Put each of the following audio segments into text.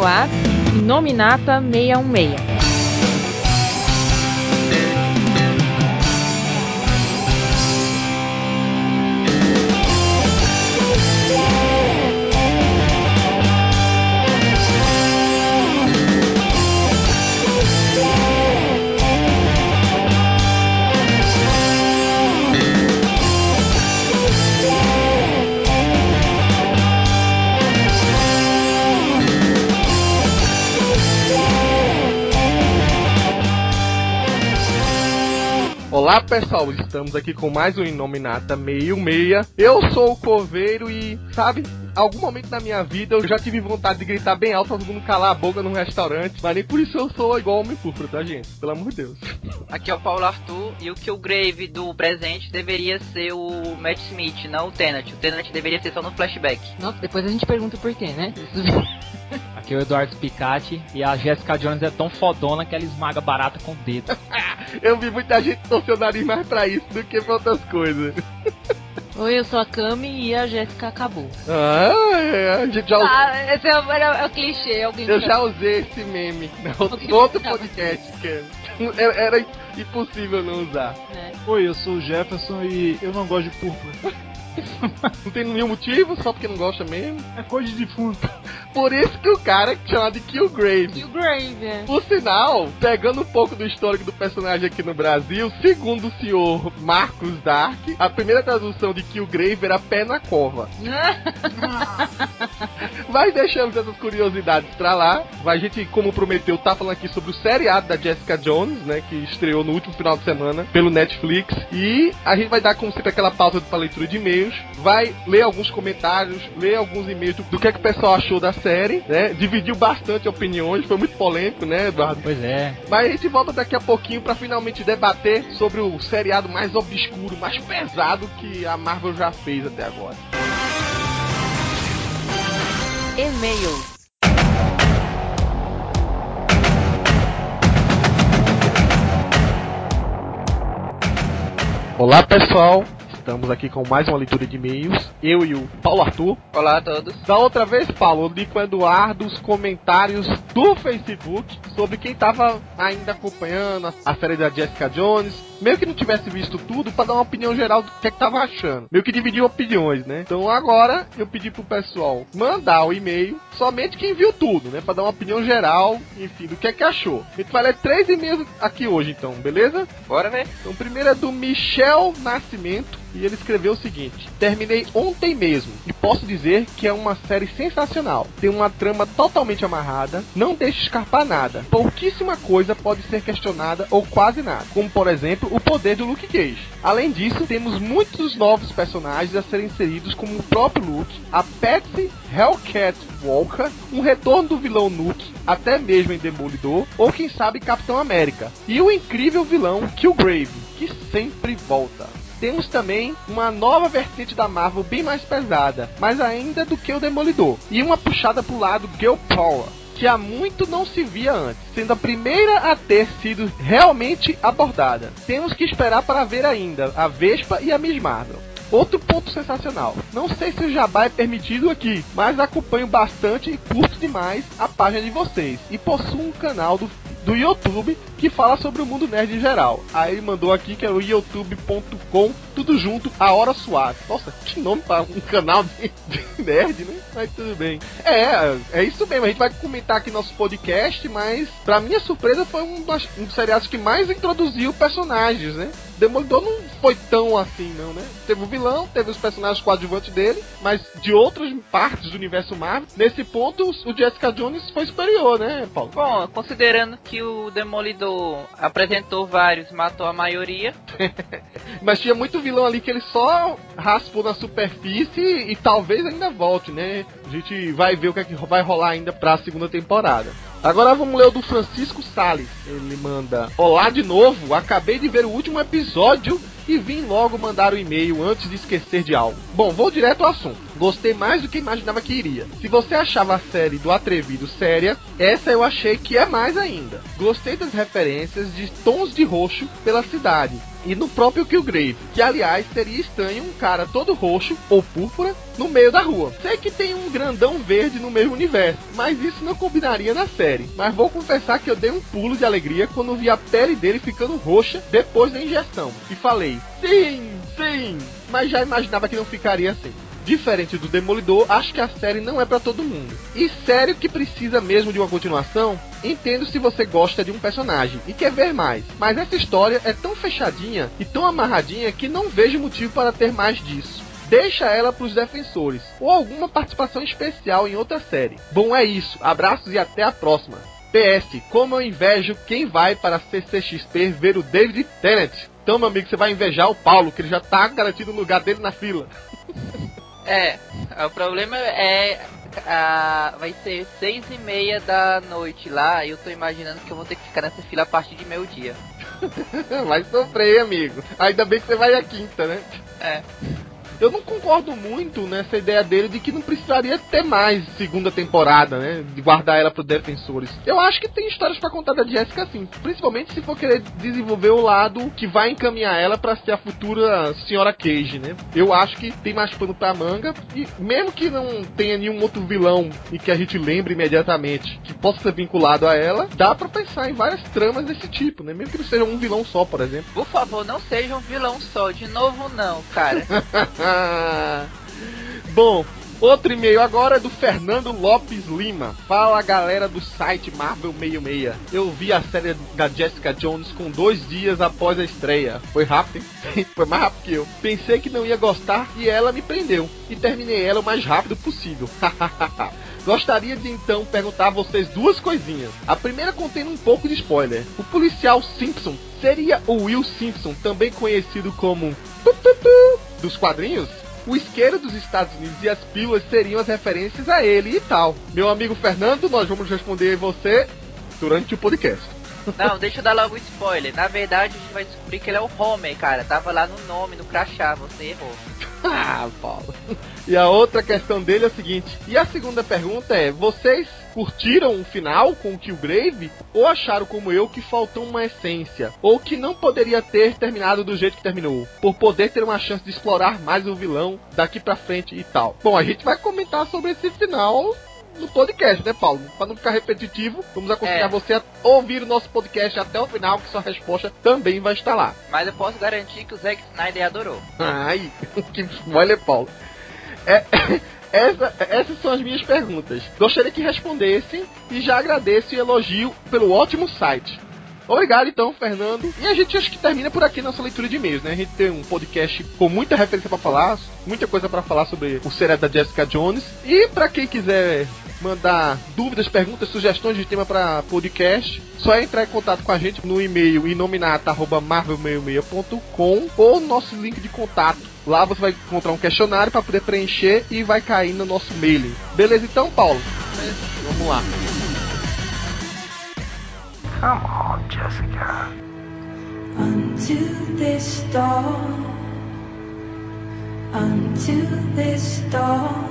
no ar, Inominata 616. Olá pessoal, estamos aqui com mais um Inominata 616. Eu sou o Coveiro e, sabe, algum momento da minha vida eu já tive vontade de gritar bem alto pra todo mundo calar a boca num restaurante, mas nem por isso eu sou igual Homem Púrpura, tá gente? Pelo amor de Deus. Aqui é o Paulo Arthur e o Killgrave do presente deveria ser o Matt Smith, não o Tenet. O Tenet deveria ser só no flashback. Nossa, depois a gente pergunta por quê, né? Aqui é o Eduardo Spicati e a Jessica Jones é tão fodona que ela esmaga barata com o dedo. Eu vi muita gente torcer o nariz mais pra isso do que pra outras coisas. Oi, eu sou a Cami e a Jéssica acabou. A gente já esse é o clichê. Eu já usei esse meme no outro podcast, que era impossível não usar. Oi, eu sou o Jefferson e eu não gosto de púrpura. Não tem nenhum motivo, só porque não gosta mesmo. É coisa de defunto. Por isso que o cara é chamado de Killgrave. Killgrave, é. Por sinal, pegando um pouco do histórico do personagem aqui no Brasil, segundo o senhor Marcos Dark, a primeira tradução de Killgrave era pé na cova. Mas deixamos essas curiosidades pra lá. A gente, como prometeu, tá falando aqui sobre o seriado da Jessica Jones, né, que estreou no último final de semana pelo Netflix. E a gente vai dar, como sempre, aquela pausa pra leitura de e-mails. Vai ler alguns comentários, ler alguns e-mails do que é que o pessoal achou da série, né? Dividiu bastante opiniões, foi muito polêmico, né, Eduardo? Pois é. Mas a gente volta daqui a pouquinho pra finalmente debater sobre o seriado mais obscuro, mais pesado que a Marvel já fez até agora. E-mails. Olá, pessoal. Estamos aqui com mais uma leitura de e-mails. Eu e o Paulo Arthur. Olá a todos. Da outra vez, Paulo, eu li com o Eduardo os comentários do Facebook sobre quem estava ainda acompanhando a série da Jessica Jones, meio que não tivesse visto tudo, para dar uma opinião geral do que estava achando. Meio que dividiu opiniões, né? Então agora eu pedi pro pessoal mandar o e-mail, somente quem viu tudo, né? Para dar uma opinião geral, enfim, do que é que achou. A gente vai ler 3 e-mails aqui hoje, então, beleza? Bora ver. Então o primeiro é do Michel Nascimento. E ele escreveu o seguinte: terminei ontem mesmo e posso dizer que é uma série sensacional. Tem uma trama totalmente amarrada, não deixa escapar nada. Pouquíssima coisa pode ser questionada ou quase nada, como por exemplo o poder do Luke Cage. Além disso, temos muitos novos personagens a serem inseridos, como o próprio Luke, a Patsy Hellcat Walker, um retorno do vilão Nuke, até mesmo em Demolidor, ou quem sabe Capitão América, e o incrível vilão Killgrave, que sempre volta. Temos também uma nova vertente da Marvel bem mais pesada, mas ainda do que o Demolidor, e uma puxada pro lado Girl Power, que há muito não se via antes, sendo a primeira a ter sido realmente abordada. Temos que esperar para ver ainda a Vespa e a Miss Marvel. Outro ponto sensacional, não sei se o jabá é permitido aqui, mas acompanho bastante e curto demais a página de vocês, e possuo um canal do YouTube que fala sobre o mundo nerd em geral. Aí ele mandou aqui que é o youtube.com, tudo junto, A Hora Suave. Nossa, que nome para um canal de nerd, né? Mas tudo bem. É isso mesmo, a gente vai comentar aqui nosso podcast, mas pra minha surpresa foi um dos seriados que mais introduziu personagens, né? Demolidor não foi tão assim, não, né? Teve o vilão, teve os personagens coadjuvantes dele, mas de outras partes do universo Marvel, nesse ponto o Jessica Jones foi superior, né, Paulo? Bom, considerando que o Demolidor apresentou vários, matou a maioria. Mas tinha muito vilão ali que ele só raspou na superfície e talvez ainda volte, né? A gente vai ver o que é que vai rolar ainda pra segunda temporada. Agora vamos ler o do Francisco Salles. Ele manda: olá de novo, acabei de ver o último episódio e vim logo mandar o e-mail antes de esquecer de algo. Bom, vou direto ao assunto. Gostei mais do que imaginava que iria. Se você achava a série do Atrevido séria, essa eu achei que é mais ainda. Gostei das referências de tons de roxo pela cidade. e no próprio Killgrave, que aliás seria estranho um cara todo roxo ou púrpura no meio da rua. Sei que tem um grandão verde no mesmo universo, mas isso não combinaria na série. Mas vou confessar que eu dei um pulo de alegria quando vi a pele dele ficando roxa depois da injeção. E falei, sim, mas já imaginava que não ficaria assim. Diferente do Demolidor, acho que a série não é pra todo mundo. E sério que precisa mesmo de uma continuação? Entendo se você gosta de um personagem e quer ver mais, mas essa história é tão fechadinha e tão amarradinha que não vejo motivo para ter mais disso. Deixa ela pros defensores, ou alguma participação especial em outra série. Bom, é isso. Abraços e até a próxima. PS, como eu invejo quem vai para a CCXP ver o David Tennant. Então, meu amigo, você vai invejar o Paulo, que ele já tá garantido o lugar dele na fila. O problema vai ser 6:30 da noite lá, e eu tô imaginando que eu vou ter que ficar nessa fila a partir de meio-dia. Vai sofrer, amigo. Ainda bem que você vai à quinta, né? Eu não concordo muito nessa ideia dele de que não precisaria ter mais segunda temporada, né? De guardar ela para defensores. Eu acho que tem histórias para contar da Jessica, sim. Principalmente se for querer desenvolver o lado que vai encaminhar ela para ser a futura Senhora Cage, né? Eu acho que tem mais pano pra manga. E mesmo que não tenha nenhum outro vilão e que a gente lembre imediatamente que possa ser vinculado a ela, dá pra pensar em várias tramas desse tipo, né? Mesmo que não seja um vilão só, por exemplo. Por favor, não seja um vilão só. De novo, não, cara. Bom, outro e-mail agora é do Fernando Lopes Lima. Fala, galera do site Marvel 66. Eu vi a série da Jessica Jones com 2 dias após a estreia. Foi rápido, hein? Foi mais rápido que eu. Pensei que não ia gostar e ela me prendeu. E terminei ela o mais rápido possível. Gostaria de então perguntar a vocês 2 coisinhas. A primeira contém um pouco de spoiler. O policial Simpson seria o Will Simpson, também conhecido como dos quadrinhos? O isqueiro dos Estados Unidos e as pílulas seriam as referências a ele e tal. Meu amigo Fernando, nós vamos responder você durante o podcast. Não, deixa eu dar logo o spoiler. Na verdade, a gente vai descobrir que ele é o Homer, cara. Tava lá no nome, no crachá, você errou. Ah, Paulo. E a outra questão dele é o seguinte. E a segunda pergunta é, vocês curtiram o final com o Killgrave? Ou acharam como eu que faltou uma essência? Ou que não poderia ter terminado do jeito que terminou? Por poder ter uma chance de explorar mais o vilão daqui pra frente e tal. Bom, a gente vai comentar sobre esse final no podcast, né, Paulo? Pra não ficar repetitivo, vamos aconselhar você a ouvir o nosso podcast até o final, que sua resposta também vai estar lá. Mas eu posso garantir que o Zack Snyder adorou. Ai, que spoiler, Paulo. Essas são as minhas perguntas. Gostaria que respondessem e já agradeço e elogio pelo ótimo site. Obrigado então, Fernando. E a gente acho que termina por aqui nossa leitura de e-mails, né? A gente tem um podcast com muita referência pra falar, muita coisa pra falar sobre o seriado da Jessica Jones. E pra quem quiser mandar dúvidas, perguntas, sugestões de tema pra podcast, só é entrar em contato com a gente no e-mail inominata@marvel66.com ou no nosso link de contato. Lá você vai encontrar um questionário para poder preencher e vai cair no nosso mailing. Beleza então, Paulo? Vamos lá. Come on, Jessica. Unto this dawn, unto this dawn,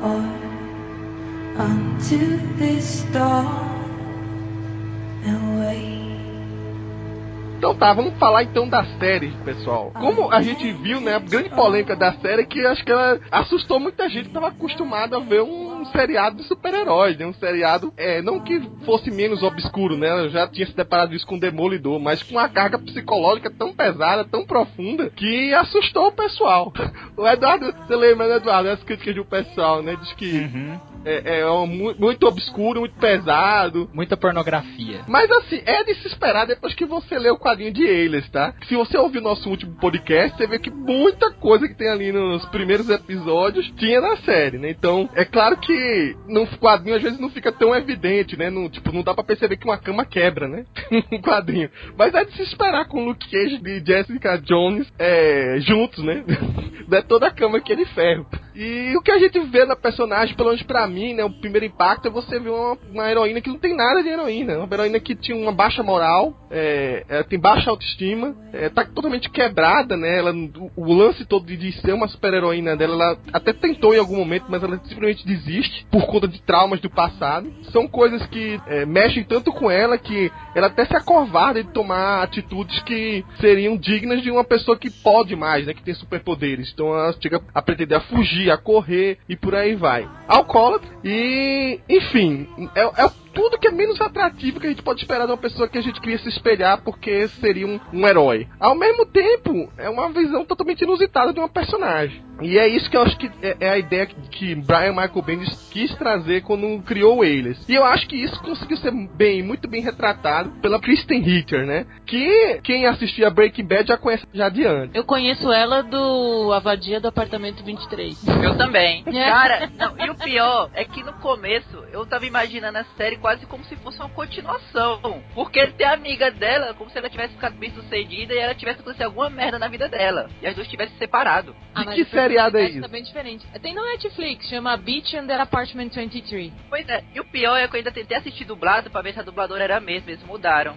unto this dawn, and wait. Então tá, vamos falar então da série, pessoal. Como a gente viu, né, a grande polêmica da série é que acho que ela assustou muita gente que estava acostumada a ver um seriado de super-heróis, né, um seriado, não que fosse menos obscuro, né, eu já tinha se deparado isso com Demolidor, mas com uma carga psicológica tão pesada, tão profunda, que assustou o pessoal. O Eduardo, você lembra, né, Eduardo, as críticas do pessoal, né, diz que muito obscuro, muito pesado. Muita pornografia. Mas assim, é de se esperar depois que você lê o quadrinho de Alias, tá? Se você ouvir o nosso último podcast, você vê que muita coisa que tem ali nos primeiros episódios tinha na série, né? Então, é claro que no quadrinho às vezes não fica tão evidente, né? Não dá pra perceber que uma cama quebra, né? No quadrinho. Mas é de se esperar com o Luke Cage e Jessica Jones juntos, né? Não é toda a cama que é de ferro. E o que a gente vê na personagem, pelo menos pra mim, né, o primeiro impacto é você ver uma heroína que não tem nada de heroína. Uma heroína que tinha uma baixa moral, ela tem baixa autoestima, tá totalmente quebrada, né? O lance todo de ser uma super-heroína dela, ela até tentou em algum momento, mas ela simplesmente desiste por conta de traumas do passado. São coisas que mexem tanto com ela que ela até se acovarda de tomar atitudes que seriam dignas de uma pessoa que pode mais, né? Que tem superpoderes. Então ela chega a pretender a fugir, a correr e por aí vai. Alcoólatra e, enfim, é tudo que é menos atrativo que a gente pode esperar de uma pessoa que a gente queria se espelhar porque seria um herói. Ao mesmo tempo, é uma visão totalmente inusitada de uma personagem. E é isso que eu acho que é a ideia que Brian Michael Bendis quis trazer quando criou eles. E eu acho que isso conseguiu ser muito bem retratado pela Kristen Ritter, né? Que quem assistia Breaking Bad já conhece já de antes. Eu conheço ela do A Vadia do Apartamento 23. Eu também. Cara, não, e o pior é que no começo eu tava imaginando a série quase como se fosse uma continuação. Porque ele tem a amiga dela, como se ela tivesse ficado bem sucedida e ela tivesse acontecido alguma merda na vida dela. E as duas tivessem separado. De que seriado é isso? Tá bem diferente. Tem no Netflix, chama Beach Under Apartment 23. Pois é, e o pior é que eu ainda tentei assistir dublado pra ver se a dubladora era a mesma, eles mudaram.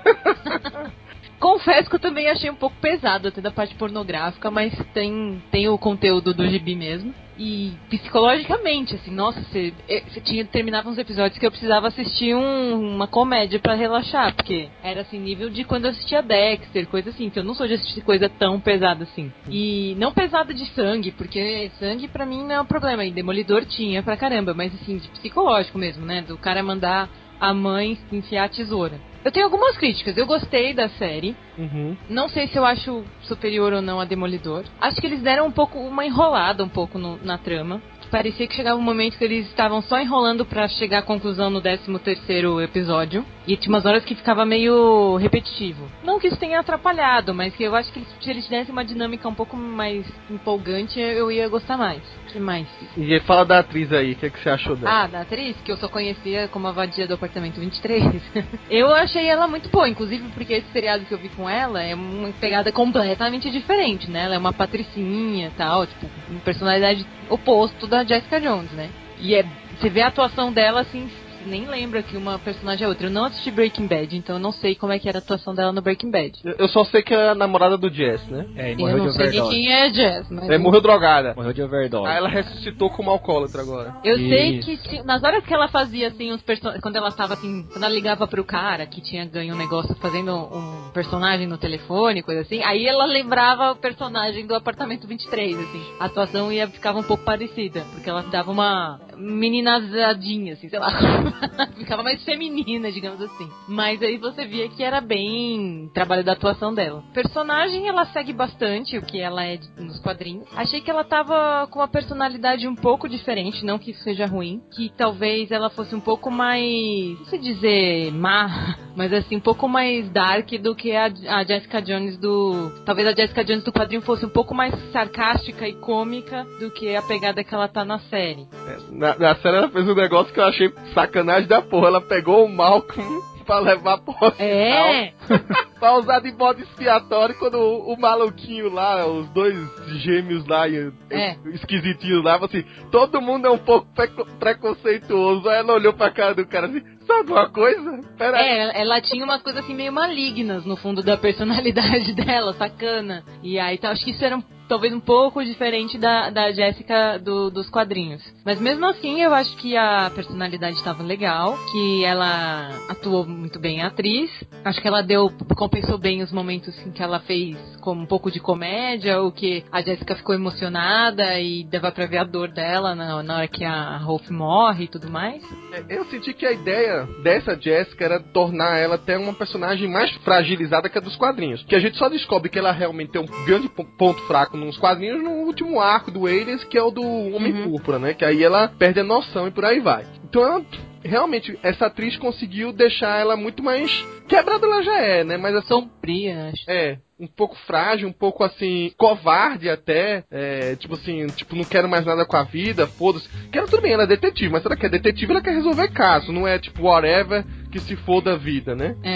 Confesso que eu também achei um pouco pesado até da parte pornográfica, mas tem o conteúdo do gibi mesmo. E psicologicamente, assim, nossa, você terminava uns episódios que eu precisava assistir uma comédia pra relaxar, porque era assim, nível de quando eu assistia Dexter, coisa assim, que eu não sou de assistir coisa tão pesada assim. E não pesada de sangue, porque sangue pra mim não é um problema, e Demolidor tinha pra caramba, mas assim, de psicológico mesmo, né, do cara mandar a mãe enfiar a tesoura. Eu tenho algumas críticas, eu gostei da série. Não sei se eu acho superior ou não a Demolidor. Acho que eles deram uma enrolada um pouco na trama. Parecia que chegava um momento que eles estavam só enrolando pra chegar à conclusão no 13º episódio. E tinha umas horas que ficava meio repetitivo. Não que isso tenha atrapalhado, mas que eu acho que se eles dessem uma dinâmica um pouco mais empolgante, eu ia gostar mais. O que mais? E fala da atriz aí, o que você achou dela? Ah, da atriz, que eu só conhecia como a Vadia do Apartamento 23. Eu achei ela muito boa, inclusive porque esse seriado que eu vi com ela é uma pegada completamente diferente, né? Ela é uma patricinha e tal, tipo, uma personalidade oposto da Jessica Jones, né? E você vê a atuação dela, assim, nem lembra que uma personagem é outra. Eu não assisti Breaking Bad, então eu não sei como é que era a atuação dela no Breaking Bad. Eu só sei que é a namorada do Jess, né? É, e Eu morreu de não sei overdose. nem quem é Jess, mas... Morreu drogada. Morreu de overdose. Aí ela ressuscitou como alcoólatra agora. Eu sei Isso. que nas horas que ela fazia assim uns personagens, quando ela tava assim, quando ela ligava pro cara que tinha ganho um negócio fazendo um personagem no telefone, coisa assim, aí ela lembrava o personagem do Apartamento 23, assim. A atuação ficava um pouco parecida, porque ela dava uma meninazadinha, assim, sei lá. Ficava mais feminina, digamos assim. Mas aí você via que era bem trabalho da atuação dela. Personagem, ela segue bastante o que ela é nos quadrinhos. Achei que ela tava com uma personalidade um pouco diferente, não que isso seja ruim, que talvez ela fosse um pouco mais, não sei dizer má, mas assim, um pouco mais dark do que a Jessica Jones talvez a Jessica Jones do quadrinho fosse um pouco mais sarcástica e cômica do que a pegada que ela tá na série. Na série ela fez um negócio que eu achei sacanagem da porra. Ela pegou o Malcolm pra levar pro hospital. É! Pra usar de bode expiatório quando o maluquinho lá, os dois gêmeos lá, esquisitinhos lá, assim, todo mundo é um pouco preconceituoso. Aí ela olhou pra cara do cara assim, sabe uma coisa? Pera aí. Ela tinha umas coisas assim meio malignas no fundo da personalidade dela, sacana. E aí acho que isso era talvez um pouco diferente da Jessica dos quadrinhos. Mas mesmo assim, eu acho que a personalidade estava legal, que ela atuou muito bem a atriz. Acho que ela compensou bem os momentos em que ela fez como um pouco de comédia, ou que a Jessica ficou emocionada e dava pra ver a dor dela na hora que a Hope morre e tudo mais. Eu senti que a ideia dessa Jessica era tornar ela até uma personagem mais fragilizada que a dos quadrinhos. Que a gente só descobre que ela realmente tem um grande ponto fraco nos quadrinhos no último arco do Alias, que é o do Homem Púrpura, né? Que aí ela perde a noção e por aí vai. Então, realmente, essa atriz conseguiu deixar ela muito mais... Quebrada ela já é, né? Mas sombria, acho. Um pouco frágil, um pouco assim, covarde até. Tipo assim, não quero mais nada com a vida, foda-se. Quero tudo bem, ela é detetive, mas se ela quer detetive, ela quer resolver caso. Não é tipo, whatever, que se foda a vida, né?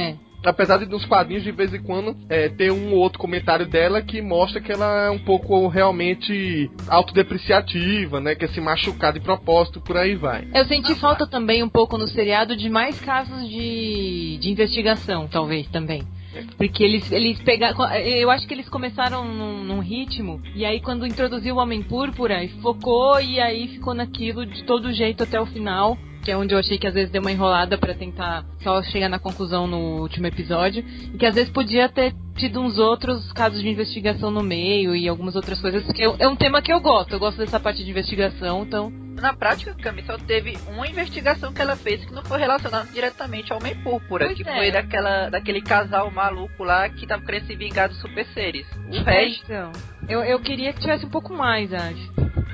Apesar de nos quadrinhos, de vez em quando, ter um ou outro comentário dela que mostra que ela é um pouco realmente autodepreciativa, né? Que é se machucar de propósito, por aí vai. Eu senti falta também um pouco no seriado de mais casos de investigação, talvez, também. Porque eles pegaram... Eu acho que eles começaram num ritmo, e aí quando introduziu o Homem Púrpura, focou, e aí ficou naquilo de todo jeito até o final, que é onde eu achei que às vezes deu uma enrolada pra tentar só chegar na conclusão no último episódio, e que às vezes podia ter tido uns outros casos de investigação no meio e algumas outras coisas, porque é um tema que eu gosto dessa parte de investigação, então... Na prática, Cami, só teve uma investigação que ela fez que não foi relacionada diretamente ao Homem Púrpura, Pois que é. foi daquele casal maluco lá que tava querendo se vingar dos super seres. O resto... Então, eu queria que tivesse um pouco mais, acho.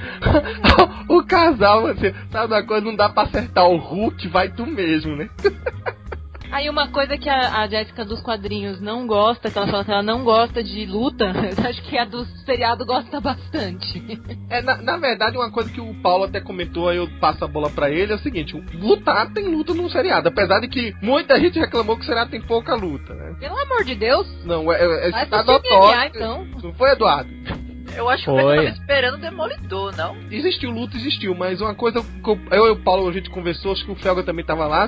O casal, assim, sabe uma coisa, não dá pra acertar o Hulk, vai tu mesmo, né? Aí uma coisa que a Jéssica dos quadrinhos não gosta, que ela fala que ela não gosta de luta, eu acho que a do seriado gosta bastante. Na verdade, uma coisa que o Paulo até comentou, aí eu passo a bola pra ele, é o seguinte: lutar tem luta num seriado, apesar de que muita gente reclamou que o seriado tem pouca luta, né? Pelo amor de Deus. Não, Vai citado assistir autor. MMA, então. Não foi, Eduardo? Eu acho que Foi. eu tava esperando o Demolidor, não? Existiu luta, mas uma coisa que eu e o Paulo a gente conversou, acho que o Felga também tava lá,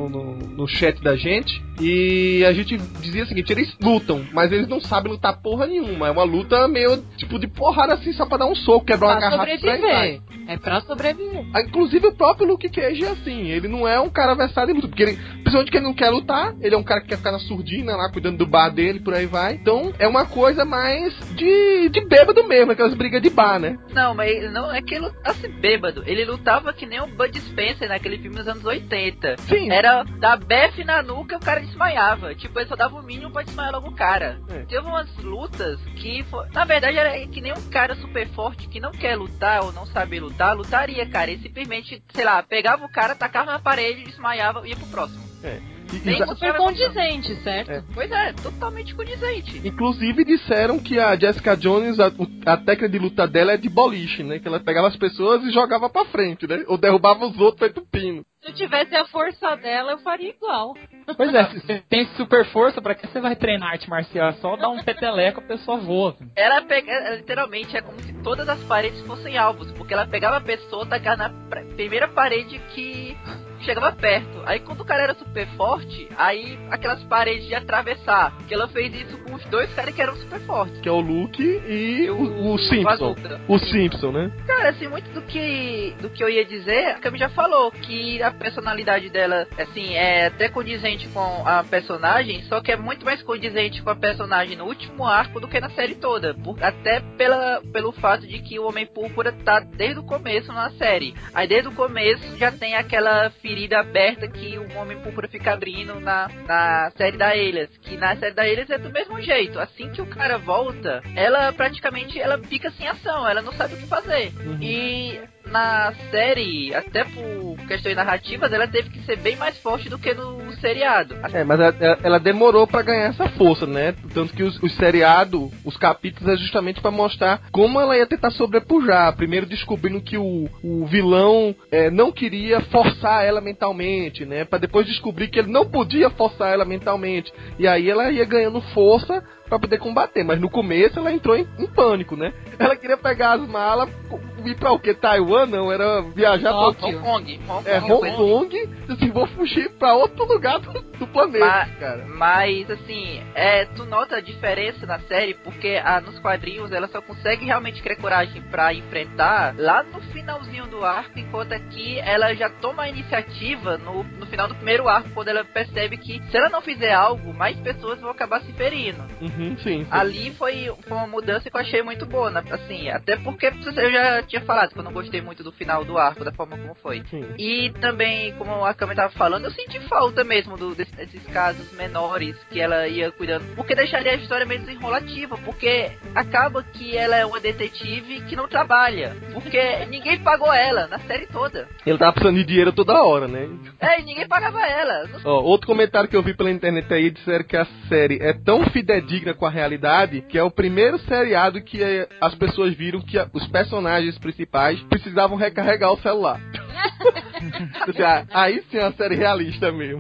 no chat da gente, e a gente dizia o seguinte: eles lutam, mas eles não sabem lutar porra nenhuma, é uma luta meio tipo de porrada assim, só pra dar um soco, quebrar uma Pra garrafa. sobreviver. É pra sobreviver. Inclusive o próprio Luke Cage é assim, ele não é um cara versado em luta, porque principalmente que ele não quer lutar, ele é um cara que quer ficar na surdina lá, cuidando do bar dele, por aí vai. Então é uma coisa mais de bêbado mesmo, aquelas brigas de bar, né? Não, mas ele não é que ele lutasse bêbado. Ele lutava que nem o Bud Spencer naquele filme dos anos 80. Sim. Era da Beth na nuca e o cara desmaiava. Tipo, ele só dava o mínimo pra desmaiar logo o cara. Teve umas lutas que, na verdade, era que nem um cara super forte que não quer lutar ou não sabe lutar, lutaria, cara. Ele simplesmente, sei lá, pegava o cara, tacava na parede, desmaiava e ia pro próximo. Bem super condizente, certo? Pois é, totalmente condizente. Inclusive disseram que a Jessica Jones, a técnica de luta dela é de boliche, né? Que ela pegava as pessoas e jogava pra frente, né? Ou derrubava os outros feito pino. Se eu tivesse a força dela, eu faria igual. Pois é, se você tem super força, pra que você vai treinar arte marcial? É só dar um peteleco, a pessoa voa. Ela literalmente é como se todas as paredes fossem alvos, porque ela pegava a pessoa, tacava na primeira parede que chegava perto. Aí quando o cara era super forte, aí aquelas paredes de atravessar, que ela fez isso com os dois caras que eram super fortes. Que é o Luke e o Simpson. O Simpson, né? Cara, assim, muito do que eu ia dizer, a Cami já falou, que a personalidade dela, assim, é até condizente com a personagem, só que é muito mais condizente com a personagem no último arco do que na série toda. Até pelo fato de que o Homem Púrpura tá desde o começo na série. Aí desde o começo já tem aquela ferida aberta que o Homem Púrpura fica abrindo na série da Elias. Que na série da Elias é do mesmo jeito. Assim que o cara volta, ela praticamente fica sem ação, ela não sabe o que fazer. E na série, até por questões narrativas, ela teve que ser bem mais forte do que no seriado. Mas ela demorou pra ganhar essa força, né? Tanto que o seriado, os capítulos é justamente pra mostrar como ela ia tentar sobrepujar. Primeiro descobrindo que o vilão não queria forçar ela mentalmente, né? Pra depois descobrir que ele não podia forçar ela mentalmente. E aí ela ia ganhando força pra poder combater, mas no começo ela entrou em pânico, né? Ela queria pegar as malas e ir pra o quê? Taiwan? Não, era viajar pra Hong Kong. Hong Kong, assim, vou fugir pra outro lugar do planeta, cara. Mas, assim, tu nota a diferença na série, porque nos quadrinhos ela só consegue realmente criar coragem pra enfrentar lá no finalzinho do arco, enquanto aqui ela já toma a iniciativa no final do primeiro arco, quando ela percebe que se ela não fizer algo, mais pessoas vão acabar se ferindo. Sim. Ali foi uma mudança que eu achei muito boa, né? Assim, até porque eu já tinha falado que eu não gostei muito do final do arco, da forma como foi. Sim. E também, como a Cami tava falando, eu senti falta mesmo desses casos menores que ela ia cuidando, porque deixaria a história meio desenrolativa, porque acaba que ela é uma detetive que não trabalha, porque ninguém pagou ela na série toda. Ele tava precisando de dinheiro toda hora, né? E ninguém pagava ela. Outro comentário que eu vi pela internet aí, disseram que a série é tão fidedigna com a realidade que é o primeiro seriado que as pessoas viram que os personagens principais precisavam recarregar o celular. Aí sim é uma série realista mesmo.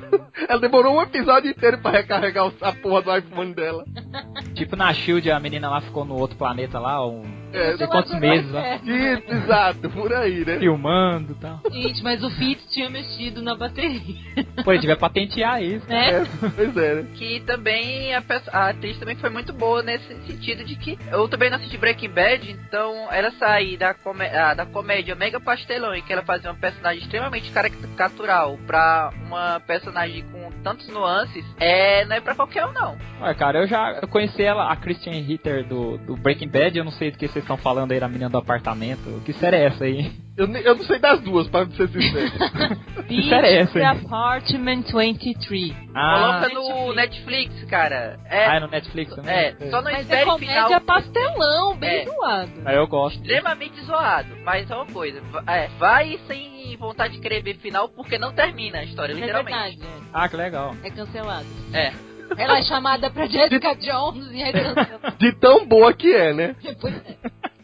Ela demorou um episódio inteiro pra recarregar a porra do iPhone dela. Tipo na Shield, a menina lá ficou no outro planeta lá, É, não sei quantos meses lá, Isso, exato, por aí, né? filmando e tal. Gente, mas o Fitz tinha mexido na bateria. Pô, ele devia patentear isso. Né? Pois é, né? Que também a atriz também foi muito boa nesse sentido de que eu também não assisti Breaking Bad, então ela sair da comédia mega pastelão e que ela fazia uma personagem extremamente caricatural pra uma personagem com tantos nuances, não é pra qualquer um não. Ué, cara, eu conheci ela, a Christian Ritter do Breaking Bad, eu não sei do que vocês estão falando aí, da menina do apartamento. Que série é essa aí? Eu não sei das duas, pra ser sincero. Que série é essa The aí? Apartment 23. Coloca no Netflix, cara. É no Netflix também? Só não Mas é espere comédia final. pastelão, bem zoado. Aí eu gosto. Extremamente zoado, mas é uma coisa. Vai sem vontade de querer ver final porque não termina a história, É literalmente. verdade, Ah, que legal. é cancelado. É. Ela é chamada pra Jessica Jones e é cancelada. De tão boa que é, né? Pois é.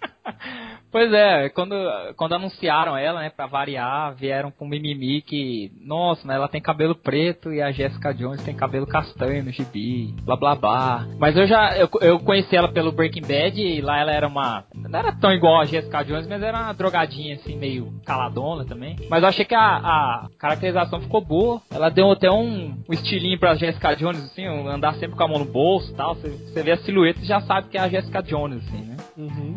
Pois é, quando anunciaram ela, né, pra variar, vieram com mimimi que, nossa, mas ela tem cabelo preto e a Jessica Jones tem cabelo castanho no gibi, blá blá blá. Mas eu conheci ela pelo Breaking Bad e lá ela era não era tão igual a Jessica Jones, mas era uma drogadinha assim, meio caladona também. Mas eu achei que a caracterização ficou boa, ela deu até um estilinho pra Jessica Jones, assim, andar sempre com a mão no bolso e tal, você vê a silhueta e já sabe que é a Jessica Jones, assim, né. Uhum.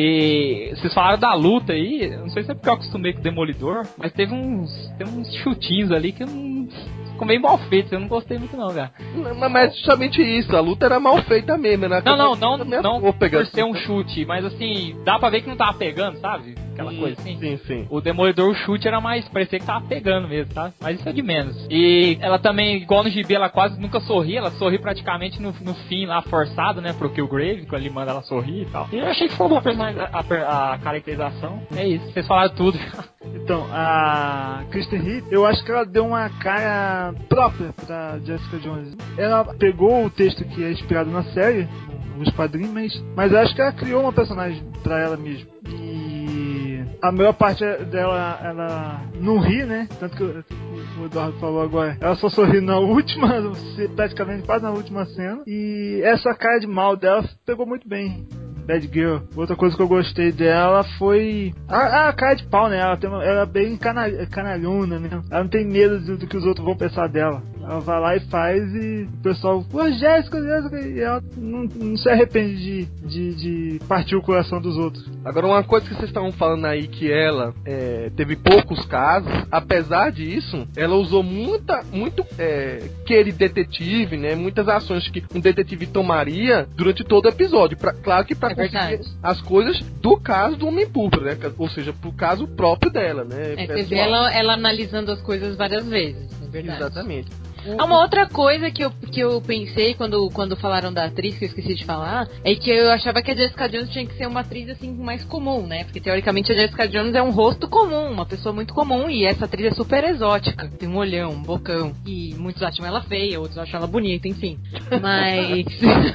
E vocês falaram da luta aí, não sei se é porque eu acostumei com o Demolidor, mas tem uns chutinhos ali que eu não... Ficou meio mal feito, eu não gostei muito não, cara. Mas justamente isso, a luta era mal feita mesmo, né? Não por ser um chute, mas assim, dá pra ver que não tava pegando, sabe? Aquela coisa assim. Sim. O Demolidor, o chute era mais, parecia que tava pegando mesmo, tá? Mas isso é de menos. E ela também, igual no gibi, ela quase nunca sorri, ela sorri praticamente no fim lá, forçado, né, pro Killgrave, quando ele manda ela sorrir e tal. E eu achei que foi boa a caracterização. É isso, vocês falaram tudo. Então, a Kristen Ritt, eu acho que ela deu uma cara própria pra Jessica Jones. Ela pegou o texto que é inspirado na série, nos quadrinhos, mas eu acho que ela criou uma personagem pra ela mesma. E a maior parte dela, ela não ri, né? Tanto que o Eduardo falou agora, ela só sorri na última, praticamente quase na última cena. E essa cara de mal dela pegou muito bem. Bad Girl. Outra coisa que eu gostei dela foi a cara de pau, né? Ela é bem canalhona, né? Ela não tem medo do que os outros vão pensar dela. Ela vai lá e faz e o pessoal, pô, Jéssica, e ela não se arrepende de partir o coração dos outros. Agora, uma coisa que vocês estavam falando aí, que ela teve poucos casos, apesar disso, ela usou muito aquele detetive, né? Muitas ações que um detetive tomaria durante todo o episódio. Claro que pra conseguir as coisas do caso do Homem-Púrpura, né? Ou seja, pro caso próprio dela, né? Você vê ela analisando as coisas várias vezes, é verdade. Exatamente. Uma outra coisa que eu pensei quando falaram da atriz, que eu esqueci de falar, é que eu achava que a Jessica Jones tinha que ser uma atriz assim mais comum, né? Porque teoricamente a Jessica Jones é um rosto comum, uma pessoa muito comum, e essa atriz é super exótica. Tem um olhão, um bocão, e muitos acham ela feia, outros acham ela bonita, enfim. Mas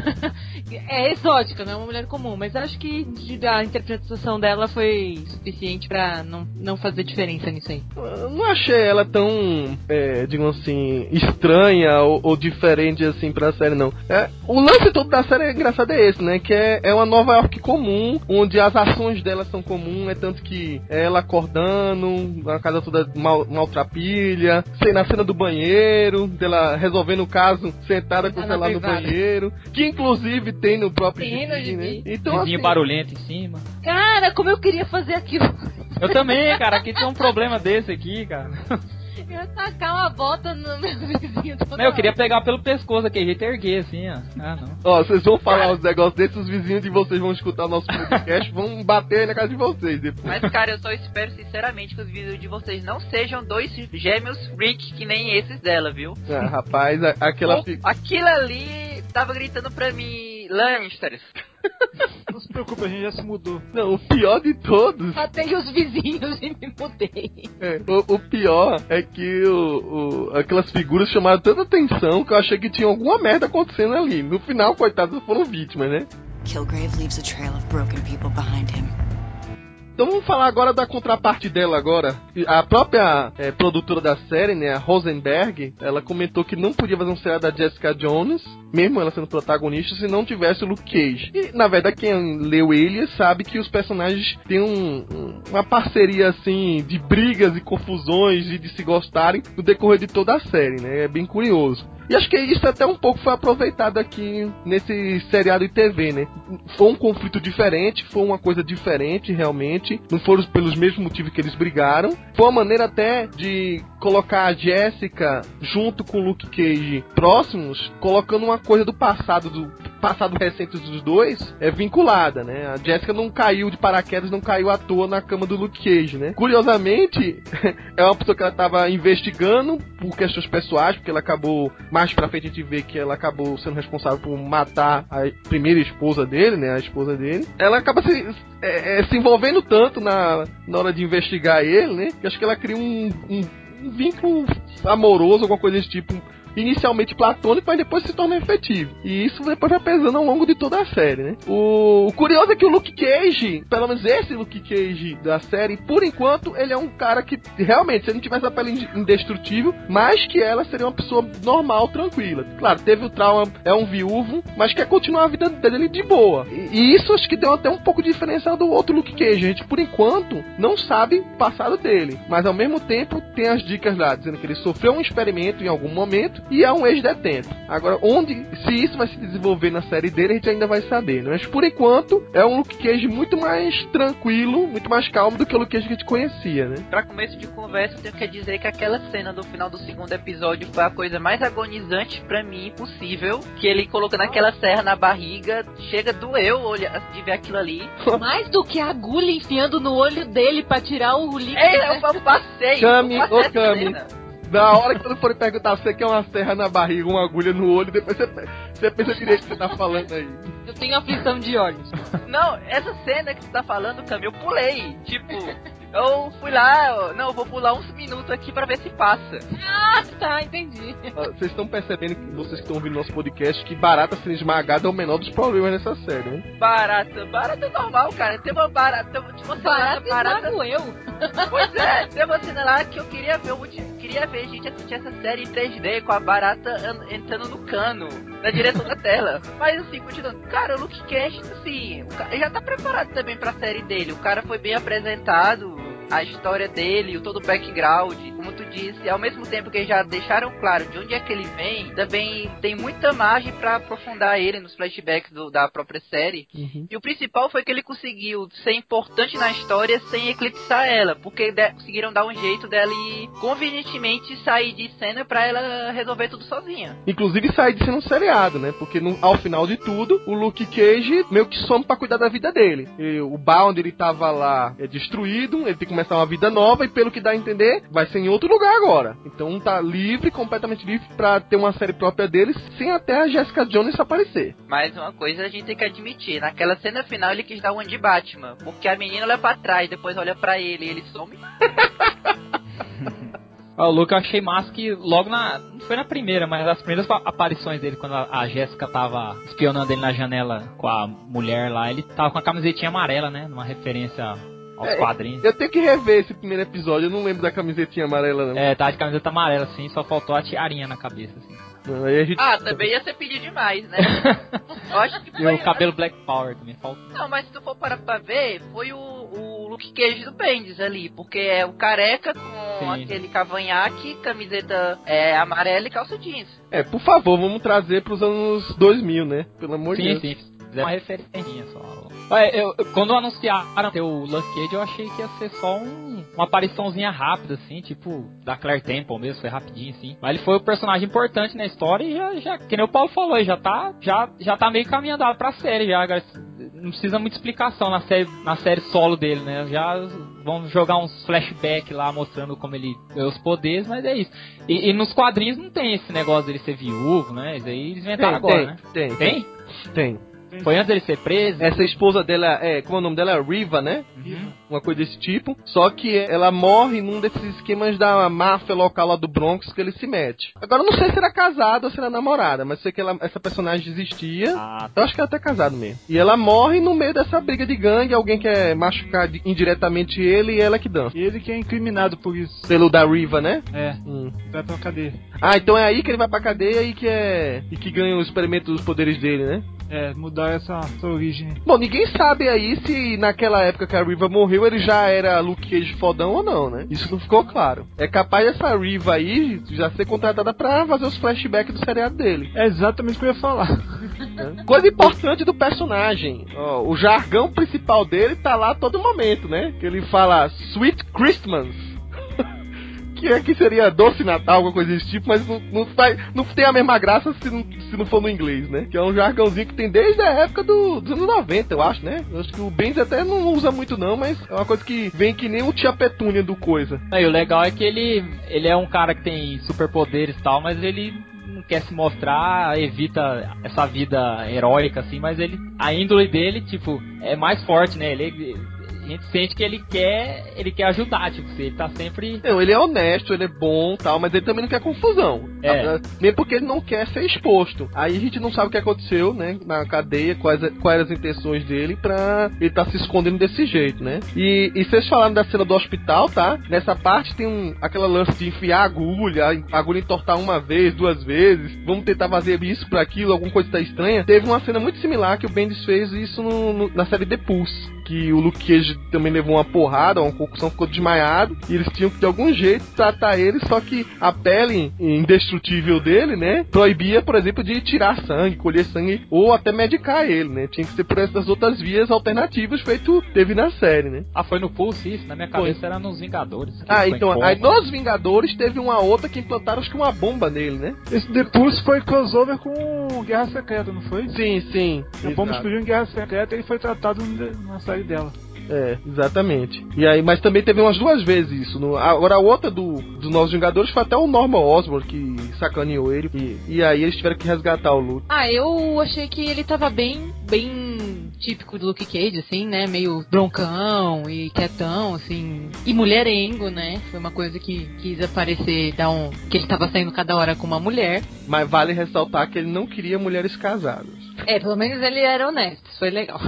é exótica, não é uma mulher comum, mas acho que a interpretação dela foi suficiente pra não fazer diferença nisso aí. Eu não achei ela tão, digamos assim, estranha ou diferente assim pra série, não. O lance todo da série engraçado é esse, né? Que é uma Nova York comum, onde as ações dela são comuns, tanto que ela acordando, a casa toda maltrapilha, na cena do banheiro, dela resolvendo o caso sentada com o celular no banheiro, que inclusive tem no próprio gibi, né? Então, vizinho assim, barulhento em cima. Cara, como eu queria fazer aquilo. Eu também, cara, aqui tem um problema desse aqui, cara. Eu ia tacar uma bota no meu vizinho toda Não, eu queria pegar pelo pescoço aquele jeito e erguer assim, ó. Ah, não. Ó, vocês vão falar uns negócios desses, os vizinhos de vocês vão escutar o nosso podcast, vão bater aí na casa de vocês depois. Mas, cara, eu só espero sinceramente que os vídeos de vocês não sejam dois gêmeos freak que nem esses dela, viu? Ah, rapaz, aquela... Aquilo ali tava gritando pra mim, Lannisters. Não se preocupe, a gente já se mudou. Não, o pior de todos... Matei os vizinhos e me mudei. O pior é que aquelas figuras chamaram tanta atenção que eu achei que tinha alguma merda acontecendo ali. No final, coitados, foram vítimas, né? Killgrave leaves a trail of broken people behind him. Então vamos falar agora da contraparte dela agora. A própria produtora da série, né, a Rosenberg, ela comentou que não podia fazer um seriado da Jessica Jones, mesmo ela sendo protagonista, se não tivesse o Luke Cage. E, na verdade, quem leu ele sabe que os personagens têm uma parceria, assim, de brigas e confusões e de se gostarem no decorrer de toda a série, né? É bem curioso. E acho que isso até um pouco foi aproveitado aqui nesse seriado de TV, né? Foi um conflito diferente, foi uma coisa diferente, realmente. Não foram pelos mesmos motivos que eles brigaram. Foi uma maneira até de colocar a Jessica junto com o Luke Cage próximos, colocando uma coisa do passado recente dos dois, vinculada, né? A Jessica não caiu de paraquedas, não caiu à toa na cama do Luke Cage, né? Curiosamente, é uma pessoa que ela estava investigando por questões pessoais, porque ela acabou, mais pra frente a gente vê que ela acabou sendo responsável por matar a primeira esposa dele, né? A esposa dele. Ela acaba se envolvendo tanto na hora de investigar ele, né? Que acho que ela cria um vínculo amoroso, alguma coisa desse tipo, inicialmente platônico, mas depois se torna efetivo. E isso depois vai pesando ao longo de toda a série, né? O curioso é que o Luke Cage, pelo menos esse Luke Cage da série, por enquanto, ele é um cara que, realmente, se ele não tivesse a pele indestrutível, mais que ela seria uma pessoa normal, tranquila. Claro, teve o trauma, é um viúvo, mas quer continuar a vida dele de boa. E isso acho que deu até um pouco de diferencial do outro Luke Cage. A gente, por enquanto, não sabe o passado dele, mas ao mesmo tempo tem as dicas lá, dizendo que ele sofreu um experimento em algum momento e é um ex-detento. Agora, se isso vai se desenvolver na série dele, a gente ainda vai saber, né? Mas por enquanto, é um Luke Cage muito mais tranquilo, muito mais calmo do que o Luke Cage que a gente conhecia, né? Pra começo de conversa, eu tenho que dizer que aquela cena do final do segundo episódio foi a coisa mais agonizante pra mim possível, que ele colocando aquela serra na barriga, chega doeu de ver aquilo ali. Mais do que a agulha enfiando no olho dele pra tirar o líquido. Eu passei. Cami, cena. Na hora que quando for perguntar você quer uma serra na barriga, uma agulha no olho, depois você pensa direito o que você tá falando aí. Eu tenho aflição de olhos. Não, essa cena que você tá falando, Cami, eu pulei. Tipo, eu fui lá, eu vou pular uns minutos aqui pra ver se passa. Ah, tá, entendi. Vocês estão percebendo, que vocês que estão ouvindo nosso podcast, que barata sendo esmagada é o menor dos problemas nessa série, né? Barata é normal, cara. Tem uma barata, barata esmago eu. Pois é, tem uma cena lá que eu queria ver a gente assistir essa série em 3D com a barata entrando no cano, na direção da tela. Mas assim, continuando, cara, o Luke Cage, assim, ele já tá preparado também pra série dele. O cara foi bem apresentado, a história dele, todo o background, como tu disse, ao mesmo tempo que já deixaram claro de onde é que ele vem, também tem muita margem pra aprofundar ele nos flashbacks da própria série. Uhum. E o principal foi que ele conseguiu ser importante na história sem eclipsar ela, porque conseguiram dar um jeito dela convenientemente sair de cena pra ela resolver tudo sozinha. Inclusive sair de cena um seriado, né? Porque ao final de tudo, o Luke Cage meio que some pra cuidar da vida dele. O bar onde ele tava lá é destruído, ele tem que começar uma vida nova e, pelo que dá a entender, vai ser em outro lugar agora. Então tá livre, completamente livre pra ter uma série própria dele, sem até a Jessica Jones aparecer. Mas uma coisa a gente tem que admitir, naquela cena final ele quis dar um de Batman, porque a menina olha pra trás, depois olha pra ele e ele some. O Luke eu achei massa que logo não foi na primeira, mas as primeiras aparições dele, quando a Jéssica tava espionando ele na janela com a mulher lá, ele tava com a camisetinha amarela, né? Numa referência aos quadrinhos. Eu tenho que rever esse primeiro episódio, eu não lembro da camisetinha amarela, não. Tá de camiseta amarela, assim, só faltou a tiarinha na cabeça, assim. Também ia ser pedir demais, né? Eu acho que foi... E o cabelo Black Power também faltou. Não, mas se tu for parar pra ver, foi o Luke Cage do Bendis ali, porque é o careca com aquele cavanhaque, camiseta amarela e calça jeans. Por favor, vamos trazer pros anos 2000, né? Pelo amor de Deus. Sim, fizeram uma referência só. Quando anunciaram o Luke Cage, eu achei que ia ser só uma apariçãozinha rápida, assim, tipo, da Claire Temple mesmo, foi rapidinho, assim. Mas ele foi o personagem importante na história e já que nem o Paulo falou, já tá meio caminhando pra série, já. Não precisa muita explicação na série solo dele, né? Já vão jogar uns flashbacks lá mostrando como ele ganhou os poderes, mas é isso. E nos quadrinhos não tem esse negócio dele ser viúvo, né? Isso aí eles inventaram agora, né? Tem. Foi antes dele ser preso? Essa esposa dela, como é o nome dela? É Riva, né? Uhum. Uma coisa desse tipo. Só que ela morre num desses esquemas da máfia local lá do Bronx que ele se mete. Agora eu não sei se era casada ou se era namorada, mas sei que essa personagem existia. Eu acho que ela até casado mesmo. E ela morre no meio dessa briga de gangue, alguém quer machucar indiretamente ele e ela que dança. E ele que é incriminado por isso. Pelo da Riva, né? Vai pra cadeia. Ah, então é aí que ele vai pra cadeia e que ganha o experimento dos poderes dele, né? Mudar essa origem. Bom, ninguém sabe aí se naquela época que a Riva morreu ele já era Luke Cage fodão ou não, né? Isso não ficou claro. É capaz essa Riva aí já ser contratada pra fazer os flashbacks do seriado dele. É exatamente o que eu ia falar. Coisa importante do personagem. Ó, o jargão principal dele tá lá a todo momento, né? Que ele fala Sweet Christmas. Que seria Doce Natal, alguma coisa desse tipo, mas não tem a mesma graça se não for no inglês, né? Que é um jargãozinho que tem desde a época dos anos 90, eu acho, né? Eu acho que o Benz até não usa muito não, mas é uma coisa que vem que nem o Tia Petúnia do coisa. E o legal é que ele é um cara que tem superpoderes e tal, mas ele não quer se mostrar, evita essa vida heróica, assim, mas a índole dele, tipo, é mais forte, né? A gente sente que ele quer ajudar, tipo, ele tá sempre... Não, ele é honesto, ele é bom tal, mas ele também não quer confusão. Nem porque ele não quer ser exposto. Aí a gente não sabe o que aconteceu, né, na cadeia, quais eram as intenções dele pra ele tá se escondendo desse jeito, né. E vocês falaram da cena do hospital, tá? Nessa parte tem aquela lance de enfiar a agulha entortar uma vez, duas vezes, vamos tentar fazer isso pra aquilo, alguma coisa tá estranha. Teve uma cena muito similar que o Bendis fez isso na série The Pulse, que o Luke Cage também levou uma porrada, uma concussão, ficou desmaiado, e eles tinham que de algum jeito tratar ele, só que a pele indestrutível dele, né, proibia, por exemplo, de tirar sangue, colher sangue, ou até medicar ele, né, tinha que ser por essas outras vias alternativas, feito teve na série, né. Foi no Pulse isso? Na minha cabeça era nos Vingadores. Então, aí nos Vingadores teve uma outra que implantaram, acho que uma bomba nele, né. Esse The Pulse foi crossover com Guerra Secreta, não foi? Sim. A bomba explodiu em Guerra Secreta e ele foi tratado na série dela. Exatamente. E aí, mas também teve umas duas vezes isso. Agora a outra dos Novos Vingadores foi até o Norman Osborn que sacaneou ele. E aí eles tiveram que resgatar o Luke. Eu achei que ele tava bem típico do Luke Cage, assim, né? Meio broncão e quietão, assim. E mulherengo, né? Foi uma coisa que quis aparecer, que ele tava saindo cada hora com uma mulher. Mas vale ressaltar que ele não queria mulheres casadas. Pelo menos ele era honesto, isso foi legal.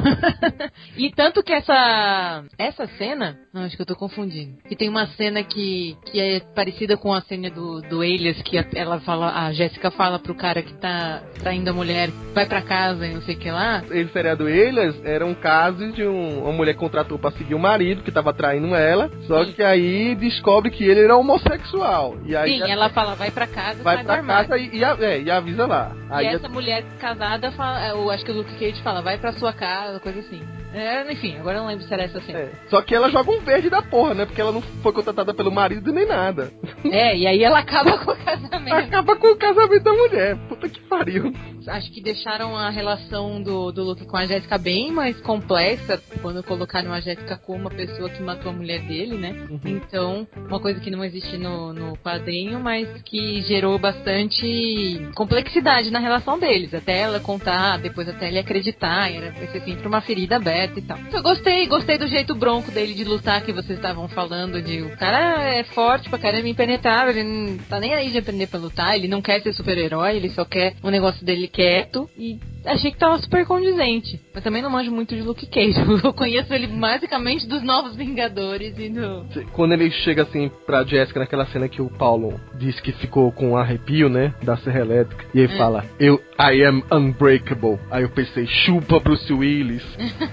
E tanto que essa cena, não, acho que eu tô confundindo. E tem uma cena que é parecida com a cena do Alias, que a Jéssica fala pro cara que tá traindo a mulher, vai pra casa e não sei o que lá. Esse seriado Alias era um caso de uma mulher que contratou pra seguir o marido, que tava traindo ela, só que aí descobre que ele era homossexual. E aí ela fala, vai pra casa, vai pra casa e avisa lá. Aí essa mulher casada fala, eu acho que o Luke Cage fala, vai pra sua casa, coisa assim. Enfim, agora eu não lembro se era essa cena. Só que ela joga um verde da porra, né? Porque ela não foi contratada pelo marido nem nada. E aí ela acaba com o casamento. Acaba com o casamento da mulher. Puta que pariu. Acho que deixaram a relação do Luke com a Jéssica bem mais complexa quando colocaram a Jéssica como uma pessoa que matou a mulher dele, né? Então, uma coisa que não existe no quadrinho, mas que gerou bastante complexidade na relação deles. Até ela contar, depois até ele acreditar, vai ser sempre uma ferida aberta e tal. Eu gostei do jeito bronco dele de lutar que vocês estavam falando, de o cara é forte pra caramba, impenetrável, ele não tá nem aí de aprender pra lutar, ele não quer ser super-herói, ele só quer o negócio dele quieto, e achei que tava super condizente. Mas também não manjo muito de Luke Cage, eu conheço ele basicamente dos Novos Vingadores e do... Quando ele chega assim pra Jessica naquela cena que o Paulo disse que ficou com um arrepio, né, da serra elétrica, e ele fala, I am unbreakable. Aí eu pensei, chupa Bruce Willis.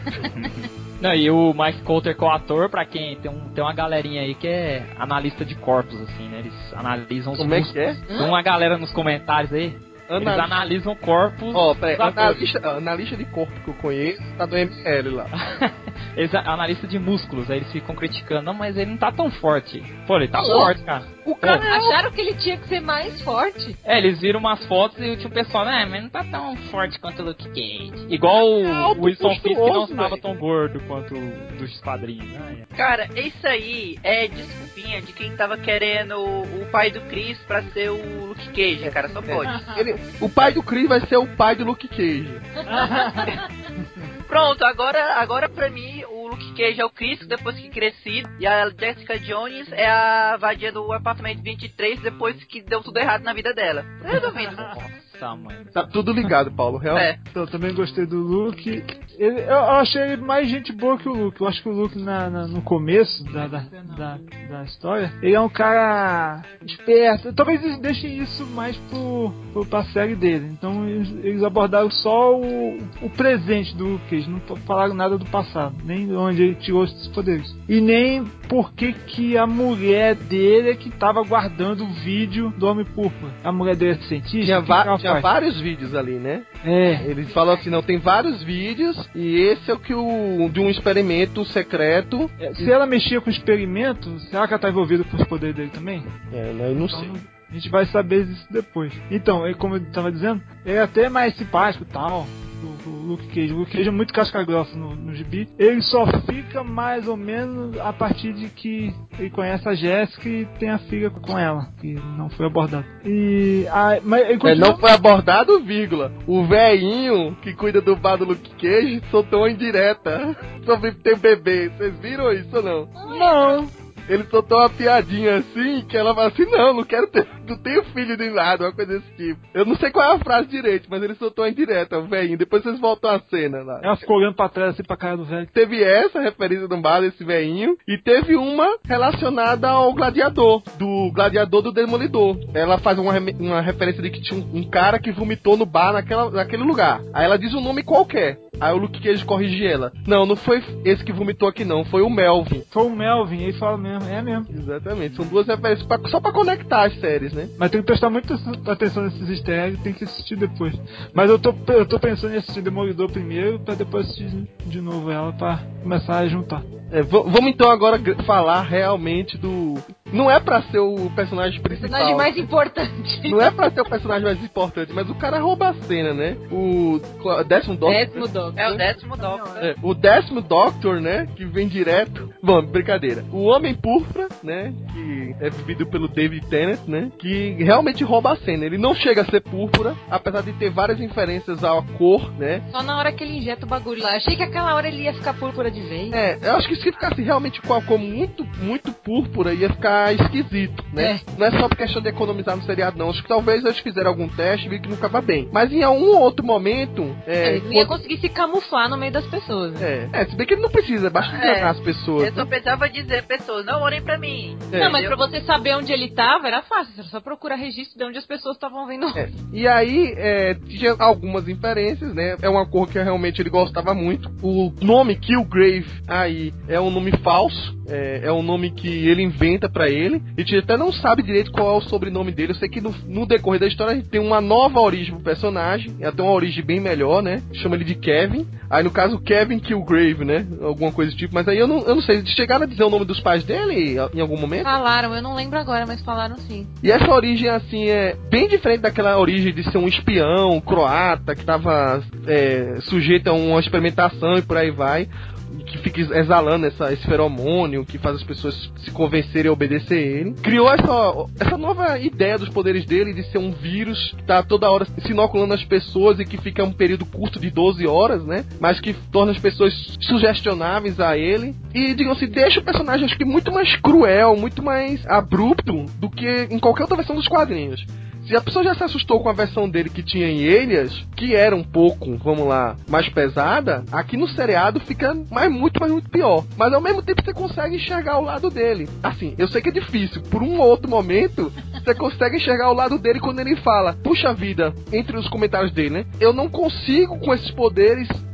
Não, e o Mike Colter com o ator, pra quem tem uma galerinha aí que é analista de corpos, assim, né? Eles analisam os músculos. Como é que é? Tem uma galera nos comentários aí. Eles analisam corpos. Analista de corpo que eu conheço tá do ML lá. eles analistas de músculos, aí eles ficam criticando, não, mas ele não tá tão forte. Pô, ele tá Pô, forte, cara. O cara Acharam que ele tinha que ser mais forte. Eles viram umas fotos e tinha o pessoal, né, mas não tá tão forte quanto o Luke Cage. Igual o Wilson Fisk que não estava tão gordo quanto o dos padrinhos, né? Cara, isso aí é desculpinha de quem tava querendo o pai do Chris pra ser o Luke Cage, cara, só pode. o pai do Chris vai ser o pai do Luke Cage. Pronto, agora pra mim o Luke Cage é o Chris depois que crescido e a Jessica Jones é a vadia do apartamento 23 depois que deu tudo errado na vida dela. Resolvido. Nossa, mãe. Tá tudo ligado, Paulo, realmente. É. Eu também gostei do Luke. Eu achei ele mais gente boa que o Luke. Eu acho que o Luke no começo da história, ele é um cara esperto. Talvez eles deixem isso mais pra série dele. Então eles abordaram só o presente do Luke Cage. Não falaram nada do passado. Nem de onde ele tirou esses poderes. E nem por que a mulher dele é que tava guardando o vídeo do Homem Púrpura. A mulher dele é cientista. Tinha vários vídeos ali, né? É. Eles falam assim, não, tem vários vídeos e esse é o que de um experimento secreto. Se ela mexia com o experimento, será que ela tá envolvida com os poderes dele também? Eu não sei. A gente vai saber isso depois. Então, como eu tava dizendo, ele é até mais simpático e tal. O Luke Cage. O Luke Cage é muito casca grossa no gibi. Ele só fica mais ou menos a partir de que ele conhece a Jéssica e tem a filha com ela, que não foi abordado. Mas ele continua... Não foi abordado, vírgula. O velhinho que cuida do bar do Luke Cage soltou uma indireta sobre ter bebê. Vocês viram isso ou não? Não. Ele soltou uma piadinha assim, que ela fala assim, não tenho filho nem nada, uma coisa desse tipo. Eu não sei qual é a frase direito, mas ele soltou uma indireta, o velhinho. Depois vocês voltam a cena lá. Ela ficou olhando pra trás assim pra cara do velho. Teve essa referência do bar desse velhinho, e teve uma relacionada ao gladiador, do Demolidor. Ela faz uma referência de que tinha um cara que vomitou no bar naquele lugar. Aí ela diz um nome qualquer. Aí o Luke Cage corrige ela. Não foi esse que vomitou aqui não, foi o Melvin. Foi o Melvin, ele fala mesmo, é mesmo. Exatamente, são duas referências só pra conectar as séries, né? Mas tem que prestar muita atenção nesses easter eggs, tem que assistir depois. Mas eu tô pensando em assistir Demolidor primeiro, pra depois assistir de novo ela, pra começar a juntar. Vamos então agora falar realmente do... Não é pra ser o personagem principal. O personagem mais importante. Não é pra ser o personagem mais importante, mas o cara rouba a cena, né? O 10º Doctor. É o 10º Doctor. O 10º Doctor, né? Que vem direto... Bom, brincadeira. O Homem Púrpura, né? Que é vivido pelo David Tennant, né? Que realmente rouba a cena. Ele não chega a ser púrpura, apesar de ter várias inferências à cor, né? Só na hora que ele injeta o bagulho lá. Achei que aquela hora ele ia ficar púrpura de vez. Eu acho que se ficasse realmente com a cor muito, muito púrpura, ia ficar esquisito, né? Não é só por questão de economizar no seriado, não. Acho que talvez eles fizeram algum teste e viram que não ficava bem. Mas em algum outro momento... ele não ia conseguir se camuflar no meio das pessoas. Se bem que ele não precisa, basta enganar as pessoas. Eu só pensava dizer pessoas, não olhem pra mim. Não, mas pra você saber onde ele tava, era fácil. Você só procurar registro de onde as pessoas estavam vendo. E aí, tinha algumas inferências, né? É uma cor que realmente ele gostava muito. O nome Killgrave aí é um nome falso. É um nome que ele inventa pra ele. A gente até não sabe direito qual é o sobrenome dele. Eu sei que no decorrer da história a gente tem uma nova origem pro personagem. Até uma origem bem melhor, né? Chama ele de Kevin. Aí no caso, Kevin Killgrave, né? Alguma coisa do tipo. Mas aí eu não sei. Chegaram a dizer o nome dos pais dele em algum momento? Falaram, eu não lembro agora, mas falaram sim. E essa origem, assim, é bem diferente daquela origem de ser um espião croata que tava sujeito a uma experimentação e por aí vai. Que fica exalando esse feromônio que faz as pessoas se convencerem a obedecer ele. Criou essa nova ideia dos poderes dele de ser um vírus que tá toda hora se inoculando as pessoas e que fica um período curto de 12 horas, né? Mas que torna as pessoas sugestionáveis a ele. E, digamos assim, deixa o personagem, acho que muito mais cruel, muito mais abrupto do que em qualquer outra versão dos quadrinhos. Se a pessoa já se assustou com a versão dele que tinha em Elias, que era um pouco, vamos lá, mais pesada, aqui no seriado fica muito pior. Mas ao mesmo tempo você consegue enxergar o lado dele. Assim, eu sei que é difícil. Por um ou outro momento, você consegue enxergar o lado dele quando ele fala, puxa vida, entre os comentários dele, né? Eu não consigo com esses poderes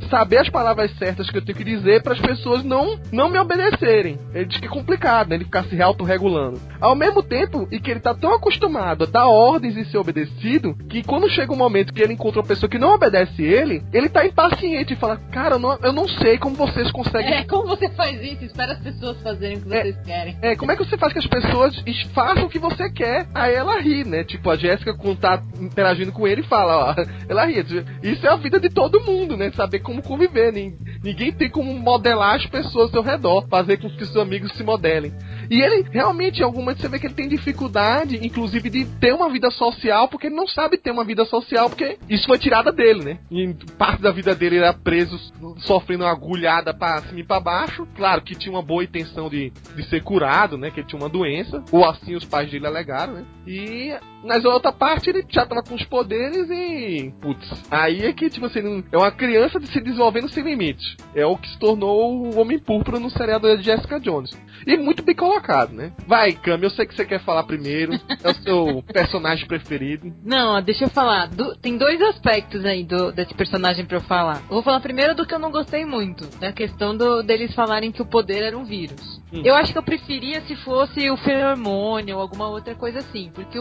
saber as palavras certas que eu tenho que dizer para as pessoas não me obedecerem. Ele diz que é complicado, né? Ele ficar se autorregulando. Ao mesmo tempo, e que ele tá tão acostumado a dar ordens e ser obedecido, que quando chega um momento que ele encontra uma pessoa que não obedece ele tá impaciente e fala, cara, eu não sei como vocês conseguem... Como você faz isso? Espera as pessoas fazerem o que vocês querem. Como é que você faz que as pessoas façam o que você quer? Aí ela ri, né? Tipo, a Jéssica, quando tá interagindo com ele, fala, ó, ela ri. Isso é a vida de todo mundo, né? Saber como conviver. Ninguém tem como modelar as pessoas ao seu redor, fazer com que seus amigos se modelem. E ele, realmente, em algum momento você vê que ele tem dificuldade, inclusive, de ter uma vida social, porque ele não sabe ter uma vida social, porque isso foi tirada dele, né? E parte da vida dele era preso, sofrendo uma agulhada pra cima e pra baixo. Claro que tinha uma boa intenção de ser curado, né? Que ele tinha uma doença, ou assim os pais dele alegaram, né? E mas a outra parte ele já tava com os poderes e... Putz, aí é que, tipo assim, é uma criança de se desenvolvendo sem limite. É o que se tornou o Homem Púrpura no seriado de Jessica Jones. E muito bem colocado, né? Vai, Cami, eu sei que você quer falar primeiro. É o seu personagem preferido. Não, deixa eu falar. Tem dois aspectos aí desse personagem pra eu falar. Eu vou falar primeiro do que eu não gostei muito. Da questão deles falarem que o poder era um vírus. Eu acho que eu preferia se fosse o feromônio ou alguma outra coisa assim. Porque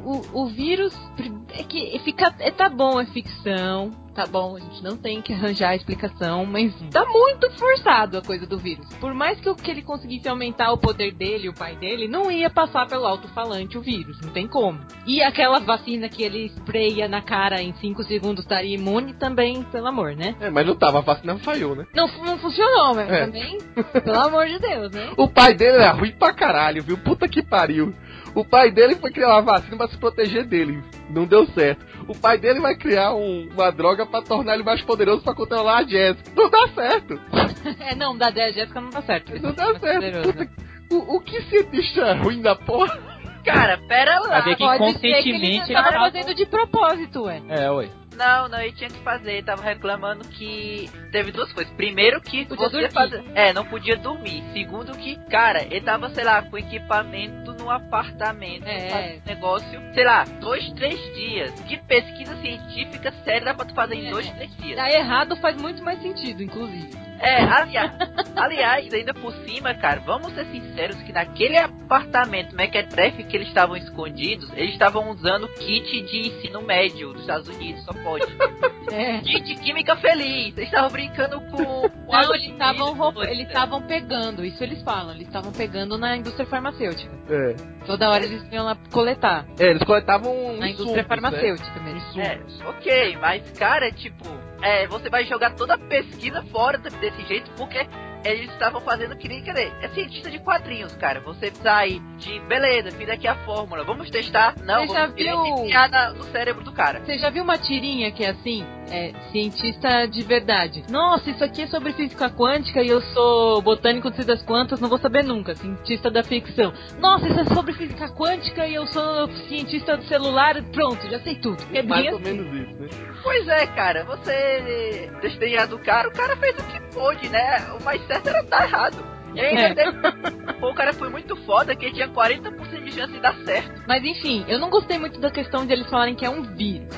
o vírus é que fica... tá bom, é ficção. Tá bom, a gente não tem que arranjar a explicação, mas tá muito forçado a coisa do vírus. Por mais que ele conseguisse aumentar o poder dele, o pai dele, não ia passar pelo alto-falante o vírus, não tem como. E aquela vacina que ele espreia na cara em 5 segundos estaria imune também, pelo amor, né? Mas não tava, a vacina falhou, né? Não funcionou, mas também, pelo amor de Deus, né? O pai dele era ruim pra caralho, viu? Puta que pariu. O pai dele foi criar uma vacina pra se proteger dele. Não deu certo. O pai dele vai criar uma droga pra tornar ele mais poderoso pra controlar a Jéssica. Não dá certo. Não, da Jéssica não dá certo. Não dá certo. Puta, o que cientista ruim da porra? Cara, pera lá. Saber que inconscientemente ele tava fazendo de propósito, ué. Ué. Não, ele tinha que fazer. Ele tava reclamando que teve duas coisas. Primeiro que podia você fazer. Não podia dormir. Segundo que, cara, ele tava, sei lá, com equipamento no apartamento. Negócio, sei lá, 2, 3 dias. Que pesquisa científica séria dá pra tu fazer em 2, 3 dias? Tá errado faz muito mais sentido, inclusive. Aliás, ainda por cima, cara, vamos ser sinceros que naquele apartamento mequetrefe que eles estavam escondidos, eles estavam usando kit de ensino médio dos Estados Unidos, só pode. Kit química feliz, eles estavam brincando com... Não, eles estavam pegando, isso eles falam, eles estavam pegando na indústria farmacêutica. Toda hora eles iam lá coletar. Eles coletavam na indústria farmacêutica mesmo. Ok, mas cara, tipo... você vai jogar toda a pesquisa fora desse jeito, porque eles estavam fazendo que nem, quer dizer, é cientista de quadrinhos, cara. Você sai de, beleza, fiz aqui a fórmula, vamos testar. Não, vamos enfiar no cérebro do cara. Você já viu uma tirinha que é assim? Cientista de verdade. Nossa, isso aqui é sobre física quântica e eu sou botânico das quantas, não vou saber nunca. Cientista da ficção. Nossa, isso é sobre física quântica e eu sou cientista do celular. Pronto, já sei tudo. É mais ou menos isso, né? Pois é, cara, você desdenhar do cara, o cara fez o que pôde, né? O mais certo era dar errado. E ainda o cara foi muito foda que tinha 40% de chance de dar certo. Mas enfim, eu não gostei muito da questão de eles falarem que é um vírus.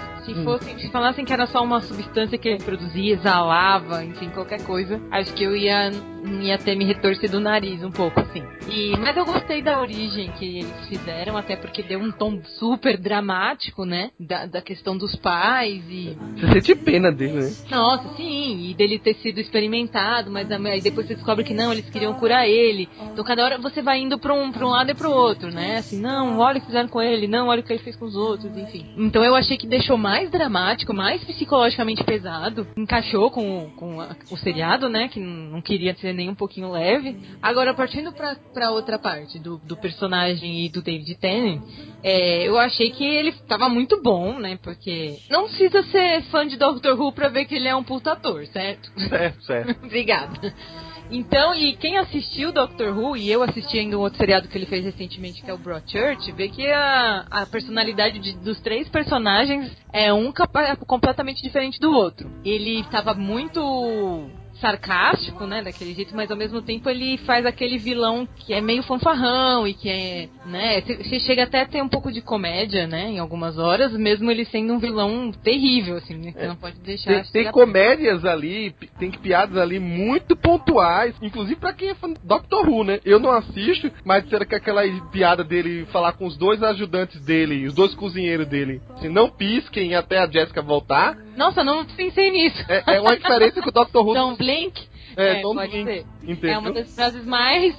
Se falassem que era só uma substância que ele produzia, exalava, enfim, qualquer coisa, acho que eu ia ter me retorcido o nariz um pouco, assim. Mas eu gostei da origem que eles fizeram, até porque deu um tom super dramático, né? Da questão dos pais e... Você sente pena dele, né? Nossa, sim, e dele ter sido experimentado, mas aí depois você descobre que não, eles queriam curar ele. Então cada hora você vai indo pra um lado e pro outro, né? Assim, não, olha o que fizeram com ele, não, olha o que ele fez com os outros, enfim. Então eu achei que deixou mais dramático, mais psicologicamente pesado, encaixou com o seriado, né, que não queria ser nem um pouquinho leve. Agora, partindo pra outra parte do personagem e do David Tennant, eu achei que ele tava muito bom, né, porque não precisa ser fã de Doctor Who pra ver que ele é um puta ator, certo? Certo. Obrigada. Então, e quem assistiu Doctor Who, e eu assisti ainda um outro seriado que ele fez recentemente, que é o Broadchurch, vê que a personalidade dos 3 personagens é completamente diferente do outro. Ele estava muito sarcástico, né, daquele jeito, mas ao mesmo tempo ele faz aquele vilão que é meio fanfarrão e que é, né, você chega até a ter um pouco de comédia, né, em algumas horas, mesmo ele sendo um vilão terrível, assim, né, você não pode deixar... Tem comédias ali, tem piadas ali muito pontuais, inclusive pra quem é fã do Doctor Who, né, eu não assisto, mas disseram que aquela piada dele falar com os 2 ajudantes dele, os 2 cozinheiros dele, assim, não pisquem até a Jessica voltar. Nossa, não pensei nisso. É uma diferença que o Dr. Who... Don't blink. Don't pode blink. ser. Entendeu? É uma das frases mais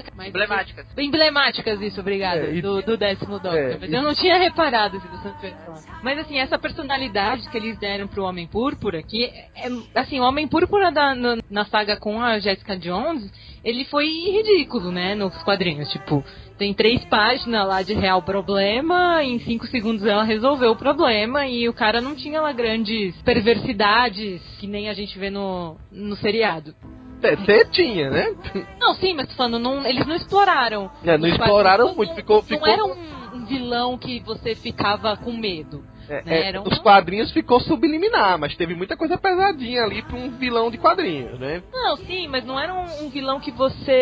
emblemáticas, isso, obrigada, do 10º Doctor. Mas eu não tinha reparado se você não tivesse falado. Mas assim, essa personalidade que eles deram pro Homem Púrpura, que assim, o Homem Púrpura na saga com a Jessica Jones, ele foi ridículo, né, nos quadrinhos, tipo... Tem 3 páginas lá de real problema, em 5 segundos ela resolveu o problema e o cara não tinha lá grandes perversidades que nem a gente vê no seriado. Você tinha, né? Não, sim, mas tô falando, eles não exploraram. Não exploraram muito, ficou... Não era um vilão que você ficava com medo. Né? Os quadrinhos ficou subliminar, mas teve muita coisa pesadinha ali pra um vilão de quadrinhos, né? Não, sim, mas não era um vilão que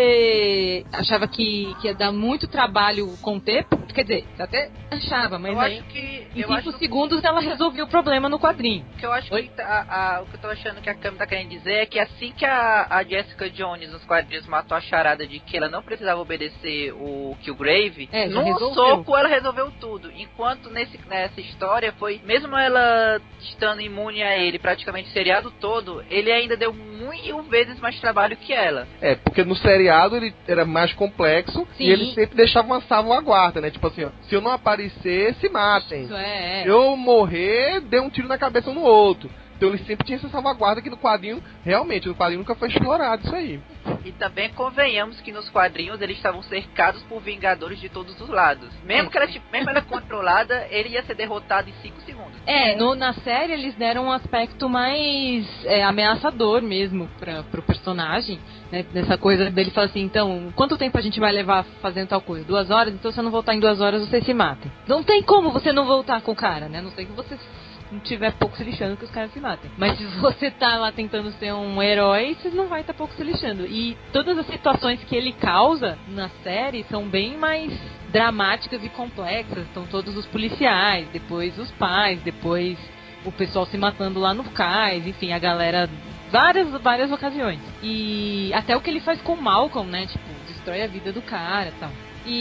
você achava que ia dar muito trabalho conter. Quer dizer, você até achava, mas aí, em 5 segundos ela resolveu o problema no quadrinho. Que eu acho que o que eu tô achando que a Cami tá querendo dizer é que assim que a Jessica Jones nos quadrinhos matou a charada de que ela não precisava obedecer o Killgrave, num soco ela resolveu tudo. Enquanto nessa história foi, mesmo ela estando imune a ele praticamente o seriado todo, ele ainda deu 1000 vezes mais trabalho que ela. Porque no seriado ele era mais complexo. Sim. E ele sempre deixava uma salvaguarda, né? Tipo assim, ó, se eu não aparecer, se matem. Isso Se eu morrer, dê um tiro na cabeça um no outro. Então ele sempre tinha essa salvaguarda que no quadrinho, realmente, no quadrinho nunca foi explorado isso aí. E também convenhamos que nos quadrinhos eles estavam cercados por Vingadores de todos os lados. Mesmo ela controlada, ele ia ser derrotado em 5 segundos. Na série eles deram um aspecto mais ameaçador mesmo pro personagem, né? Nessa coisa dele falar assim, então, quanto tempo a gente vai levar fazendo tal coisa? 2 horas? Então se eu não voltar em 2 horas, vocês se matem. Não tem como você não voltar com o cara, né? Não sei que você não tiver pouco se lixando que os caras se matem. Mas se você tá lá tentando ser um herói, você não vai estar pouco se lixando. E todas as situações que ele causa na série são bem mais dramáticas e complexas. Estão todos os policiais, depois os pais, depois o pessoal se matando lá no cais, enfim, a galera... Várias ocasiões. E até o que ele faz com o Malcolm, né? Tipo, destrói a vida do cara e tal.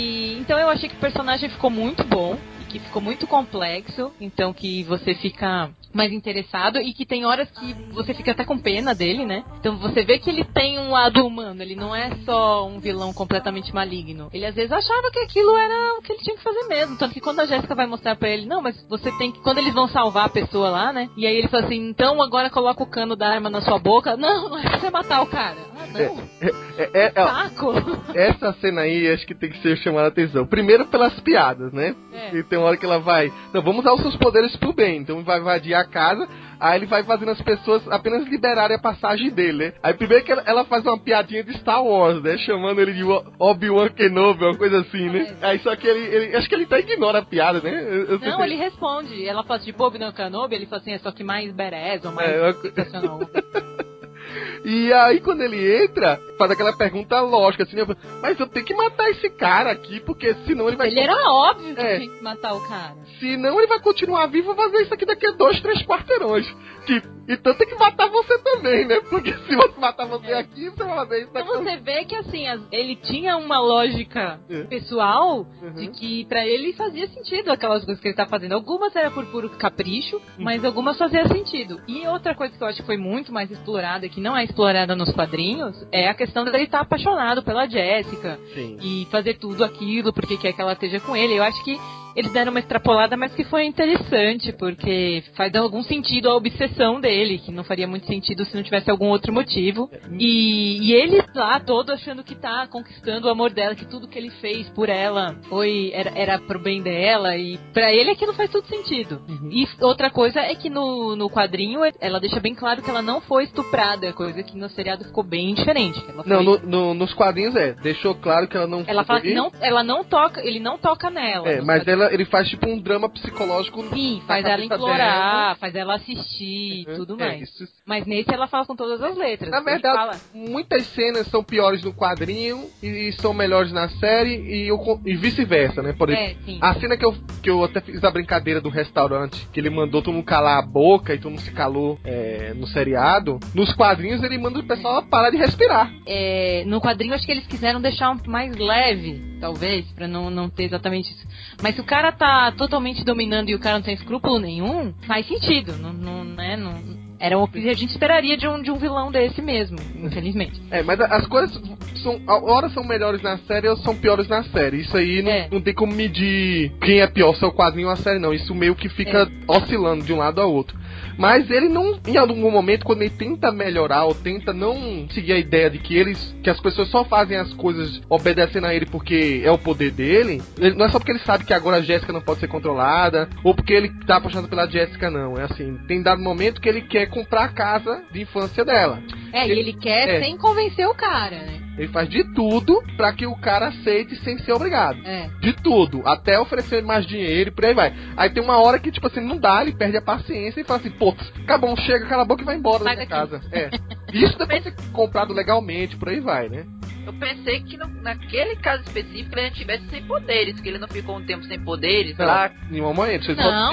E então eu achei que o personagem ficou muito bom, que ficou muito complexo, então que você fica mais interessado e que tem horas que você fica até com pena dele, né? Então você vê que ele tem um lado humano, ele não é só um vilão completamente maligno. Ele às vezes achava que aquilo era o que ele tinha que fazer mesmo, tanto que quando a Jéssica vai mostrar pra ele, não, mas você tem que... Quando eles vão salvar a pessoa lá, né? E aí ele fala assim, então agora coloca o cano da arma na sua boca. Não é pra você matar o cara. Não. Saco. Essa cena aí acho que tem que ser chamada a atenção. Primeiro pelas piadas, né? E tem uma hora que ela vai... Não, vamos usar os seus poderes pro bem. Então vai invadir a casa, aí ele vai fazendo as pessoas apenas liberarem a passagem dele, né? Aí primeiro que ela faz uma piadinha de Star Wars, né? Chamando ele de Obi-Wan Kenobi, uma coisa assim, né? Aí só que ele acho que ele até ignora a piada, né? Não, ele responde. Ela fala de Obi-Wan Kenobi, ele fala assim, é só que mais badass ou mais sensacional. E aí quando ele entra, faz aquela pergunta lógica, assim, mas eu tenho que matar esse cara aqui, porque senão ele vai... Ele era óbvio que tinha que matar o cara. Senão ele vai continuar vivo e fazer isso aqui daqui a 2, 3 quarteirões. Então tem que matar você também, né? Porque se você matar você aqui, você vai fazer isso daqui. Então você vê que assim, ele tinha uma lógica pessoal de que pra ele fazia sentido aquelas coisas que ele tá fazendo. Algumas era por puro capricho, mas algumas fazia sentido. E outra coisa que eu acho que foi muito mais explorada, que não é explorada nos quadrinhos, é a questão dele estar apaixonado pela Jessica. Sim. E fazer tudo aquilo porque quer que ela esteja com ele. Eu acho que eles deram uma extrapolada, mas que foi interessante, porque faz algum sentido a obsessão dele, que não faria muito sentido se não tivesse algum outro motivo. E ele lá todo achando que tá conquistando o amor dela, que tudo que ele fez por ela era pro bem dela, e pra ele aquilo faz todo sentido. E outra coisa é que no quadrinho ela deixa bem claro que ela não foi estuprada, coisa que no seriado ficou bem diferente. Nos quadrinhos deixou claro que ela não ela fala que ele não toca nela. Mas ela ele faz tipo um drama psicológico. Sim, na faz ela cabeça implorar, dela. faz ela assistir e tudo mais. Isso. Mas nesse ela fala com todas as letras. Na Ele verdade, fala, muitas cenas são piores no quadrinho e são melhores na série e vice-versa, né? Por exemplo, sim. a cena que eu até fiz a brincadeira do restaurante, que ele mandou todo mundo calar a boca e todo mundo se calou no seriado, nos quadrinhos ele manda o pessoal parar de respirar. No quadrinho acho que eles quiseram deixar mais leve, talvez, pra não ter exatamente isso. Mas se o cara tá totalmente dominando e o cara não tem escrúpulo nenhum, faz sentido, era o que a gente esperaria de um vilão desse mesmo, infelizmente. Mas as coisas horas são melhores na série ou são piores na série. Isso aí não tem como medir quem é pior, se é o quadrinho ou a série, não. Isso meio que fica oscilando de um lado ao outro. Mas ele não, em algum momento, quando ele tenta melhorar ou tenta não seguir a ideia de que as pessoas só fazem as coisas obedecendo a ele porque é o poder dele, não é só porque ele sabe que agora a Jéssica não pode ser controlada, ou porque ele tá apaixonado pela Jéssica, não. É assim, tem dado momento que ele quer comprar a casa de infância dela. E ele quer sem convencer o cara, né? Ele faz de tudo pra que o cara aceite sem ser obrigado. De tudo. Até oferecer mais dinheiro e por aí vai. Aí tem uma hora que, tipo assim, não dá, ele perde a paciência e fala assim, pô, acabou, chega, cala a boca e vai embora da minha casa. Isso depois de ser comprado legalmente, por aí vai, né? Eu pensei que naquele caso específico ele tivesse sem poderes, que ele não ficou um tempo sem poderes, lá. Em um momento.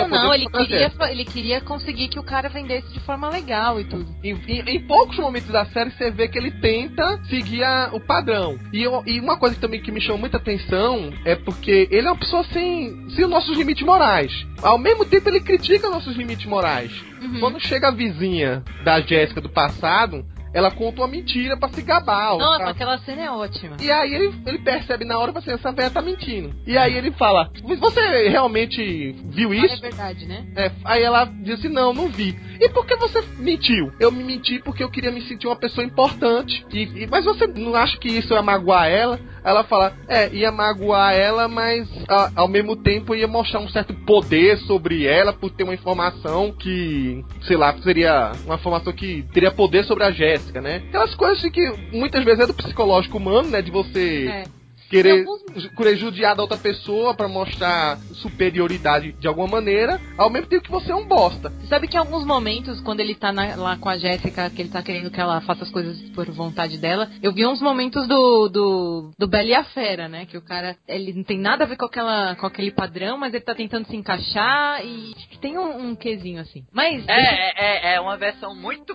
Ele queria conseguir que o cara vendesse de forma legal e tudo. Em poucos momentos da série você vê que ele tenta seguir o padrão. E uma coisa também que me chamou muita atenção é porque ele é uma pessoa sem os nossos limites morais. Ao mesmo tempo ele critica nossos limites morais. Quando chega a vizinha da Jéssica do passado, ela conta uma mentira pra se gabar. Nossa, aquela cena é ótima. E aí ele percebe na hora, assim, essa velha tá mentindo. E aí ele fala, você realmente viu isso? É verdade, né? Aí ela diz assim, não vi. E por que você mentiu? Eu me menti porque eu queria me sentir uma pessoa importante. Mas você não acha que isso ia magoar ela? Ela fala, ia magoar ela, mas ao mesmo tempo ia mostrar um certo poder sobre ela por ter uma informação que, sei lá, seria uma informação que teria poder sobre a Jéssica, né? Aquelas coisas que muitas vezes é do psicológico humano, né? De você querer judiar da outra pessoa pra mostrar superioridade de alguma maneira, ao mesmo tempo que você é um bosta. Você sabe que em alguns momentos, quando ele tá lá com a Jéssica, que ele tá querendo que ela faça as coisas por vontade dela, eu vi uns momentos do Bela e a Fera, né? Que o cara, ele não tem nada a ver com aquele padrão, mas ele tá tentando se encaixar e tem um quesinho assim. Mas é uma versão muito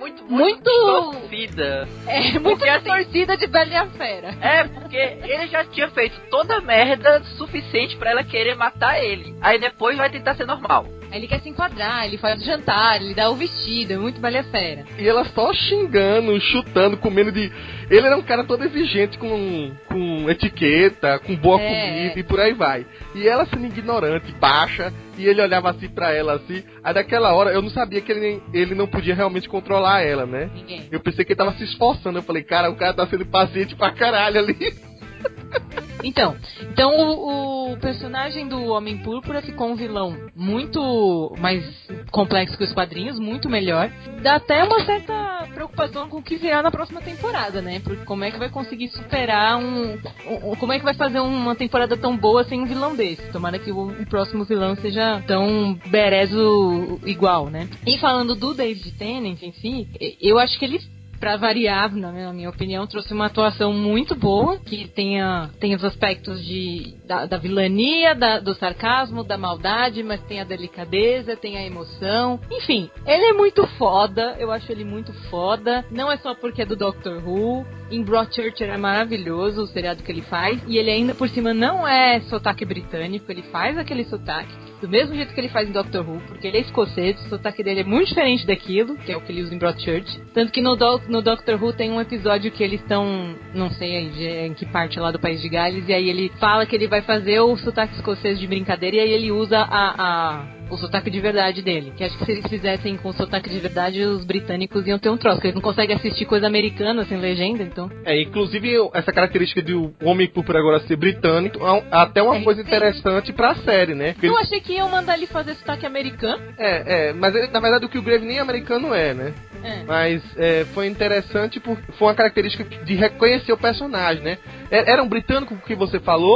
distorcida. Muito distorcida de Bela e a Fera. Porque ele já tinha feito toda a merda suficiente pra ela querer matar ele. Aí depois vai tentar ser normal. Aí ele quer se enquadrar, ele faz o jantar, ele dá o vestido, é muito Bela e a Fera. E ela só xingando, chutando, comendo de... Ele era um cara todo exigente com etiqueta, com boa comida e por aí vai. E ela sendo ignorante, baixa, e ele olhava assim pra ela, assim. Aí daquela hora, eu não sabia que ele não podia realmente controlar ela, né? Ninguém. Eu pensei que ele tava se esforçando. Eu falei, cara, o cara tá sendo paciente pra caralho ali. Então o personagem do Homem Púrpura ficou um vilão muito mais complexo que os quadrinhos, muito melhor. Dá até uma certa preocupação com o que virá na próxima temporada, né? Porque como é que vai conseguir superar como é que vai fazer uma temporada tão boa sem um vilão desse? Tomara que o próximo vilão seja tão berezo igual, né? E falando do David Tennant em si, eu acho que ele, pra variar, na minha opinião, trouxe uma atuação muito boa, que tem os aspectos da vilania, do sarcasmo, da maldade, mas tem a delicadeza, tem a emoção. Enfim, ele é muito foda, eu acho ele muito foda. Não é só porque é do Doctor Who. Em Broadchurch é maravilhoso o seriado que ele faz, e ele ainda por cima não é sotaque britânico, ele faz aquele sotaque do mesmo jeito que ele faz em Doctor Who, porque ele é escocês, o sotaque dele é muito diferente daquilo, que é o que ele usa em Broadchurch. Tanto que no Doctor Who tem um episódio que eles estão, não sei em que parte lá do País de Gales, e aí ele fala que ele vai fazer o sotaque escocês de brincadeira, e aí ele usa o sotaque de verdade dele. Que acho que se eles fizessem com o sotaque de verdade, os britânicos iam ter um troço, porque eles não conseguem assistir coisa americana sem legenda, então... Inclusive essa característica do Homem Púrpura agora ser britânico, até uma coisa interessante pra série, né? Eu achei que iam mandar ele fazer sotaque americano. Mas ele, na verdade o Kilgrave nem americano né? Mas foi interessante porque foi uma característica de reconhecer o personagem, né? Era um britânico que você falou,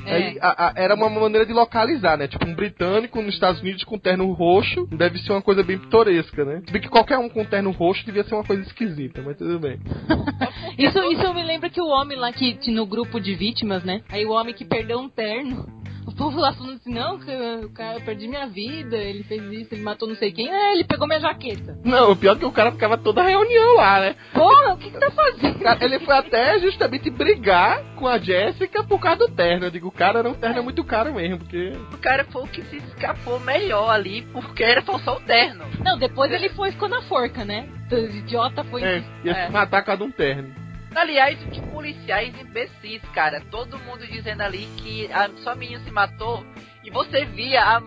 Aí, era uma maneira de localizar, né? Tipo, um britânico nos Estados Unidos com terno roxo deve ser uma coisa bem pitoresca, né? Se bem que qualquer um com terno roxo devia ser uma coisa esquisita, mas tudo bem. Isso me lembra que o homem lá que no grupo de vítimas, né? Aí o homem que perdeu um terno, o povo lá falando assim, não, o cara, eu perdi minha vida, ele fez isso, ele matou não sei quem, ele pegou minha jaqueta. Não, o pior é que o cara ficava toda a reunião lá, né? Porra, o que tá fazendo? Cara, ele foi até justamente brigar com a Jessica por causa do terno. Eu digo, o cara era um terno muito caro mesmo, porque... O cara foi o que se escapou melhor ali, porque era só o terno. Não, depois ele ficou na forca, né? O idiota foi... ia se matar por causa de um terno. Aliás, que policiais imbecis, cara. Todo mundo dizendo ali que a sua menina se matou e você via a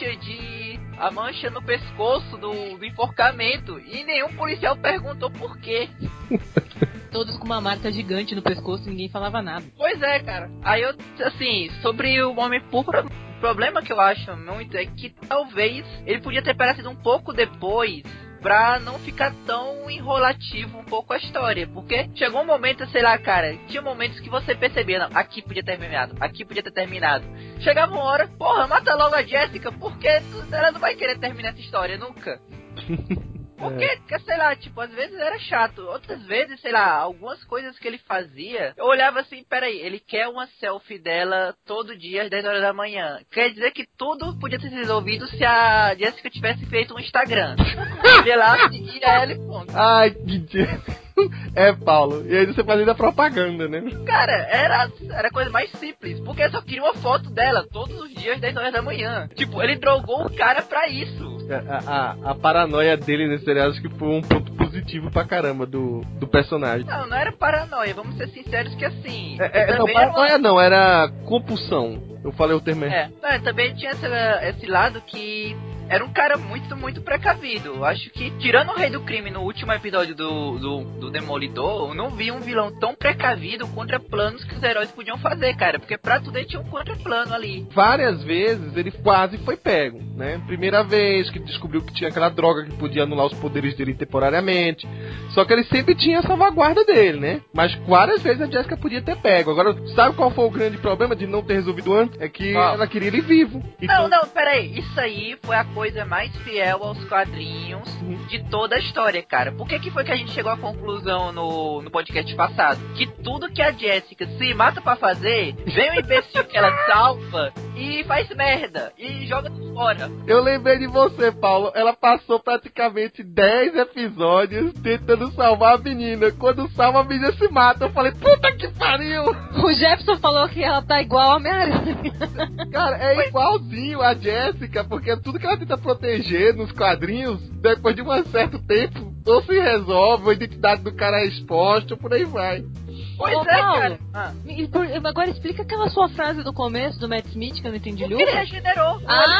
mancha no pescoço do enforcamento e nenhum policial perguntou por quê. Todos com uma marca gigante no pescoço e ninguém falava nada. Pois é, cara. Aí eu, assim, sobre o Homem Púrpura, o problema que eu acho muito é que talvez ele podia ter aparecido um pouco depois pra não ficar tão enrolativo um pouco a história. Porque chegou um momento, sei lá, cara, tinha momentos que você percebia, não, aqui podia ter terminado, aqui podia ter terminado. Chegava uma hora, porra, mata logo a Jessica, porque ela não vai querer terminar essa história nunca. Porque, sei lá, tipo, às vezes era chato. Outras vezes, sei lá, algumas coisas que ele fazia, eu olhava assim, peraí, ele quer uma selfie dela todo dia às 10 horas da manhã. Quer dizer que tudo podia ter sido resolvido se a Jessica tivesse feito um Instagram. Ia lá, seguia ela e ponto. Ai, que Paulo, e aí você fazia a propaganda, né? Cara, era a coisa mais simples, porque eu só queria uma foto dela todos os dias às 10 horas da manhã. Tipo, ele drogou o cara pra isso. A paranoia dele nesse seriado acho que foi um ponto positivo pra caramba do personagem. Não era paranoia, vamos ser sinceros que assim... Não, paranoia não, era compulsão. Eu falei o termo também tinha esse lado que era um cara muito, muito precavido. Eu acho que, tirando o Rei do Crime no último episódio do Demolidor, eu não vi um vilão tão precavido contra planos que os heróis podiam fazer, cara. Porque pra tudo ele tinha um contraplano ali. Várias vezes ele quase foi pego, né? Primeira vez que descobriu que tinha aquela droga que podia anular os poderes dele temporariamente. Só que ele sempre tinha a salvaguarda dele, né? Mas várias vezes a Jessica podia ter pego. Agora, sabe qual foi o grande problema de não ter resolvido antes? É que ela queria ele vivo. Então... Não, peraí. Isso aí foi a coisa mais fiel aos quadrinhos de toda a história, cara. Por que foi que a gente chegou à conclusão no podcast passado? Que tudo que a Jessica se mata pra fazer, vem um imbecil que ela salva e faz merda. E joga fora. Eu lembrei de você, Paulo. Ela passou praticamente 10 episódios tentando salvar a menina. Quando salva, a menina se mata. Eu falei, puta que pariu! O Jefferson falou que ela tá igual a Homem-Aranha. Cara, é igualzinho a Jessica, porque tudo que ela tenta proteger nos quadrinhos, depois de um certo tempo, ou se resolve, a identidade do cara é exposta, por aí vai. Pois Paulo, cara. Agora explica aquela sua frase do começo do Matt Smith que eu não entendi. Ele regenerou.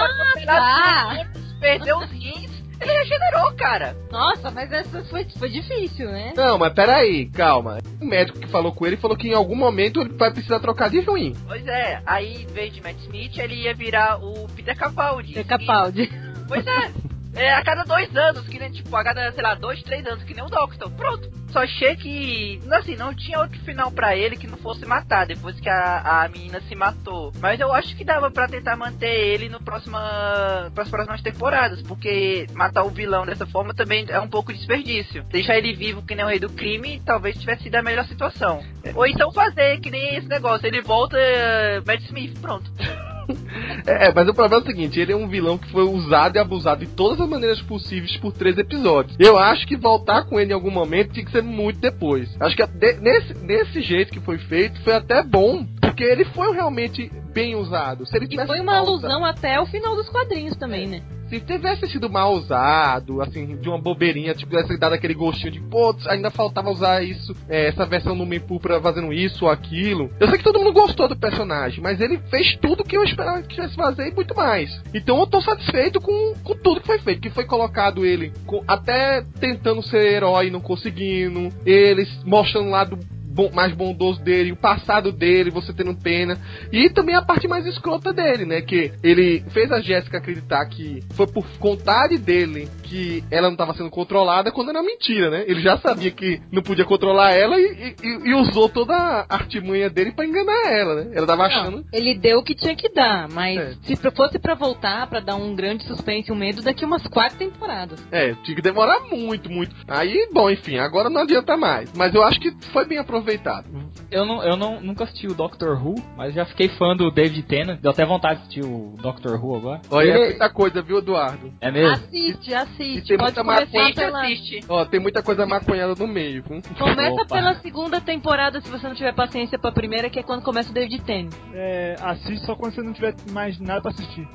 Perdeu os rins. Ele regenerou, cara. Nossa, mas essa foi difícil, né? Não, mas peraí, calma. O médico que falou com ele falou que em algum momento ele vai precisar trocar de ruim. Pois é, aí em vez de Matt Smith, ele ia virar o Peter Capaldi. Pois é. A cada 2 anos, que nem, tipo, a cada, sei lá, 2, 3 anos, que nem o Doctor. Pronto. Só achei que, assim, não tinha outro final pra ele que não fosse matar, depois que a menina se matou. Mas eu acho que dava pra tentar manter ele pras próximas temporadas, porque matar o vilão dessa forma também é um pouco desperdício. Deixar ele vivo que nem o Rei do Crime, talvez tivesse sido a melhor situação. Ou então fazer que nem esse negócio, ele volta Matt Smith, pronto. Mas o problema é o seguinte, ele é um vilão que foi usado e abusado de todas as maneiras possíveis por 3 episódios. Eu acho que voltar com ele em algum momento tinha que ser muito depois. Acho que nesse jeito que foi feito, foi até bom, porque ele foi realmente bem usado. Se ele e foi uma alusão até o final dos quadrinhos também, né? Se tivesse sido mal usado, assim, de uma bobeirinha, tipo, tivesse dado aquele gostinho de, pô, ainda faltava usar isso, essa versão do Homem Púrpura fazendo isso ou aquilo. Eu sei que todo mundo gostou do personagem, mas ele fez tudo que eu esperava que tivesse fazer e muito mais. Então eu tô satisfeito com tudo que foi feito, que foi colocado ele até tentando ser herói e não conseguindo, eles mostrando o lado mais bondoso dele, o passado dele, você tendo pena. E também a parte mais escrota dele, né? Que ele fez a Jéssica acreditar que foi por vontade dele que ela não estava sendo controlada, quando era mentira, né? Ele já sabia que não podia controlar ela e usou toda a artimanha dele pra enganar ela, né? Ela tava achando... Ele deu o que tinha que dar, mas se fosse pra voltar, pra dar um grande suspense e um medo, daqui umas 4 temporadas. Tinha que demorar muito. Aí, bom, enfim, agora não adianta mais. Mas eu acho que foi bem aproveitado. Eu nunca assisti o Doctor Who, mas já fiquei fã do David Tennant. Deu até vontade de assistir o Doctor Who agora. Olha, é muita coisa, viu, Eduardo? É mesmo? Assiste. Tem Pode muita começar pela... Ó, tem muita coisa maconhada no meio, viu? Começa pela segunda temporada, se você não tiver paciência pra primeira, que é quando começa o David Tennant. Assiste só quando você não tiver mais nada pra assistir.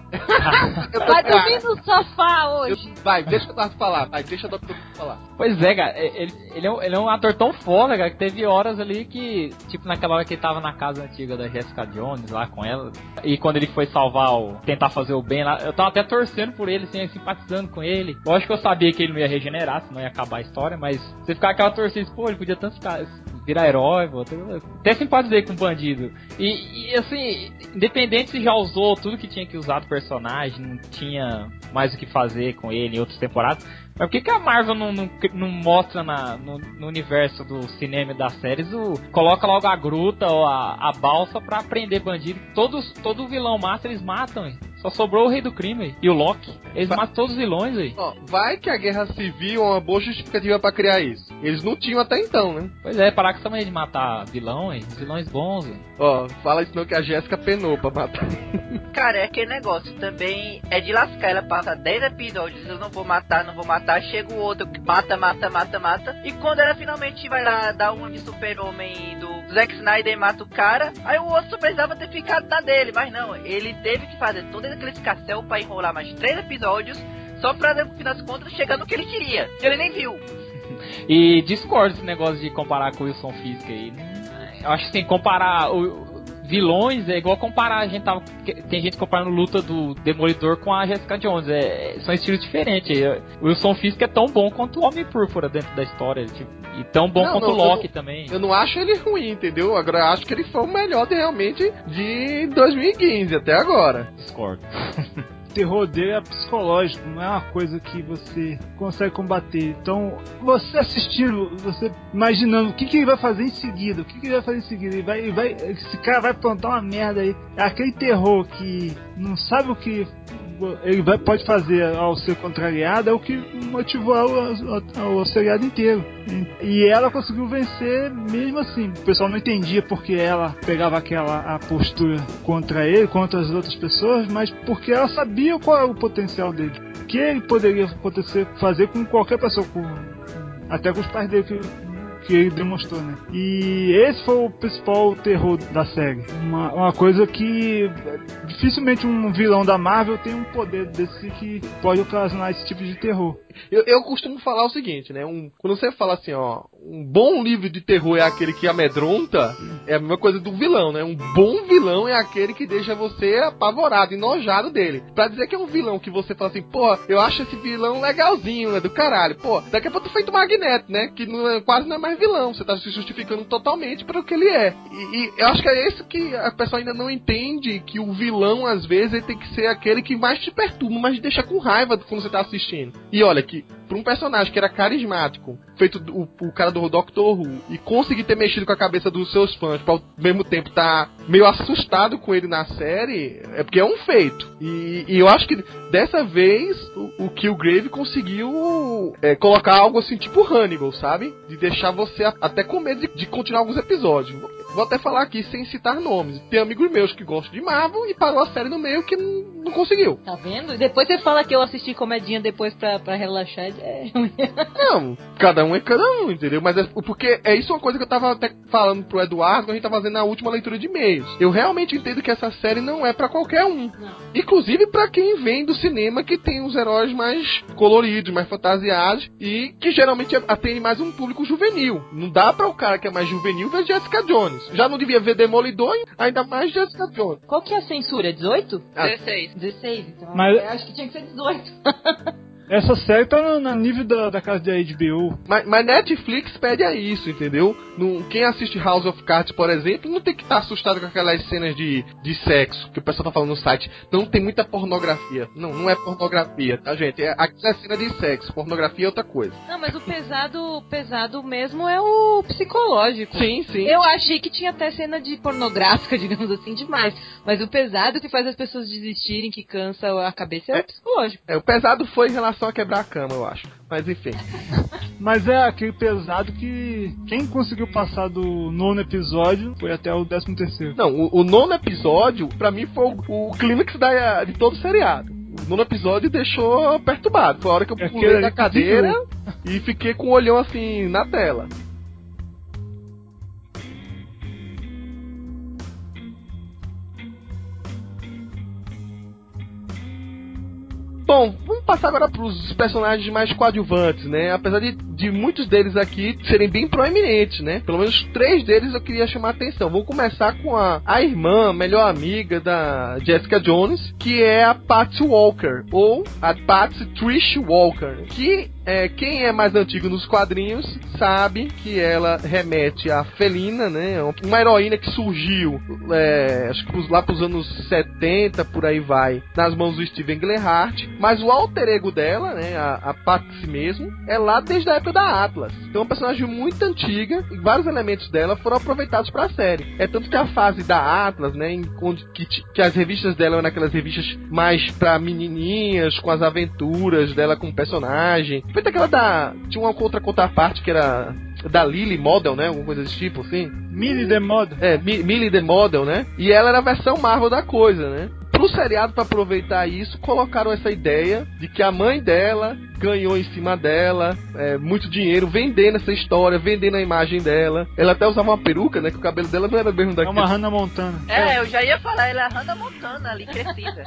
Vai dormir no sofá hoje. Vai, deixa o Eduardo falar. Deixa o Dr. falar. Pois é, cara, ele é um ator tão foda, cara, que teve horas ali que, tipo, naquela hora que ele tava na casa antiga da Jessica Jones, lá com ela, e quando ele foi tentar fazer o bem lá, eu tava até torcendo por ele, assim, simpatizando com ele. Lógico que eu sabia que ele não ia regenerar, senão ia acabar a história, mas você ficar aquela torcida, pô, ele podia tanto virar herói, até simpatizei com o bandido. E assim, independente se já usou tudo que tinha que usar do personagem, não tinha mais o que fazer com ele em outras temporadas, mas por que a Marvel não mostra no universo do cinema e das séries, coloca logo a gruta ou a balsa pra prender bandido? Todo vilão massa eles matam, hein? Só sobrou o Rei do Crime e o Loki. Eles matam todos os vilões aí. Vai que a Guerra Civil é uma boa justificativa pra criar isso. Eles não tinham até então, né? Pois é, parar com essa mania de matar vilão, hein? Vilões bons, hein? Fala isso não que a Jéssica penou pra matar. Cara, é aquele negócio também é de lascar. Ela passa 10 episódios, eu não vou matar. Chega o outro que mata. E quando ela finalmente vai lá dar uma de Super-Homem do Zack Snyder e mata o cara, aí o outro só precisava ter ficado na dele. Mas não, ele teve que fazer todo aquele escarcéu pra enrolar mais 3 episódios, só pra, no final das contas, chegar no que ele queria. Ele nem viu. E discordo desse negócio de comparar com o Wilson Fisk aí. Eu acho que tem que comparar vilões, é igual comparar, tem gente comparando luta do Demolidor com a Jessica Jones, são estilos diferentes. O Wilson Fisk é tão bom quanto o Homem-Púrpura dentro da história, e tão bom quanto o Loki também. Eu não acho ele ruim, entendeu? Agora eu acho que ele foi o melhor realmente de 2015 até agora. Discordo. O terror dele é psicológico, não é uma coisa que você consegue combater. Então, você assistindo, você imaginando o que ele vai fazer em seguida, esse cara vai plantar uma merda aí. É aquele terror que não sabe o que ele pode fazer ao ser contrariado, é o que motivou o seriado inteiro. E ela conseguiu vencer mesmo assim. O pessoal não entendia porque ela pegava a postura contra ele, contra as outras pessoas, mas porque ela sabia qual é o potencial dele. O que ele poderia fazer com qualquer pessoa, até com os pais dele que ele demonstrou, né? E esse foi o principal terror da série. Uma coisa que dificilmente um vilão da Marvel tem um poder desse que pode ocasionar esse tipo de terror. Eu costumo falar o seguinte, né? Quando você fala assim, um bom livro de terror é aquele que amedronta, é a mesma coisa do vilão, né? Um bom vilão é aquele que deixa você apavorado, enojado dele. Pra dizer que é um vilão que você fala assim, pô, eu acho esse vilão legalzinho, é do caralho. Pô, daqui a pouco tu feito Magneto, né? Que quase não é mais vilão, você tá se justificando totalmente para o que ele é. E eu acho que é isso que a pessoa ainda não entende, que o vilão, às vezes, ele tem que ser aquele que mais te perturba, mais te deixa com raiva quando você tá assistindo. E olha, que pra um personagem que era carismático, feito o cara do Doctor Who, e conseguir ter mexido com a cabeça dos seus fãs, pra ao mesmo tempo tá meio assustado com ele na série, é porque é um feito. E eu acho que dessa vez o Killgrave conseguiu colocar algo assim, tipo Hannibal, sabe? De deixar você até com medo de continuar alguns episódios. Vou até falar aqui sem citar nomes. Tem amigos meus que gostam de Marvel e parou a série no meio que não conseguiu. Tá vendo? E depois você fala que eu assisti comedinha depois pra relaxar. Não, cada um é cada um, entendeu? Mas porque é isso uma coisa que eu tava até falando pro Eduardo quando a gente tava fazendo a última leitura de e-mails. Eu realmente entendo que essa série não é pra qualquer um. Não. Inclusive pra quem vem do cinema, que tem os heróis mais coloridos, mais fantasiados e que geralmente atende mais um público juvenil. Não dá pra o cara que é mais juvenil ver Jessica Jones. Já não devia ver Demolidor, ainda mais Jessica Jones. Qual que é a censura? 18? 16. 16, então. Mas... eu acho que tinha que ser 18. Essa série tá no nível da casa da HBO. Mas Netflix pede a isso, entendeu? Quem assiste House of Cards, por exemplo, não tem que estar assustado com aquelas cenas de sexo que o pessoal tá falando no site. Não tem muita pornografia. Não é pornografia, tá, gente? Aquilo é cena de sexo. Pornografia é outra coisa. Não, mas o pesado mesmo é o psicológico. Sim, sim. Eu achei que tinha até cena de pornográfica, digamos assim, demais. Mas o pesado que faz as pessoas desistirem, que cansa a cabeça, é o psicológico. O pesado foi em relação a quebrar a cama, eu acho. Mas enfim. Mas é aquele pesado que quem conseguiu passar do 9º episódio foi até o 13º. Não, o 9º episódio, pra mim, foi o clímax de todo o seriado. O 9º episódio deixou perturbado. Foi a hora que eu pulei da cadeira e fiquei com o olhão assim na tela. Bom, vamos passar agora pros personagens mais coadjuvantes, né? Apesar de muitos deles aqui serem bem proeminentes, né? Pelo menos 3 deles eu queria chamar a atenção. Vou começar com a irmã, melhor amiga da Jessica Jones, que é a Patsy Walker, ou a Patsy Trish Walker, que quem é mais antigo nos quadrinhos sabe que ela remete à Felina, né? Uma heroína que surgiu, acho que lá pros anos 70, por aí vai, nas mãos do Steven Gerhardt, mas o alter ego dela, né? A Patsy mesmo, é lá desde a época da Atlas. Então é uma personagem muito antiga e vários elementos dela foram aproveitados para a série. É tanto que a fase da Atlas, né? Que as revistas dela eram aquelas revistas mais pra menininhas, com as aventuras dela com o personagem. Feita aquela tinha uma outra contraparte que era da Lily Model, né? Alguma coisa desse tipo, assim. Millie the Model. Millie the Model, né? E ela era a versão Marvel da coisa, né? Pro seriado, pra aproveitar isso, colocaram essa ideia de que a mãe dela ganhou em cima dela muito dinheiro vendendo essa história, vendendo a imagem dela. Ela até usava uma peruca, né? Que o cabelo dela não era mesmo daquele. É uma Hannah Montana. Eu já ia falar, ela é a Hannah Montana ali, crescida.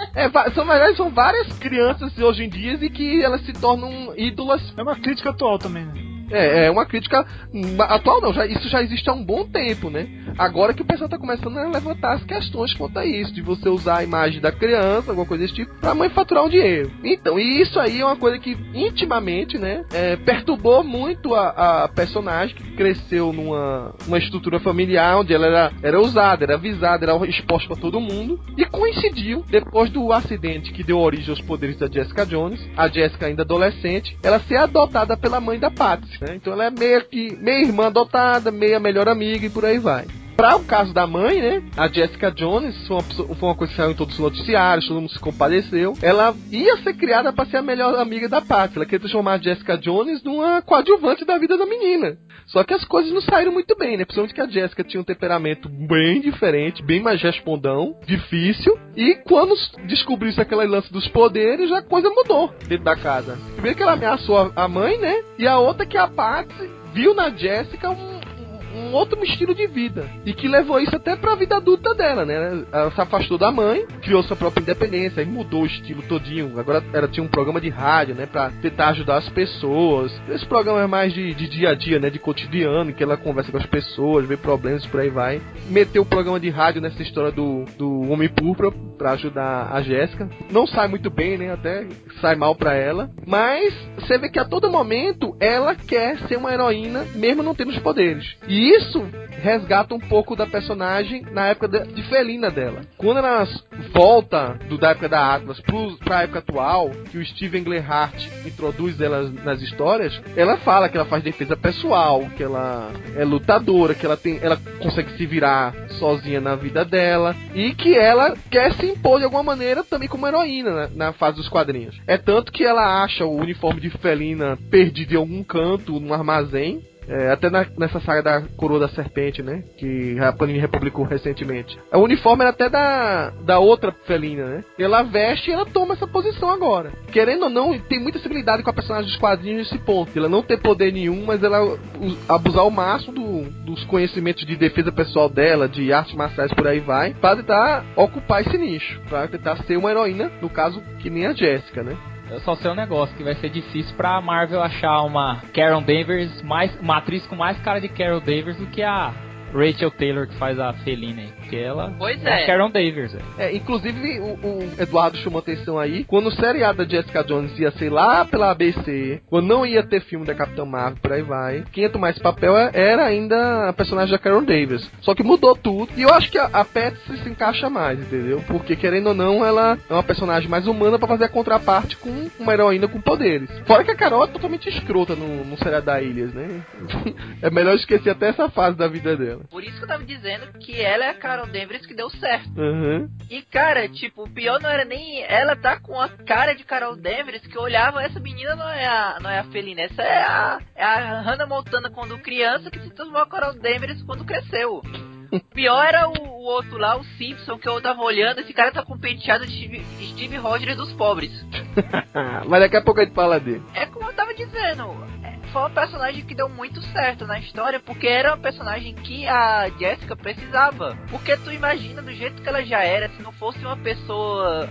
São várias crianças hoje em dia e que elas se tornam ídolas. É uma crítica atual também, né? É uma crítica atual, não. Isso já existe há um bom tempo, né? Agora que o pessoal tá começando a levantar as questões quanto a isso, de você usar a imagem da criança, alguma coisa desse tipo, pra mãe faturar um dinheiro. Então, e isso aí é uma coisa que intimamente, né, perturbou muito a personagem, que cresceu numa estrutura familiar onde ela era usada, era avisada, era exposta pra todo mundo, e coincidiu, depois do acidente que deu origem aos poderes da Jessica Jones, a Jessica ainda adolescente, ela ser adotada pela mãe da Patsy, né? Então ela é meia irmã adotada, meia melhor amiga e por aí vai. Para o caso da mãe, né, a Jessica Jones, foi uma coisa que saiu em todos os noticiários, todo mundo se compadeceu. Ela ia ser criada para ser a melhor amiga da Patsy. Ela queria transformar a Jessica Jones numa coadjuvante da vida da menina. Só que as coisas não saíram muito bem, né? Principalmente que a Jessica tinha um temperamento bem diferente, bem mais respondão, difícil. E quando descobriu isso, aquele lance dos poderes, a coisa mudou dentro da casa. Primeiro que ela ameaçou a mãe, né? E a outra que a Patsy viu na Jessica um outro estilo de vida, e que levou isso até pra vida adulta dela, né? Ela se afastou da mãe, criou sua própria independência, aí mudou o estilo todinho. Agora ela tinha um programa de rádio, né, pra tentar ajudar as pessoas. Esse programa é mais de dia a dia, né, de cotidiano, em que ela conversa com as pessoas, vê problemas, por aí vai. Meteu o programa de rádio nessa história do Homem Púrpura pra ajudar a Jéssica. Não sai muito bem, né, até sai mal pra ela, mas você vê que a todo momento ela quer ser uma heroína, mesmo não tendo os poderes. E isso resgata um pouco da personagem na época de Felina dela. Quando ela volta da época da Atlas pra época atual, que o Steven Gerhardt introduz ela nas histórias, ela fala que ela faz defesa pessoal, que ela é lutadora, que ela consegue se virar sozinha na vida dela, e que ela quer se impor de alguma maneira também como heroína na fase dos quadrinhos. É tanto que ela acha o uniforme de Felina perdido em algum canto, num armazém. Até nessa saga da Coroa da Serpente, né? Que a Panini republicou recentemente. O uniforme era até da outra Felina, né? Ela veste e ela toma essa posição agora. Querendo ou não, tem muita similaridade com a personagem dos quadrinhos nesse ponto. Ela não tem poder nenhum, mas ela abusar ao máximo dos conhecimentos de defesa pessoal dela, de artes marciais, por aí vai, pra tentar ocupar esse nicho. Pra tentar ser uma heroína, no caso, que nem a Jessica, né? Eu só sei um negócio, que vai ser difícil pra Marvel achar uma Carol Danvers, uma atriz com mais cara de Carol Danvers do que a Rachel Taylor que faz a Feline aí, porque ela Pois a é. Sharon Davis, velho. Inclusive o Eduardo chamou atenção aí, quando o seriado da Jessica Jones ia ser lá pela ABC, quando não ia ter filme da Capitã Marvel, por aí vai, quem ia tomar esse papel era ainda a personagem da Sharon Davis. Só que mudou tudo, e eu acho que a Patsy se encaixa mais, entendeu? Porque, querendo ou não, ela é uma personagem mais humana pra fazer a contraparte com uma heroína com poderes. Fora que a Carol é totalmente escrota no seriado da Ilhas, né? É melhor esquecer até essa fase da vida dela. Por isso que eu tava dizendo que ela é a Carol Danvers que deu certo. Uhum. E, cara, tipo, o pior não era nem ela tá com a cara de Carol Danvers, que eu olhava, essa menina não é a Feline, essa é a Hannah Montana quando criança, que se transformou a Carol Danvers quando cresceu. O pior era o outro lá, o Simpson, que eu tava olhando, esse cara tá com o penteado de Steve Rogers dos pobres. Mas daqui a pouco a gente fala dele. É como eu tava dizendo, foi uma personagem que deu muito certo na história, porque era uma personagem que a Jessica precisava. Porque tu imagina do jeito que ela já era, se não fosse uma pessoa,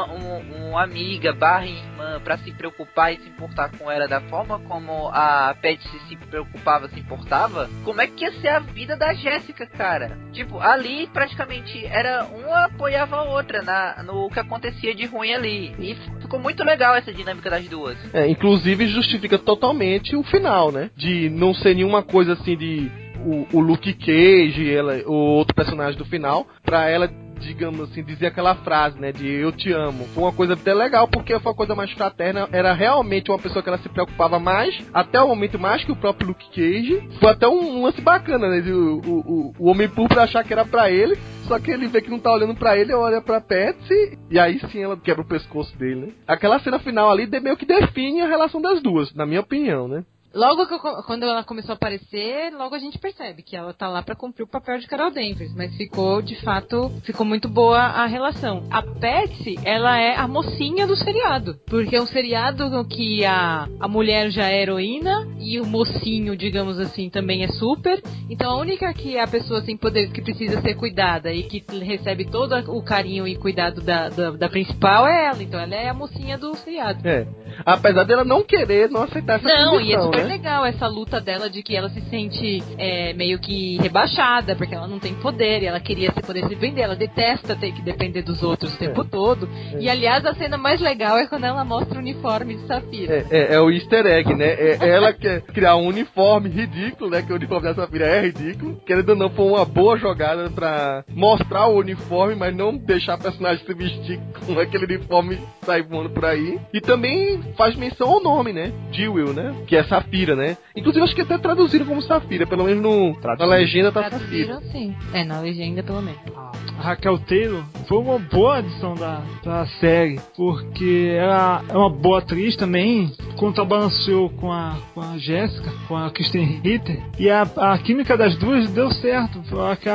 uma amiga barra irmã pra se preocupar e se importar com ela da forma como a Patsy se preocupava, se importava, como é que ia ser a vida da Jessica, cara? Tipo, ali praticamente era uma apoiava a outra no que acontecia de ruim ali. E ficou muito legal essa dinâmica das duas. Inclusive justifica totalmente o final, né? De não ser nenhuma coisa assim de o Luke Cage, o outro personagem do final, pra ela, digamos assim, dizer aquela frase, né, de eu te amo. Foi uma coisa até legal, porque foi uma coisa mais fraterna, era realmente uma pessoa que ela se preocupava mais, até o momento mais que o próprio Luke Cage. Foi até um lance bacana, né, de o Homem Púrpura achar que era pra ele, só que ele vê que não tá olhando pra ele, olha pra Patsy, e aí sim ela quebra o pescoço dele, né. Aquela cena final ali meio que define a relação das duas, na minha opinião, né. Logo quando ela começou a aparecer, logo a gente percebe que ela tá lá pra cumprir o papel de Carol Danvers, mas ficou muito boa a relação. A Patsy, ela é a mocinha do seriado, porque é um seriado no que a mulher já é heroína e o mocinho, digamos assim, também é super. Então a única que é a pessoa sem poderes que precisa ser cuidada e que recebe todo o carinho e cuidado da principal é ela. Então ela é a mocinha do seriado. Apesar dela não querer, não aceitar essa condição, e é super né? legal essa luta dela de que ela se sente meio que rebaixada, porque ela não tem poder e ela queria poder se defender, ela detesta ter que depender dos outros o tempo todo. E aliás, a cena mais legal é quando ela mostra o uniforme de Safira. É o easter egg, né? Ela quer criar um uniforme ridículo, né? Que o uniforme da Safira é ridículo. Querendo ou não, foi uma boa jogada pra mostrar o uniforme, mas não deixar a personagem se vestir com aquele uniforme e sair voando por aí. E também faz menção ao nome, né? Jewel, né? Que é Safira, né? Inclusive acho que até traduziram como Safira, pelo menos na legenda tá Safira. Sim. Na legenda pelo menos. A Raquel Taylor foi uma boa adição da série, porque ela é uma boa atriz também, contrabalanceou com a Jessica, com a Kristen Ritter, e a química das duas deu certo.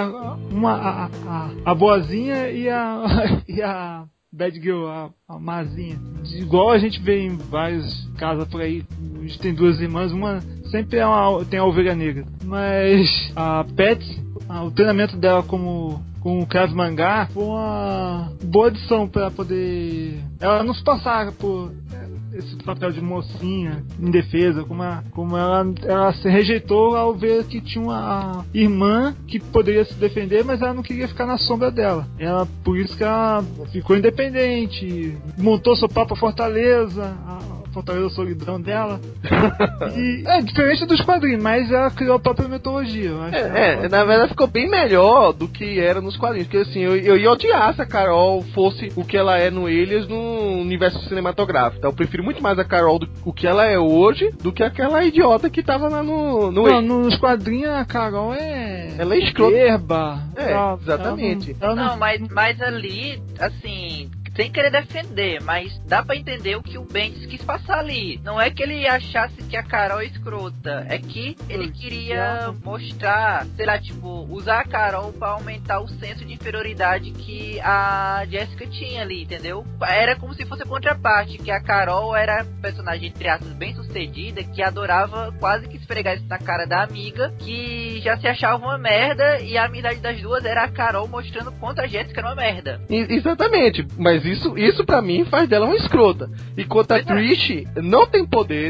A boazinha e a Bad Girl, a mazinha. Igual a gente vê em vários casos por aí. A gente tem duas irmãs, uma sempre tem a ovelha negra. Mas a Patsy, o treinamento dela com o Krav Maga foi uma boa adição para poder ela não se passar por esse papel de mocinha indefesa, como ela se rejeitou ao ver que tinha uma irmã que poderia se defender, mas ela não queria ficar na sombra dela. Por isso que ela ficou independente, montou sua própria fortaleza, a Fortaleza Solidão dela. E é diferente dos quadrinhos, mas ela criou a própria mitologia. Eu acho na verdade ficou bem melhor do que era nos quadrinhos, porque assim, eu ia odiar se a Carol fosse o que ela é no Elias no universo cinematográfico. Então eu prefiro muito mais a Carol o que ela é hoje do que aquela idiota que tava lá no Não, nos quadrinhos a Carol ela é escrota. Exatamente. Mas ali, assim, sem querer defender, mas dá pra entender o que o Bendis quis passar ali. Não é que ele achasse que a Carol é escrota, é que ele queria mostrar, sei lá, tipo, usar a Carol pra aumentar o senso de inferioridade que a Jessica tinha ali, entendeu? Era como se fosse a contraparte, que a Carol era personagem, entre aspas, bem sucedida, que adorava quase que esfregar isso na cara da amiga, que já se achava uma merda, e a amizade das duas era a Carol mostrando quanto a Jessica era uma merda. Exatamente, mas isso pra mim faz dela uma escrota. Enquanto a Trish não tem poderes,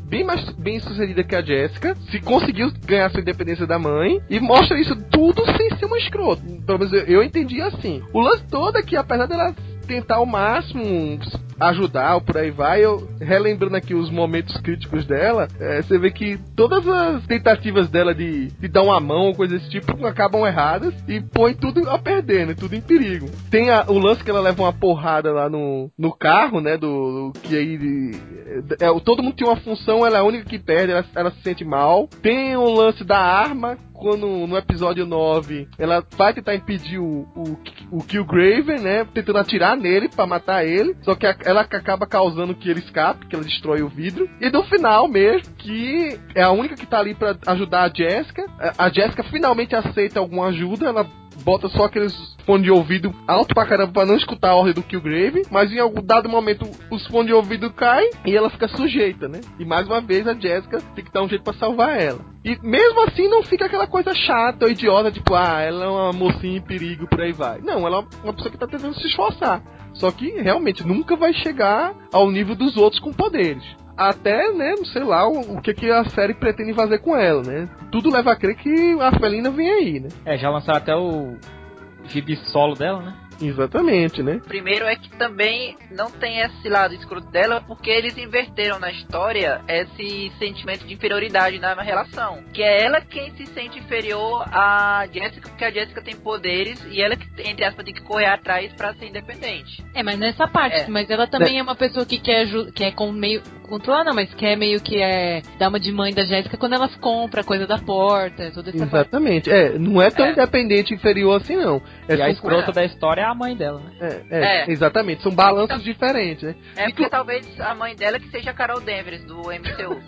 bem mais bem sucedida que a Jessica, se conseguiu ganhar sua independência da mãe, e mostra isso tudo sem ser uma escrota. Pelo menos eu entendi assim. O lance todo é que, apesar dela tentar ao máximo ajudar ou por aí vai, eu relembrando aqui os momentos críticos dela, você vê que todas as tentativas dela de dar uma mão ou coisa desse tipo acabam erradas e põe tudo a perder, né? Tudo em perigo. Tem o lance que ela leva uma porrada lá no carro, né? Que aí todo mundo tinha uma função, ela é a única que perde, ela se sente mal. Tem o lance da arma, quando no episódio 9 ela vai tentar impedir o Killgraven, né? Tentando atirar nele pra matar ele. Só que ela acaba causando que ele escape, que ela destrói o vidro. E no final mesmo, que é a única que tá ali pra ajudar a Jessica. A Jessica finalmente aceita alguma ajuda. Ela bota só aqueles fones de ouvido alto pra caramba pra não escutar a ordem do Killgrave, mas em algum dado momento os fones de ouvido caem e ela fica sujeita, né? E mais uma vez a Jessica tem que dar um jeito pra salvar ela. E mesmo assim não fica aquela coisa chata ou idiota, tipo, ela é uma mocinha em perigo, por aí vai. Não, ela é uma pessoa que tá tentando se esforçar. Só que realmente nunca vai chegar ao nível dos outros com poderes. Até, né, não sei lá o que a série pretende fazer com ela, né? Tudo leva a crer que a Felina vem aí, né? Já lançaram até o gibi solo dela, né? Exatamente, né? Primeiro é que também não tem esse lado escroto dela, porque eles inverteram na história esse sentimento de inferioridade na relação. Que é ela quem se sente inferior a Jessica, porque a Jessica tem poderes e ela que, entre aspas, tem que correr atrás pra ser independente. Mas nessa parte, mas ela também é uma pessoa que quer meio controlar, não, mas quer meio que dar uma de mãe da Jéssica quando elas compram a coisa da porta, toda essa Exatamente. Parte. Não é tão independente inferior assim, não. E a escrota da história é a mãe dela, né? Exatamente. São balanços diferentes, né? Porque talvez a mãe dela que seja a Carol Danvers, do MCU.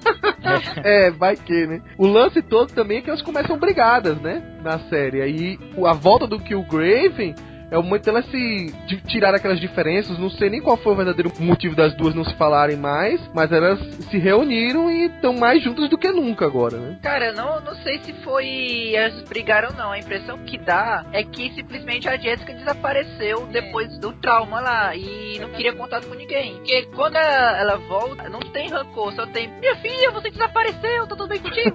Vai que, né? O lance todo também é que elas começam brigadas, né? Na série. Aí a volta do Killgraven é o momento delas se tirar aquelas diferenças. Não sei nem qual foi o verdadeiro motivo das duas não se falarem mais, mas elas se reuniram e estão mais juntas do que nunca agora, né? Cara, não sei se foi elas brigaram não. A impressão que dá é que simplesmente a Jessica desapareceu depois do trauma lá e não queria contato com ninguém. Porque quando ela volta, não tem rancor, só tem: minha filha, você desapareceu, tá tudo bem contigo?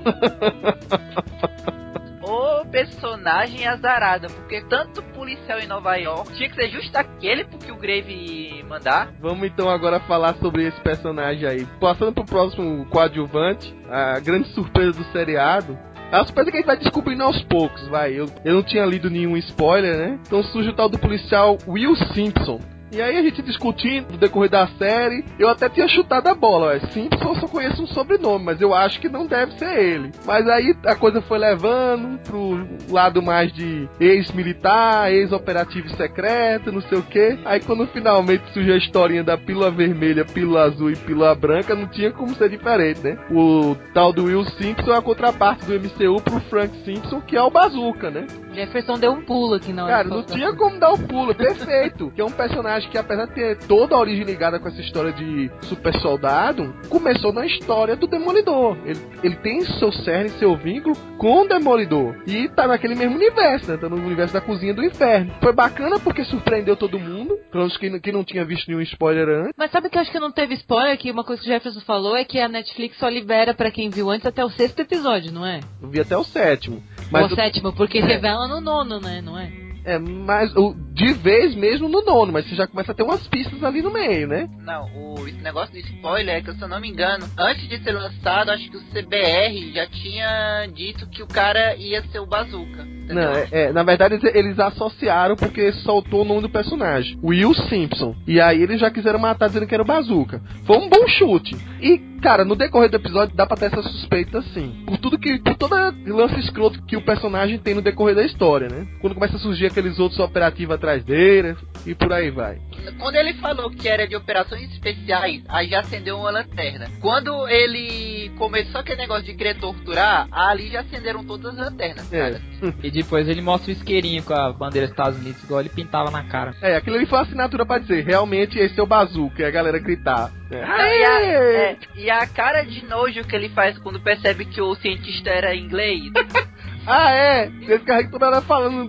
O personagem azarada, porque tanto policial em Nova York tinha que ser justo aquele porque o Grave mandar. Vamos então agora falar sobre esse personagem aí. Passando pro próximo coadjuvante, a grande surpresa do seriado. A surpresa que a gente vai descobrindo aos poucos, vai. Eu não tinha lido nenhum spoiler, né? Então surge o tal do policial Will Simpson. E aí a gente discutindo no decorrer da série, eu até tinha chutado a bola, Simpson eu só conheço um sobrenome, mas eu acho que não deve ser ele. Mas aí a coisa foi levando pro lado mais de ex-militar, ex-operativo secreto, não sei o que. Aí quando finalmente surgiu a historinha da pílula vermelha, pílula azul e pílula branca, não tinha como ser diferente, né? O tal do Will Simpson é a contraparte do MCU pro Frank Simpson, que é o Bazooka, né? Jefferson deu um pulo aqui na hora. Cara, não tinha como dar o pulo, perfeito. Que é um personagem que, apesar de ter toda a origem ligada com essa história de super soldado, começou na história do Demolidor. Ele tem seu cerne, seu vínculo com o Demolidor. E tá naquele mesmo universo, né? Tá no universo da cozinha do inferno. Foi bacana porque surpreendeu todo mundo. Pelo que não tinha visto nenhum spoiler antes. Mas sabe que eu acho que não teve spoiler? Que uma coisa que o Jefferson falou é que a Netflix só libera pra quem viu antes até o 6º episódio, não é? Eu vi até o 7º. Mas o 7º, porque revela no 9º, né? Não é? Mas de vez mesmo no 9º, mas você já começa a ter umas pistas ali no meio, né? Não, esse negócio do spoiler é que, se eu não me engano, antes de ser lançado, acho que o CBR já tinha dito que o cara ia ser o Bazooka. Não, na verdade eles associaram porque soltou o nome do personagem, Will Simpson. E aí eles já quiseram matar dizendo que era o Bazooka. Foi um bom chute. E, cara, no decorrer do episódio dá pra ter essa suspeita sim. Por toda lance escroto que o personagem tem no decorrer da história, né? Quando começa a surgir aqueles outros operativos atrás dele e por aí vai. Quando ele falou que era de operações especiais, aí já acendeu uma lanterna. Quando ele começou aquele negócio de querer torturar, ali já acenderam todas as lanternas, cara. E depois ele mostra o isqueirinho com a bandeira dos Estados Unidos, igual ele pintava na cara. Aquilo ali foi uma assinatura pra dizer, realmente esse é o Bazooka, e a galera gritar. E a cara de nojo que ele faz quando percebe que o cientista era inglês. Esse cara que toda hora falando desse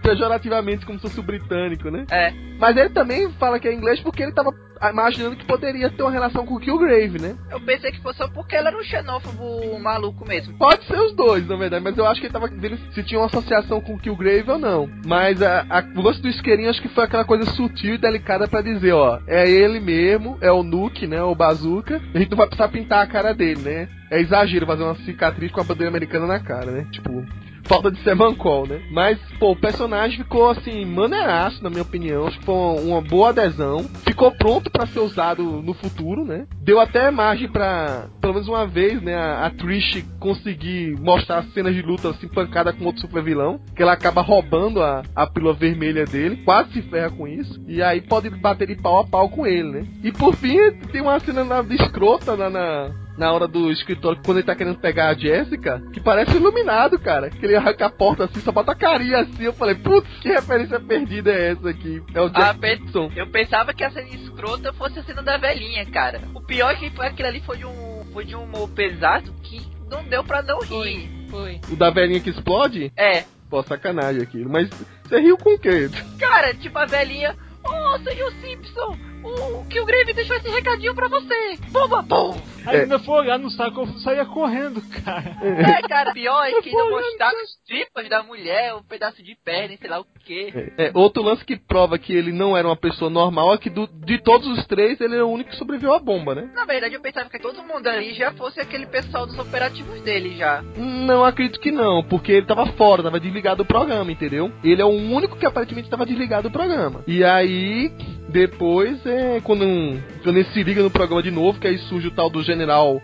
pejorativamente como se fosse o britânico, né? É. Mas ele também fala que é inglês porque ele tava imaginando que poderia ter uma relação com o Killgrave, né? Eu pensei que fosse só porque ela era um xenófobo maluco mesmo. Pode ser os dois, na verdade, mas eu acho que ele tava vendo se tinha uma associação com o Killgrave ou não. Mas o lance do isqueirinho acho que foi aquela coisa sutil e delicada pra dizer, ó, é ele mesmo, é o Nuke, né, o Bazooka, a gente não vai precisar pintar a cara dele, né? É exagero fazer uma cicatriz com a bandeira americana na cara, né? Tipo, falta de ser mancol, né? Mas, pô, o personagem ficou, assim, maneiraço, na minha opinião. Acho que foi uma boa adesão. Ficou pronto pra ser usado no futuro, né? Deu até margem pra, pelo menos uma vez, né, a Trish conseguir mostrar cenas de luta, assim, pancada com outro super vilão. Que ela acaba roubando a pílula vermelha dele. Quase se ferra com isso. E aí pode bater de pau a pau com ele, né? E por fim, tem uma cena de escrota na hora do escritório, quando ele tá querendo pegar a Jessica, que parece iluminado, cara. Que ele arranca a porta assim, só bota a carinha assim. Eu falei, putz, que referência perdida é essa aqui? É o Jackson. Eu pensava que a cena escrota fosse a cena da velhinha, cara. O pior é que aquilo ali foi de um humor pesado que não deu pra não rir. Foi. O da velhinha que explode? É. Pô, sacanagem aquilo. Mas você riu com o quê? Cara, tipo a velhinha... Oh, senhor Simpson, o Killgrave deixou esse recadinho pra você. Bomba, bom. Aí ainda foi olhar no saco, eu saía correndo, cara. Cara, pior é que ainda mostraram os tripas da mulher, um pedaço de perna, sei lá o quê. Outro lance que prova que ele não era uma pessoa normal é que de todos os três, ele é o único que sobreviveu à bomba, né? Na verdade, eu pensava que todo mundo ali já fosse aquele pessoal dos operativos dele, já. Não acredito que não, porque ele tava fora, tava desligado do programa, entendeu? Ele é o único que aparentemente tava desligado do programa. E aí, depois, quando ele se liga no programa de novo, que aí surge o tal do general,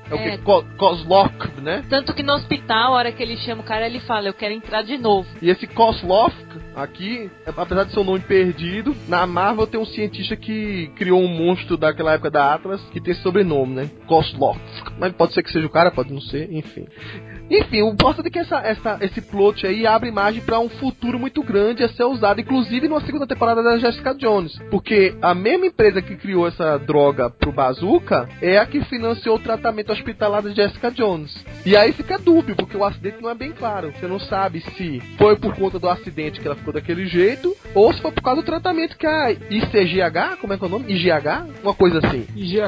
Kozlov, né? Tanto que no hospital, a hora que ele chama o cara, ele fala, eu quero entrar de novo. E esse Kozlov aqui, apesar de ser um nome perdido, na Marvel tem um cientista que criou um monstro daquela época da Atlas, que tem esse sobrenome, né? Kozlov. Mas pode ser que seja o cara, pode não ser, enfim. Enfim, o importante é que esse plot aí abre margem pra um futuro muito grande a ser usado, inclusive numa segunda temporada da Jessica Jones. Porque a mesma empresa que criou essa droga pro Bazooka é a que financiou o tratamento hospitalar da Jessica Jones. E aí fica dúbio, porque o acidente não é bem claro. Você não sabe se foi por conta do acidente que ela ficou daquele jeito, ou se foi por causa do tratamento que a ICGH, como é que é o nome? IGH? Uma coisa assim.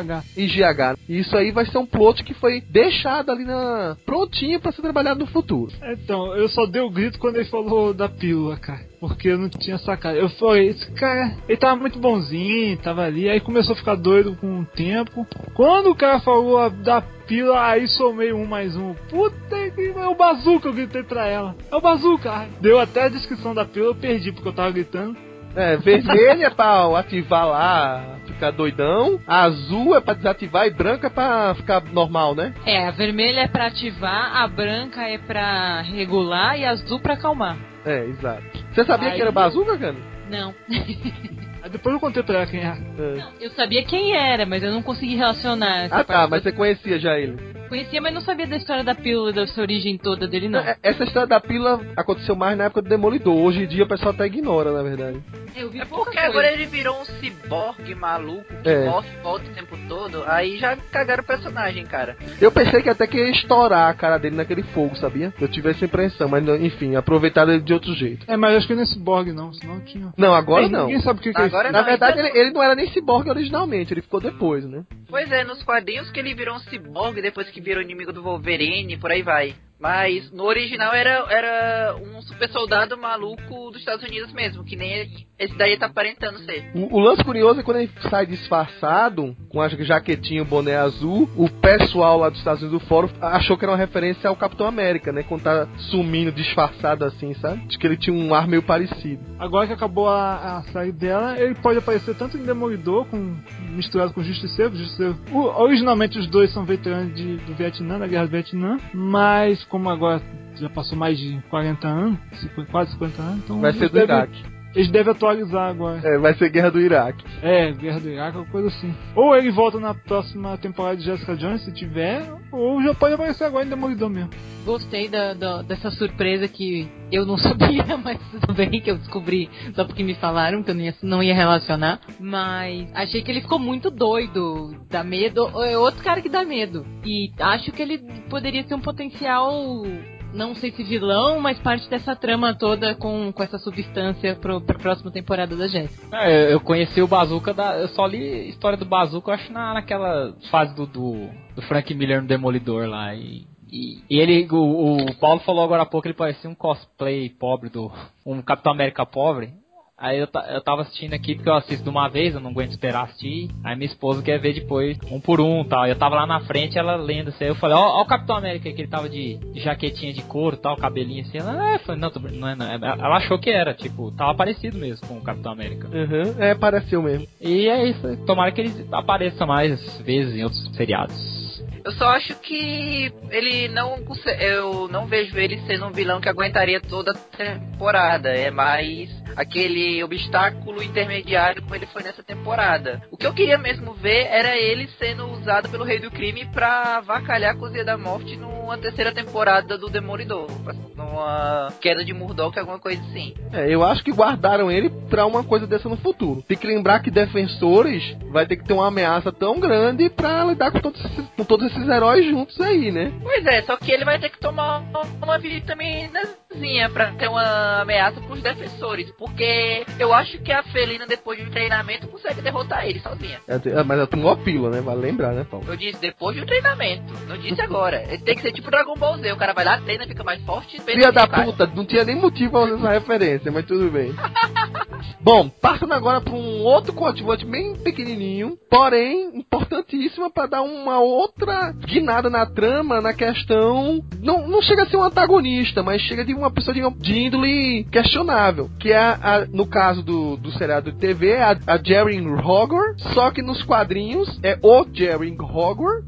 IGH. E isso aí vai ser um plot que foi deixado ali prontinho pra ser trabalhado no futuro. Então, eu só dei o grito quando ele falou da pílula, cara. Porque eu não tinha sacado. Eu falei, esse cara, ele tava muito bonzinho, tava ali. Aí começou a ficar doido com o tempo. Quando o cara falou da pílula, aí somei 1 mais 1. Puta que é o Bazooka, eu gritei pra ela. É o Bazooka. Deu até a descrição da pílula, eu perdi porque eu tava gritando. Vermelha é pra ativar lá, ficar doidão. Azul é pra desativar e branca é pra ficar normal, né? A vermelha é pra ativar, a branca é pra regular e a azul pra acalmar. Exato. Você sabia que era Bazooka, cara? Não. Aí depois eu contei pra ela quem era. Não, eu sabia quem era, mas eu não consegui relacionar essa parte. Mas você conhecia já ele? Conhecia, mas não sabia da história da pílula, da sua origem toda dele, não. Essa história da pílula aconteceu mais na época do Demolidor. Hoje em dia o pessoal até ignora, na verdade. Eu vi porque agora ele virou um ciborgue maluco que morre e volta o tempo todo. Aí já cagaram o personagem, cara. Eu pensei que até que ia estourar a cara dele naquele fogo, sabia? Eu tive essa impressão, mas enfim, aproveitaram ele de outro jeito. Mas acho que não é ciborgue não, senão tinha... Não, agora não. Ninguém sabe o que é isso. Na verdade, ele não era nem ciborgue originalmente, ele ficou depois, né? Pois é, nos quadrinhos que ele virou um ciborgue depois que virou inimigo do Wolverine, por aí vai. Mas no original era um super soldado maluco dos Estados Unidos mesmo, que nem esse daí tá aparentando ser. O lance curioso é quando ele sai disfarçado, com a jaquetinha e o boné azul, o pessoal lá dos Estados Unidos do fórum achou que era uma referência ao Capitão América, né? Quando tá sumindo disfarçado assim, sabe? Acho que ele tinha um ar meio parecido. Agora que acabou a série dela, ele pode aparecer tanto em Demolidor, misturado com o Justiceiro. Originalmente os dois são veteranos do Vietnã, da Guerra do Vietnã, mas como agora já passou mais de 40 anos, quase 50 anos, então vai ser do Iraque. Eles devem atualizar agora. Vai ser Guerra do Iraque. Guerra do Iraque, alguma coisa assim. Ou ele volta na próxima temporada de Jessica Jones, se tiver, ou já pode aparecer agora em Demolidor mesmo. Gostei dessa surpresa que eu não sabia, mas tudo bem que eu descobri só porque me falaram que eu não ia relacionar. Mas achei que ele ficou muito doido, dá medo. É outro cara que dá medo. E acho que ele poderia ter um potencial não sei se vilão, mas parte dessa trama toda com essa substância pra próxima temporada da Jéssica. Eu conheci o Bazooka, eu só li a história do Bazooka, eu acho, naquela fase do Frank Miller no Demolidor lá. E ele, o Paulo falou agora há pouco, ele parecia um cosplay pobre um Capitão América pobre. Aí eu tava assistindo aqui porque eu assisto de uma vez, eu não aguento esperar assistir. Aí minha esposa quer ver depois, um por um e tal. Eu tava lá na frente, ela lendo assim. Aí eu falei, ó o Capitão América que ele tava de jaquetinha de couro e tal, cabelinho assim. Ela, falei, não é. Ela achou que era, tipo, tava parecido mesmo com o Capitão América. Pareceu mesmo. E é isso, tomara que ele apareça mais vezes em outros seriados. Eu só acho que ele eu não vejo ele sendo um vilão que aguentaria toda a temporada. É mais aquele obstáculo intermediário como ele foi nessa temporada. O que eu queria mesmo ver era ele sendo usado pelo Rei do Crime pra avacalhar a Cozinha da Morte numa terceira temporada do Demolidor. Numa queda de Murdoch, alguma coisa assim. Eu acho que guardaram ele pra uma coisa dessa no futuro. Tem que lembrar que Defensores vai ter que ter uma ameaça tão grande pra lidar com todos esses heróis juntos aí, né? Pois é, só que ele vai ter que tomar uma vitaminazinha pra ter uma ameaça pros Defensores. Porque eu acho que a Felina, depois de um treinamento, consegue derrotar ele sozinha. Mas ela tomou a pílula, né? Vale lembrar, né, Paulo? Eu disse depois de um treinamento. Não disse agora. Ele tem que ser tipo Dragon Ball Z. O cara vai lá, treina, fica mais forte. Filha da puta, não tinha nem motivo pra usar essa referência, mas tudo bem. Bom, passando agora pra um outro coadjuvante bem pequenininho, porém importantíssimo pra dar uma outra guinada na trama, na questão. Não chega a ser um antagonista, mas chega de uma pessoa de índole questionável, que é no caso do seriado de TV, a Jaren Hogor, só que nos quadrinhos é o Jaren Hogor,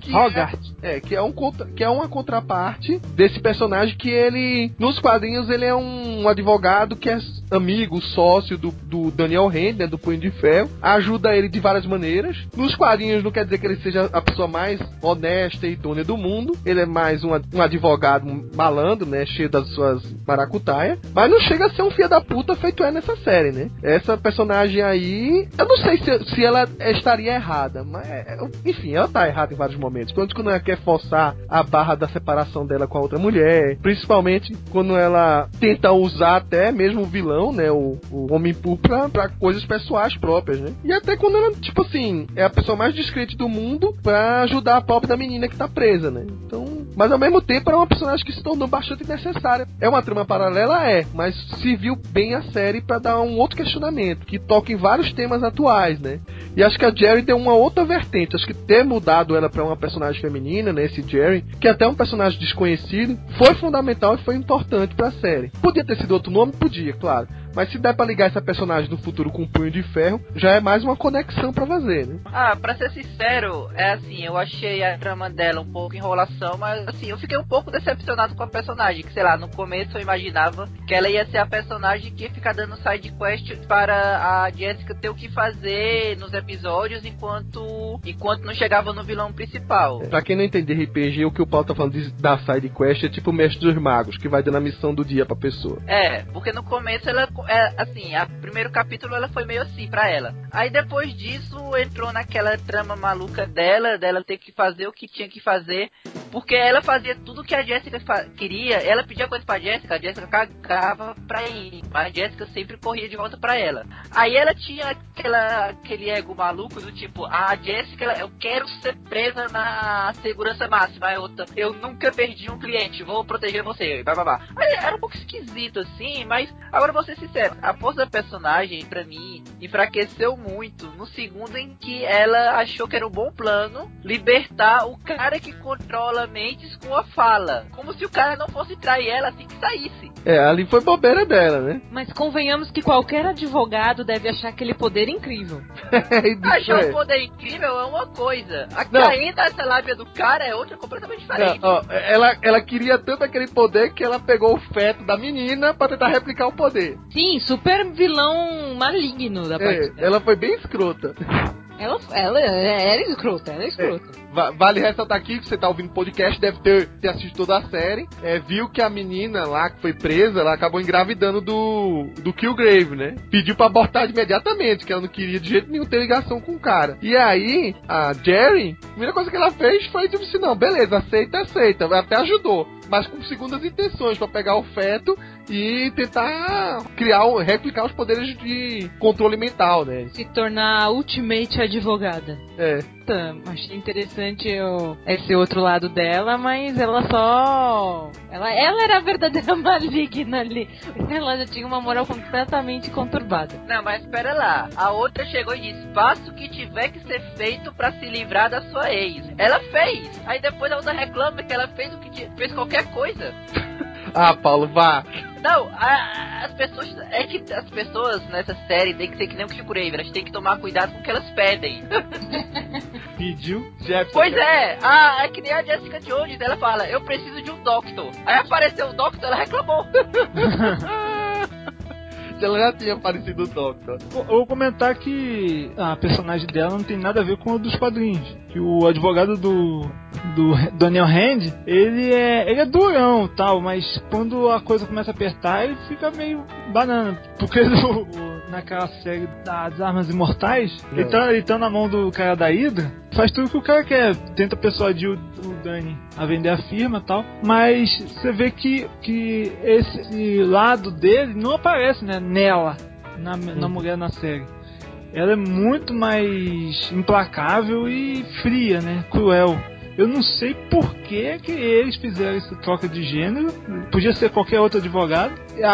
que é uma contraparte desse personagem que ele, nos quadrinhos, ele é um advogado que é amigo, sócio do Daniel Rand, né, do Punho de Ferro, ajuda ele de várias maneiras. Nos quadrinhos não quer dizer que ele seja a pessoa mais honesta e idônea do mundo, ele é mais um advogado malandro, né, cheio das suas maracutaias, mas não chega a ser um filho da puta feito nessa série, né? Essa personagem aí, eu não sei se ela estaria errada, mas enfim, ela tá errada em vários momentos. Quando ela quer forçar a barra da separação dela com a outra mulher, principalmente quando ela tenta usar até mesmo o vilão, né, o Homem-Púrpura, pra coisas pessoais próprias, né? E até quando ela, tipo assim, é a pessoa mais discreta do mundo pra ajudar a pobre da menina que tá presa, né? Então, mas ao mesmo tempo é uma personagem que se tornou bastante necessária. É uma trama paralela, mas serviu bem a série pra dar um outro questionamento, que toca em vários temas atuais, né? E acho que a Jerry deu uma outra vertente. Acho que ter mudado ela pra uma personagem feminina, né, esse Jerry, que é até um personagem desconhecido, foi fundamental e foi importante pra série. Podia ter sido outro nome? Podia, claro. Mas se der pra ligar essa personagem no futuro com um Punho de Ferro, já é mais uma conexão pra fazer, né? Pra ser sincero, é assim, eu achei a trama dela um pouco enrolação, mas assim, eu fiquei um pouco decepcionado com a personagem, que sei lá, no começo eu imaginava que ela ia ser a personagem que ia ficar dando side quest para a Jessica ter o que fazer nos episódios enquanto não chegava no vilão principal. Pra quem não entende RPG, o que o Paulo tá falando da side quest é tipo o Mestre dos Magos, que vai dando a missão do dia pra pessoa. Porque no começo ela, assim, o primeiro capítulo ela foi meio assim pra ela. Aí depois disso entrou naquela trama maluca dela ter que fazer o que tinha que fazer, porque ela fazia tudo que a Jessica queria, ela pedia coisa pra Jessica, a Jessica cagava pra ir, mas a Jessica sempre corria de volta pra ela. Aí ela tinha aquele ego maluco do tipo, a Jessica, eu quero ser presa na segurança máxima, a outra, eu nunca perdi um cliente, vou proteger você, blá. Aí era um pouco esquisito assim, mas agora vou ser sincero, a força da personagem, pra mim, enfraqueceu muito no segundo em que ela achou que era um bom plano libertar o cara que controla mentes com a fala, como se o cara não fosse trair ela assim que saísse. Ali foi bobeira dela, né? Mas convenhamos que qualquer advogado deve achar aquele poder incrível. Achar o poder incrível é uma coisa, a cair nessa lábia do cara é outra completamente diferente. Ela queria tanto aquele poder que ela pegou o feto da menina pra tentar replicar o poder. Sim, super vilão maligno da parte dela. Ela foi bem escrota. Ela era escrota, vale ressaltar aqui que você tá ouvindo o podcast, deve ter assistido toda a série, viu que a menina lá que foi presa, ela acabou engravidando do Killgrave, né? Pediu pra abortar imediatamente, que ela não queria de jeito nenhum ter ligação com o cara. E aí, a Jerry, a primeira coisa que ela fez foi tipo assim, não, beleza, aceita, até ajudou, mas com segundas intenções, pra pegar o feto e tentar replicar os poderes de controle mental, né? Se tornar a ultimate advogada. Achei interessante esse outro lado dela, mas ela era a verdadeira maligna ali. Ela já tinha uma moral completamente conturbada. Não, mas espera lá. A outra chegou e disse: faça o que tiver que ser feito pra se livrar da sua ex. Ela fez. Aí depois a outra reclama que ela fez fez qualquer coisa. Paulo, vá. Não, as pessoas nessa série tem que ser que nem o Killgrave, elas têm que tomar cuidado com o que elas pedem. Pediu. Pois é que nem a Jessica Jones, ela fala, eu preciso de um Doctor. Aí apareceu o Doctor, ela reclamou. Ela já tinha aparecido o Doctor. Eu vou comentar que a personagem dela não tem nada a ver com a dos quadrinhos. Que o advogado do Daniel Hand, ele é durão e tal, mas quando a coisa começa a apertar, ele fica meio banana. Porque naquela série das Armas Imortais, ele tá na mão do cara da Hydra, faz tudo que o cara quer, tenta persuadir o Danny a vender a firma e tal, mas você vê que esse lado dele não aparece, né, nela, na mulher na série. Ela é muito mais implacável e fria, né, cruel. Eu não sei por que eles fizeram essa troca de gênero. Podia ser qualquer outro advogado.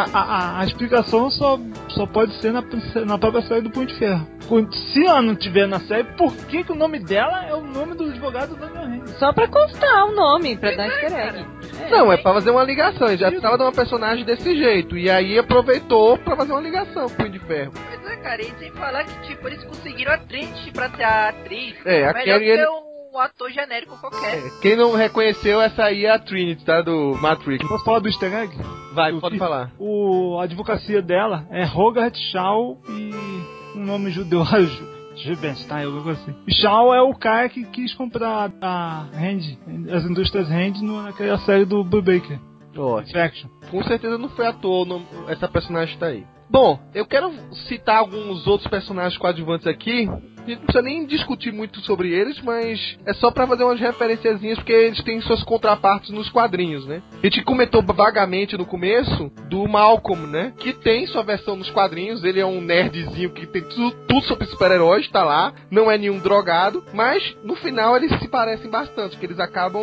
A explicação só pode ser na própria série do Punho de Ferro. Se ela não tiver na série, por que o nome dela é o nome do advogado do Daniel Hand? Só pra constar o nome, pra dar easter egg. Não, é pra fazer uma ligação. Ele já precisava de uma personagem desse jeito. E aí aproveitou pra fazer uma ligação com o Punho de Ferro. Pois é, cara, e sem falar que, tipo, eles conseguiram a Trinity pra ser a atriz. A melhor Carrie, que um ator genérico qualquer. Quem não reconheceu, essa aí é a Trinity, tá? Do Matrix. Posso falar do easter egg? Vai, pode falar. A advocacia dela é Hogarth Shaw e um nome judeu, Jubenstein, alguma coisa assim. E Shaw é o cara que quis comprar a Hand, as indústrias Hand naquela série do Brubaker. Ótimo. Com certeza não foi à toa essa personagem tá aí. Bom, eu quero citar alguns outros personagens coadjuvantes aqui. A gente não precisa nem discutir muito sobre eles, mas é só pra fazer umas referenciazinhas, porque eles têm suas contrapartes nos quadrinhos, né? A gente comentou vagamente no começo do Malcolm, né? Que tem sua versão nos quadrinhos. Ele é um nerdzinho que tem tudo sobre super-heróis, tá lá. Não é nenhum drogado, mas no final eles se parecem bastante, porque eles acabam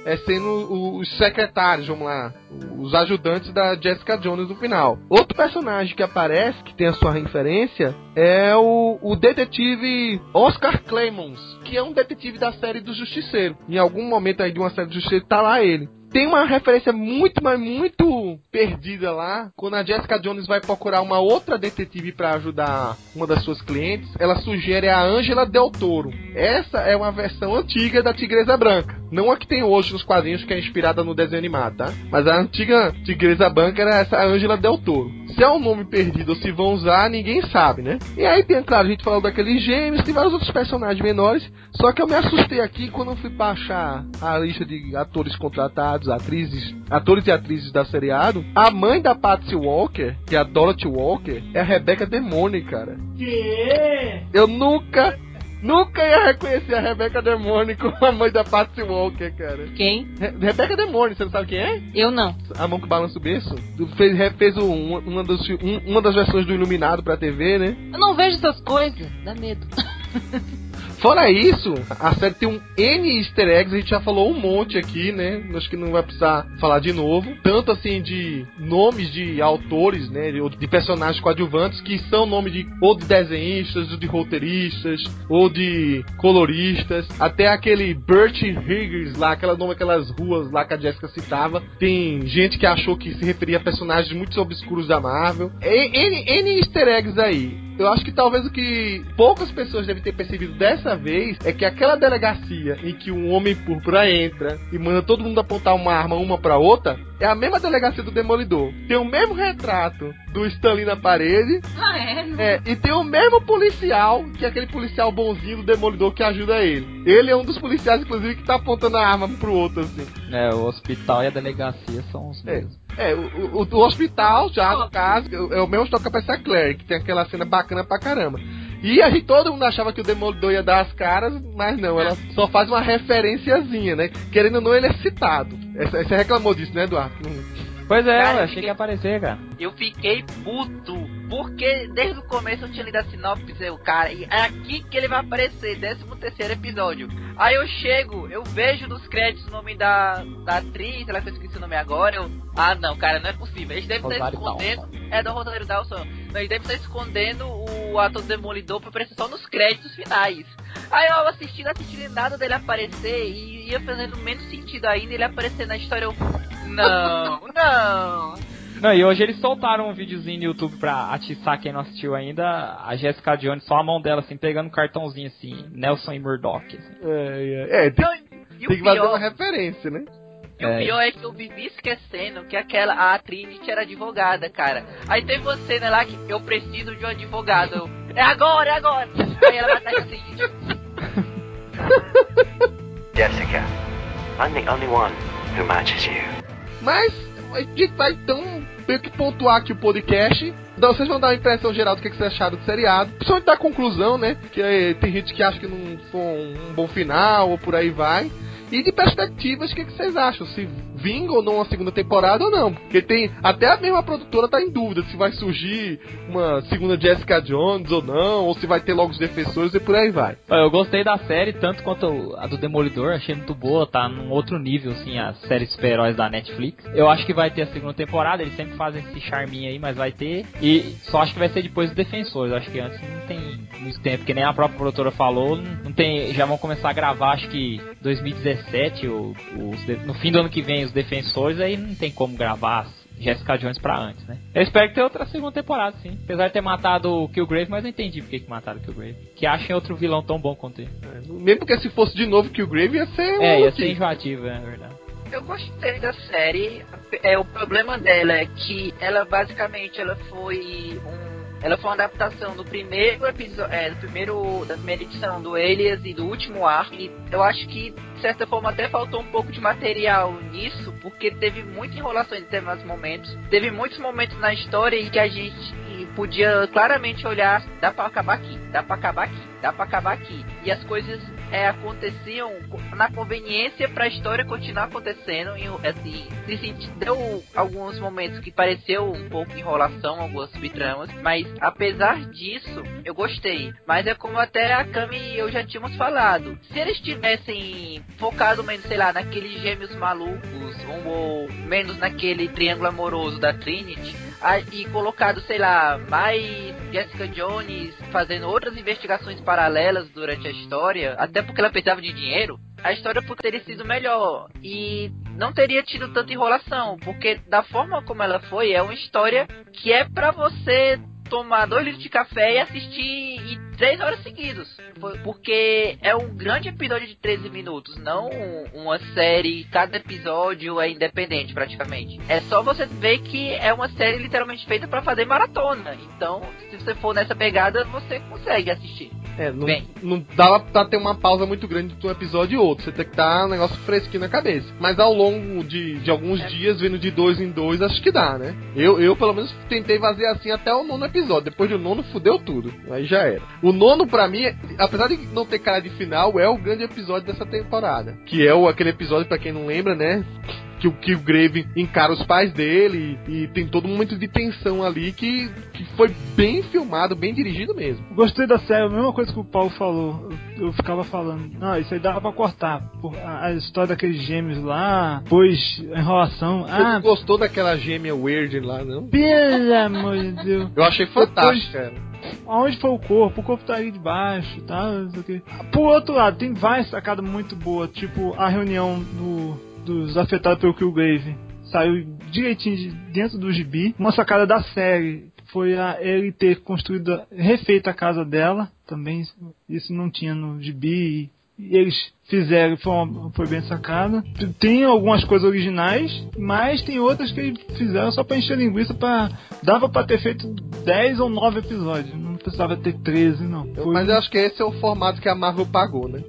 sendo os secretários, vamos lá, os ajudantes da Jessica Jones no final. Outro personagem que aparece, que tem a sua referência, é o detetive Oscar Clemons, que é um detetive da série do Justiceiro. Em algum momento aí de uma série do Justiceiro tá lá ele. Tem uma referência muito, mas muito perdida lá, quando a Jessica Jones vai procurar uma outra detetive para ajudar uma das suas clientes. Ela sugere a Angela Del Toro. Essa é uma versão antiga da Tigresa Branca, não a que tem hoje nos quadrinhos, que é inspirada no desenho animado, tá? Mas a antiga Tigresa Branca era essa Angela Del Toro. Se é um nome perdido ou se vão usar, ninguém sabe, né? E aí tem, claro, a gente falou daqueles gêmeos, tem vários outros personagens menores, só que eu me assustei aqui quando eu fui baixar a lista de atores contratados, atores e atrizes da seriado. A mãe da Patsy Walker, que é a Dorothy Walker, é a Rebecca Demone, cara. Que? Eu nunca ia reconhecer a Rebecca Demone como a mãe da Patsy Walker, cara. Quem? Rebecca Demone, você não sabe quem é? Eu não. A mão que balança o berço. Fez uma das versões do Iluminado pra TV, né? Eu não vejo essas coisas, dá medo. Fora isso, a série tem um N easter eggs, a gente já falou um monte aqui, né? Acho que não vai precisar falar de novo. Tanto assim de nomes de autores, né? De personagens coadjuvantes, que são nome ou de desenhistas, ou de roteiristas, ou de coloristas. Até aquele Burt Higgins lá, aquelas ruas lá que a Jessica citava. Tem gente que achou que se referia a personagens muito obscuros da Marvel. N easter eggs aí. Eu acho que talvez o que poucas pessoas devem ter percebido dessa vez é que aquela delegacia em que um Homem Púrpura entra e manda todo mundo apontar uma arma uma pra outra é a mesma delegacia do Demolidor. Tem o mesmo retrato do Stan Lee na parede. E tem o mesmo policial, que é aquele policial bonzinho do Demolidor que ajuda ele. Ele é um dos policiais, inclusive, que tá apontando a arma pro outro, assim. O hospital e a delegacia são os mesmos. O hospital, já no caso, é o mesmo hospital que aparece a Claire, que tem aquela cena bacana pra caramba. E a gente, todo mundo achava que o Demolidor ia dar as caras, mas não, ela só faz uma referenciazinha, né? Querendo ou não, ele é citado. Você reclamou disso, né, Eduardo? Pois é, cara, eu achei que ia aparecer, cara. Eu fiquei puto, porque desde o começo eu tinha lido a sinopse, cara, e é aqui que ele vai aparecer, 13º episódio. Aí eu chego, eu vejo nos créditos o nome da atriz, ela que eu esqueci o nome agora, não, cara, não é possível, eles devem estar escondendo, do Rosário Dawson, eles devem estar escondendo o ator Demolidor pra aparecer só nos créditos finais. Aí eu assistindo nada dele aparecer, e ia fazendo menos sentido ainda ele aparecer na história, Não, e hoje eles soltaram um videozinho no YouTube pra atiçar quem não assistiu ainda, a Jessica Jones, só a mão dela assim, pegando um cartãozinho assim, Nelson e Murdoch. Assim. Tem que fazer uma referência, né? E o pior é que eu vivi esquecendo que a Trinity era advogada, cara. Aí teve uma cena lá que eu preciso de um advogado. É agora! Aí ela vai assim. Jessica, I'm the only one who matches you. Mas a gente vai então meio que pontuar aqui o podcast. Então vocês vão dar uma impressão geral do que vocês acharam do seriado. Principalmente da conclusão, né? Que tem gente que acha que não foi um bom final ou por aí vai. E de perspectivas, o que vocês acham? Se vinga ou não uma segunda temporada ou não? Porque tem até a mesma produtora tá em dúvida se vai surgir uma segunda Jessica Jones ou não, ou se vai ter logo os defensores e por aí vai. Eu gostei da série, tanto quanto a do Demolidor, achei muito boa, tá num outro nível, assim, as séries super-heróis da Netflix. Eu acho que vai ter a segunda temporada, eles sempre fazem esse charminho aí, mas vai ter. E só acho que vai ser depois dos defensores, acho que antes não tem muito tempo, que nem a própria produtora falou, não tem, já vão começar a gravar, acho que 2017, no fim do ano que vem, os defensores, aí não tem como gravar Jessica Jones pra antes, né? Eu espero que tenha outra segunda temporada, sim. Apesar de ter matado o Killgrave, mas não entendi por que mataram o Killgrave. Que achem outro vilão tão bom quanto ele. Mesmo porque se fosse de novo Killgrave ia ser ia ser enjoativo, é verdade. Eu gostei da série. O problema dela é que ela basicamente ela foi uma adaptação do primeiro episódio, da primeira edição do Alias e do último arco. E eu acho que, de certa forma, até faltou um pouco de material nisso, porque teve muita enrolação em determinados momentos. Teve muitos momentos na história em que a gente podia claramente olhar, dá pra acabar aqui, dá pra acabar aqui, dá pra acabar aqui. E as coisas aconteciam na conveniência pra história continuar acontecendo. E, assim, deu alguns momentos que pareceu um pouco de enrolação, algumas subtramas, mas apesar disso, eu gostei. Mas é como até a Cami e eu já tínhamos falado. Se eles tivessem focado menos, sei lá, naqueles gêmeos malucos, ou menos naquele triângulo amoroso da Trinity, e colocado, sei lá, mais Jessica Jones fazendo outras investigações paralelas durante a história, até porque ela precisava de dinheiro, a história teria sido melhor e não teria tido tanta enrolação, porque da forma como ela foi, é uma história que é pra você tomar 2 litros de café e assistir 3 horas seguidas, porque é um grande episódio de 13 minutos, não uma série, cada episódio é independente praticamente. É só você ver que é uma série literalmente feita pra fazer maratona, então se você for nessa pegada, você consegue assistir. Não dá pra ter uma pausa muito grande entre um episódio e outro. Você tem que estar um negócio fresquinho na cabeça. Mas ao longo de alguns dias, vendo de 2 em 2, acho que dá, né? Eu pelo menos tentei fazer assim até o 9º episódio. Depois do 9º, fudeu tudo. Aí já era. O 9º, pra mim, apesar de não ter cara de final, é o grande episódio dessa temporada. Que é aquele episódio, pra quem não lembra, né? Que o Killgrave encara os pais dele e tem todo um momento de tensão ali que foi bem filmado, bem dirigido mesmo. Gostei da série, a mesma coisa que o Paulo falou. Eu ficava falando, não, isso aí dava pra cortar. A história daqueles gêmeos lá, depois a enrolação. Você não gostou daquela gêmea weird lá, não? Pelo amor de Deus. Eu achei fantástica. Aonde foi o corpo tá ali de baixo, tá? Não sei o quê. Por outro lado, tem várias sacadas muito boas, tipo a reunião dos afetados pelo Killgrave. Saiu direitinho dentro do gibi. Uma sacada da série foi ele ter refeito a casa dela, também isso não tinha no gibi, e eles fizeram, foi bem sacado. Tem algumas coisas originais, mas tem outras que eles fizeram só pra encher linguiça, dava pra ter feito 10 ou 9 episódios, não precisava ter 13 não. Mas eu acho que esse é o formato que a Marvel pagou, né?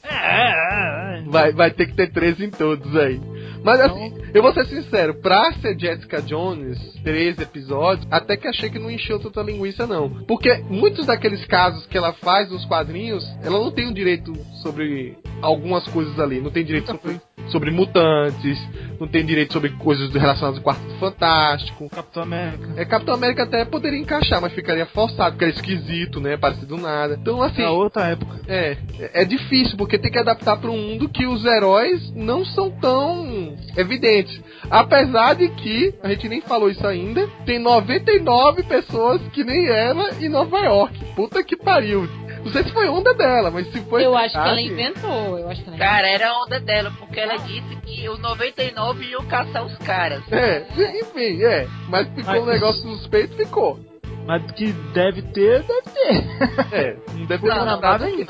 Vai ter que ter 13 em todos aí. Mas assim, eu vou ser sincero, pra ser Jessica Jones, 13 episódios, até que achei que não encheu tanta linguiça não. Porque muitos daqueles casos que ela faz nos quadrinhos, ela não tem o direito sobre algumas coisas ali. Não tem direito sobre mutantes, não tem direito sobre coisas relacionadas ao Quarteto Fantástico. Capitão América. Capitão América até poderia encaixar, mas ficaria forçado, porque é esquisito, né? Parecido nada. Então, assim... É outra época. É difícil, porque tem que adaptar para um mundo que os heróis não são tão evidentes. Apesar de que, a gente nem falou isso ainda, tem 99 pessoas que nem ela em Nova York. Puta que pariu. Não sei se foi onda dela, mas se foi... Eu acho que ela inventou. Cara, era onda dela, porque ela disse que os 99 iam caçar os caras. Enfim, mas ficou um negócio suspeito, ficou. Mas que deve ter. Não deve ter nada aí.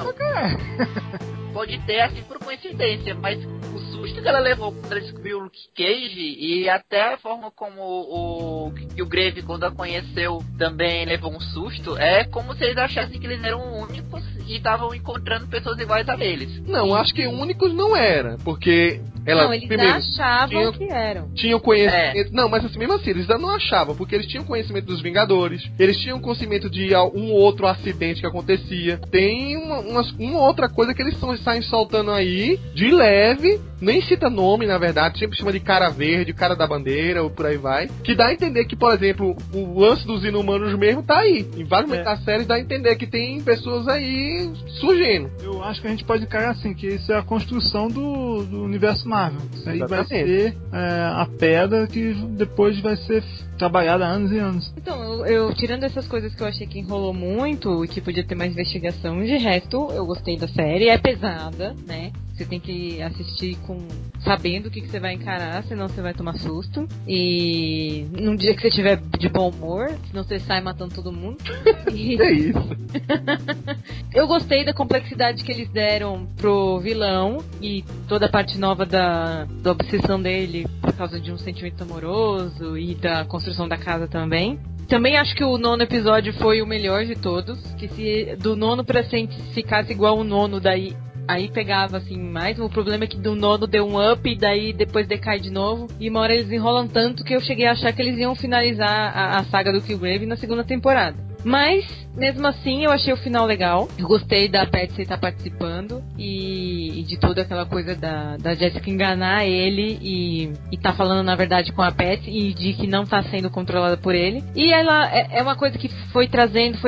Pode ter, assim, por coincidência, mas o susto que ela levou quando ela descobriu o Luke Cage, e até a forma como o Grave, quando a conheceu, também levou um susto, é como se eles achassem que eles eram únicos e estavam encontrando pessoas iguais a eles. Não, acho que únicos não era, porque ela, não, eles primeiro, achavam que eram. Tinham conhecimento... Não, mas assim, mesmo assim, eles não achavam, porque eles tinham conhecimento dos Vingadores, eles tinham conhecimento de um outro acidente que acontecia. Tem uma outra coisa que eles saem soltando aí, de leve, nem cita nome, na verdade, sempre chama de cara verde, cara da bandeira, ou por aí vai, que dá a entender que, por exemplo, o lance dos Inumanos mesmo tá aí. Em vários momentos das séries dá a entender que tem pessoas aí surgindo. Eu acho que a gente pode encarar assim, que isso é a construção do universo Marvel. Isso aí vai ser a pedra que depois vai ser trabalhada há anos e anos. Então, eu tirando essas coisas que eu achei que enrolou muito e que podia ter mais investigação, de resto, eu gostei da série. É pesada, né? Você tem que assistir sabendo o que você vai encarar, senão você vai tomar susto. E num dia que você estiver de bom humor, senão você sai matando todo mundo. É isso. Eu gostei da complexidade que eles deram pro vilão e toda a parte nova da obsessão dele por causa de um sentimento amoroso e da construção da casa também. Também acho que o 9º episódio foi o melhor de todos. Que se do 9º pra frente ficasse igual o 9º, aí pegava assim mais. O problema é que do 9º deu um up e daí depois decai de novo. E uma hora eles enrolam tanto que eu cheguei a achar que eles iam finalizar a saga do Killgrave na 2ª temporada. Mas, mesmo assim, eu achei o final legal. Eu gostei da Patsy estar participando e de toda aquela coisa da Jessica enganar ele e tá falando, na verdade, com a Patsy e de que não tá sendo controlada por ele. E ela é uma coisa que foi trazendo,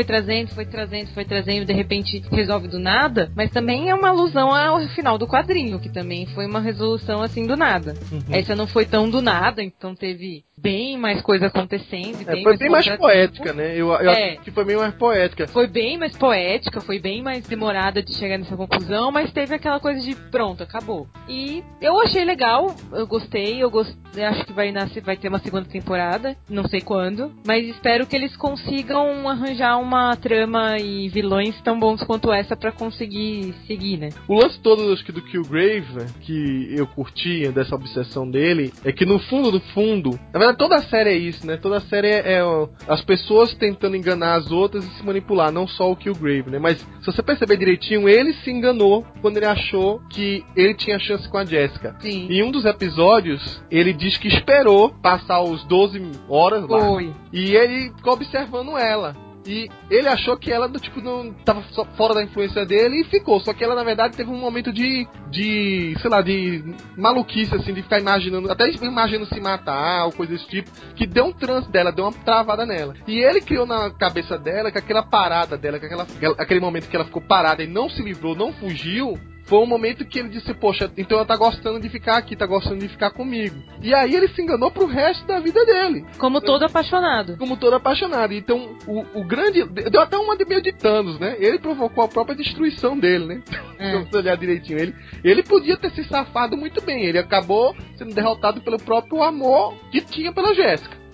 de repente resolve do nada, mas também é uma alusão ao final do quadrinho, que também foi uma resolução assim do nada. Essa não foi tão do nada, então teve bem mais coisa acontecendo. Foi bem mais poética, né? Eu acho que foi bem mais poética. Foi bem mais poética, foi bem mais demorada de chegar nessa conclusão, mas teve aquela coisa de pronto, acabou. E eu achei legal, eu gostei, eu acho que vai ter uma 2ª temporada, não sei quando, mas espero que eles consigam arranjar uma trama e vilões tão bons quanto essa pra conseguir seguir, né? O lance todo, acho que do Killgrave, que eu curtia dessa obsessão dele, é que no fundo, na verdade toda a série é isso, né? Toda a série é as pessoas tentando enganar as outras e se manipular, não só o Killgrave, né? Mas se você perceber direitinho, ele se enganou quando ele achou que ele tinha chance com a Jessica. Sim. Em um dos episódios, ele diz que esperou passar os 12 horas lá. Foi. E ele ficou observando ela. E ele achou que ela, tipo, não tava fora da influência dele e ficou. Só que ela, na verdade, teve um momento de sei lá, de maluquice, assim, de ficar imaginando, até imaginando se matar ou coisa desse tipo, que deu um trance dela, deu uma travada nela. E ele criou na cabeça dela que aquela parada dela, aquele momento que ela ficou parada e não se livrou, não fugiu, foi um momento que ele disse, poxa, então ela tá gostando de ficar aqui, tá gostando de ficar comigo. E aí ele se enganou pro resto da vida dele. Como todo apaixonado. Então, o grande... Deu até uma de meio de Thanos, né? Ele provocou a própria destruição dele, né? Se você olhar direitinho. Ele podia ter se safado muito bem. Ele acabou sendo derrotado pelo próprio amor que tinha pela Jéssica.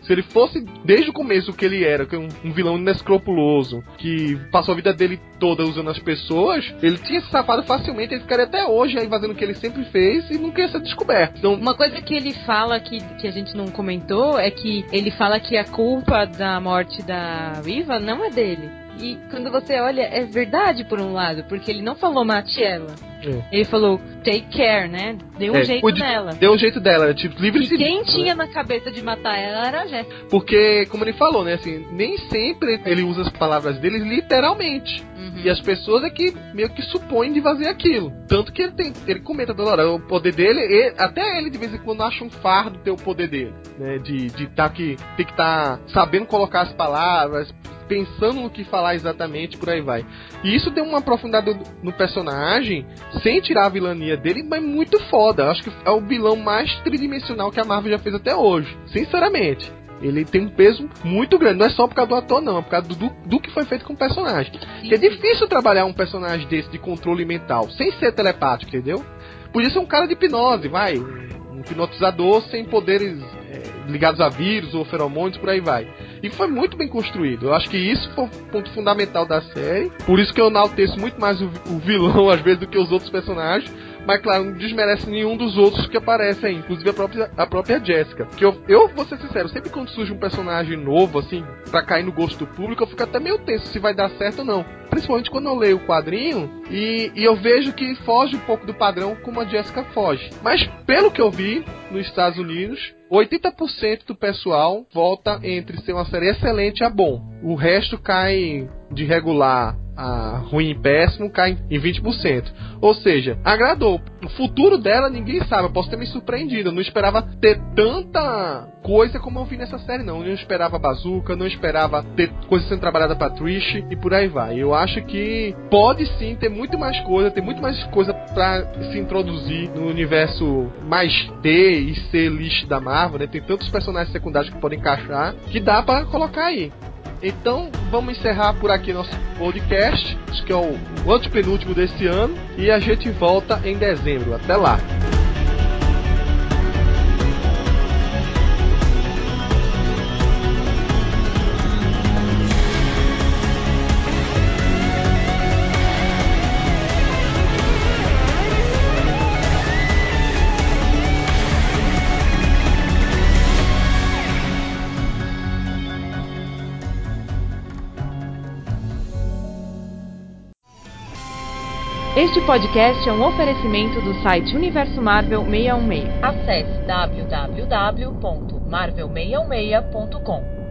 Se ele fosse desde o começo o que ele era, que é um vilão inescrupuloso, que passou a vida dele toda usando as pessoas, ele tinha se safado facilmente, ele ficaria até hoje aí fazendo o que ele sempre fez e nunca ia ser descoberto. Então, uma coisa que ele fala que a gente não comentou é que ele fala que a culpa da morte da Riva não é dele. E quando você olha, é verdade por um lado, porque ele não falou mate ela. Ele falou take care, né? Deu um jeito nela. Deu um jeito dela, tipo, livre de quem tinha na cabeça de matar ela era a Jéssica. Porque, como ele falou, né, assim, nem sempre ele usa as palavras dele literalmente. E as pessoas é que meio que supõem de fazer aquilo. Tanto que ele comenta toda hora, o poder dele, até ele de vez em quando acha um fardo ter o poder dele, né? De tem que estar sabendo colocar as palavras, pensando no que falar exatamente, por aí vai. E isso deu uma aprofundada no personagem, sem tirar a vilania dele, mas muito foda. Eu acho que é o vilão mais tridimensional que a Marvel já fez até hoje, sinceramente. Ele tem um peso muito grande, não é só por causa do ator não, é por causa do que foi feito com o personagem. Sim. É difícil trabalhar um personagem desse de controle mental, sem ser telepático, entendeu? Podia ser um cara de hipnose, vai, um hipnotizador sem poderes ligados a vírus ou feromônios, por aí vai. E foi muito bem construído. Eu acho que isso foi o ponto fundamental da série. Por isso que eu enalteço muito mais o vilão, às vezes, do que os outros personagens. Mas, claro, não desmerece nenhum dos outros que aparecem aí. Inclusive a própria Jessica. Que eu vou ser sincero, sempre quando surge um personagem novo, assim, pra cair no gosto do público, eu fico até meio tenso se vai dar certo ou não. Principalmente quando eu leio o quadrinho e eu vejo que foge um pouco do padrão como a Jessica foge. Mas, pelo que eu vi nos Estados Unidos, 80% do pessoal volta entre ser uma série excelente a bom. O resto cai de regular a ruim e péssimo, cai em 20%. Ou seja, agradou. O futuro dela ninguém sabe. Eu posso ter me surpreendido. Eu não esperava ter tanta coisa como eu vi nessa série, não. Eu não esperava Bazooka, não esperava ter coisa sendo trabalhada pra Trish e por aí vai. Eu acho que pode sim ter muito mais coisa, tem muito mais coisa pra se introduzir no universo mais D e C lixo da Marvel, né? Tem tantos personagens secundários que podem encaixar que dá pra colocar aí. Então, vamos encerrar por aqui nosso podcast. Acho que é o antepenúltimo desse ano. E a gente volta em dezembro. Até lá! Este podcast é um oferecimento do site Universo Marvel 616. Acesse www.marvel616.com.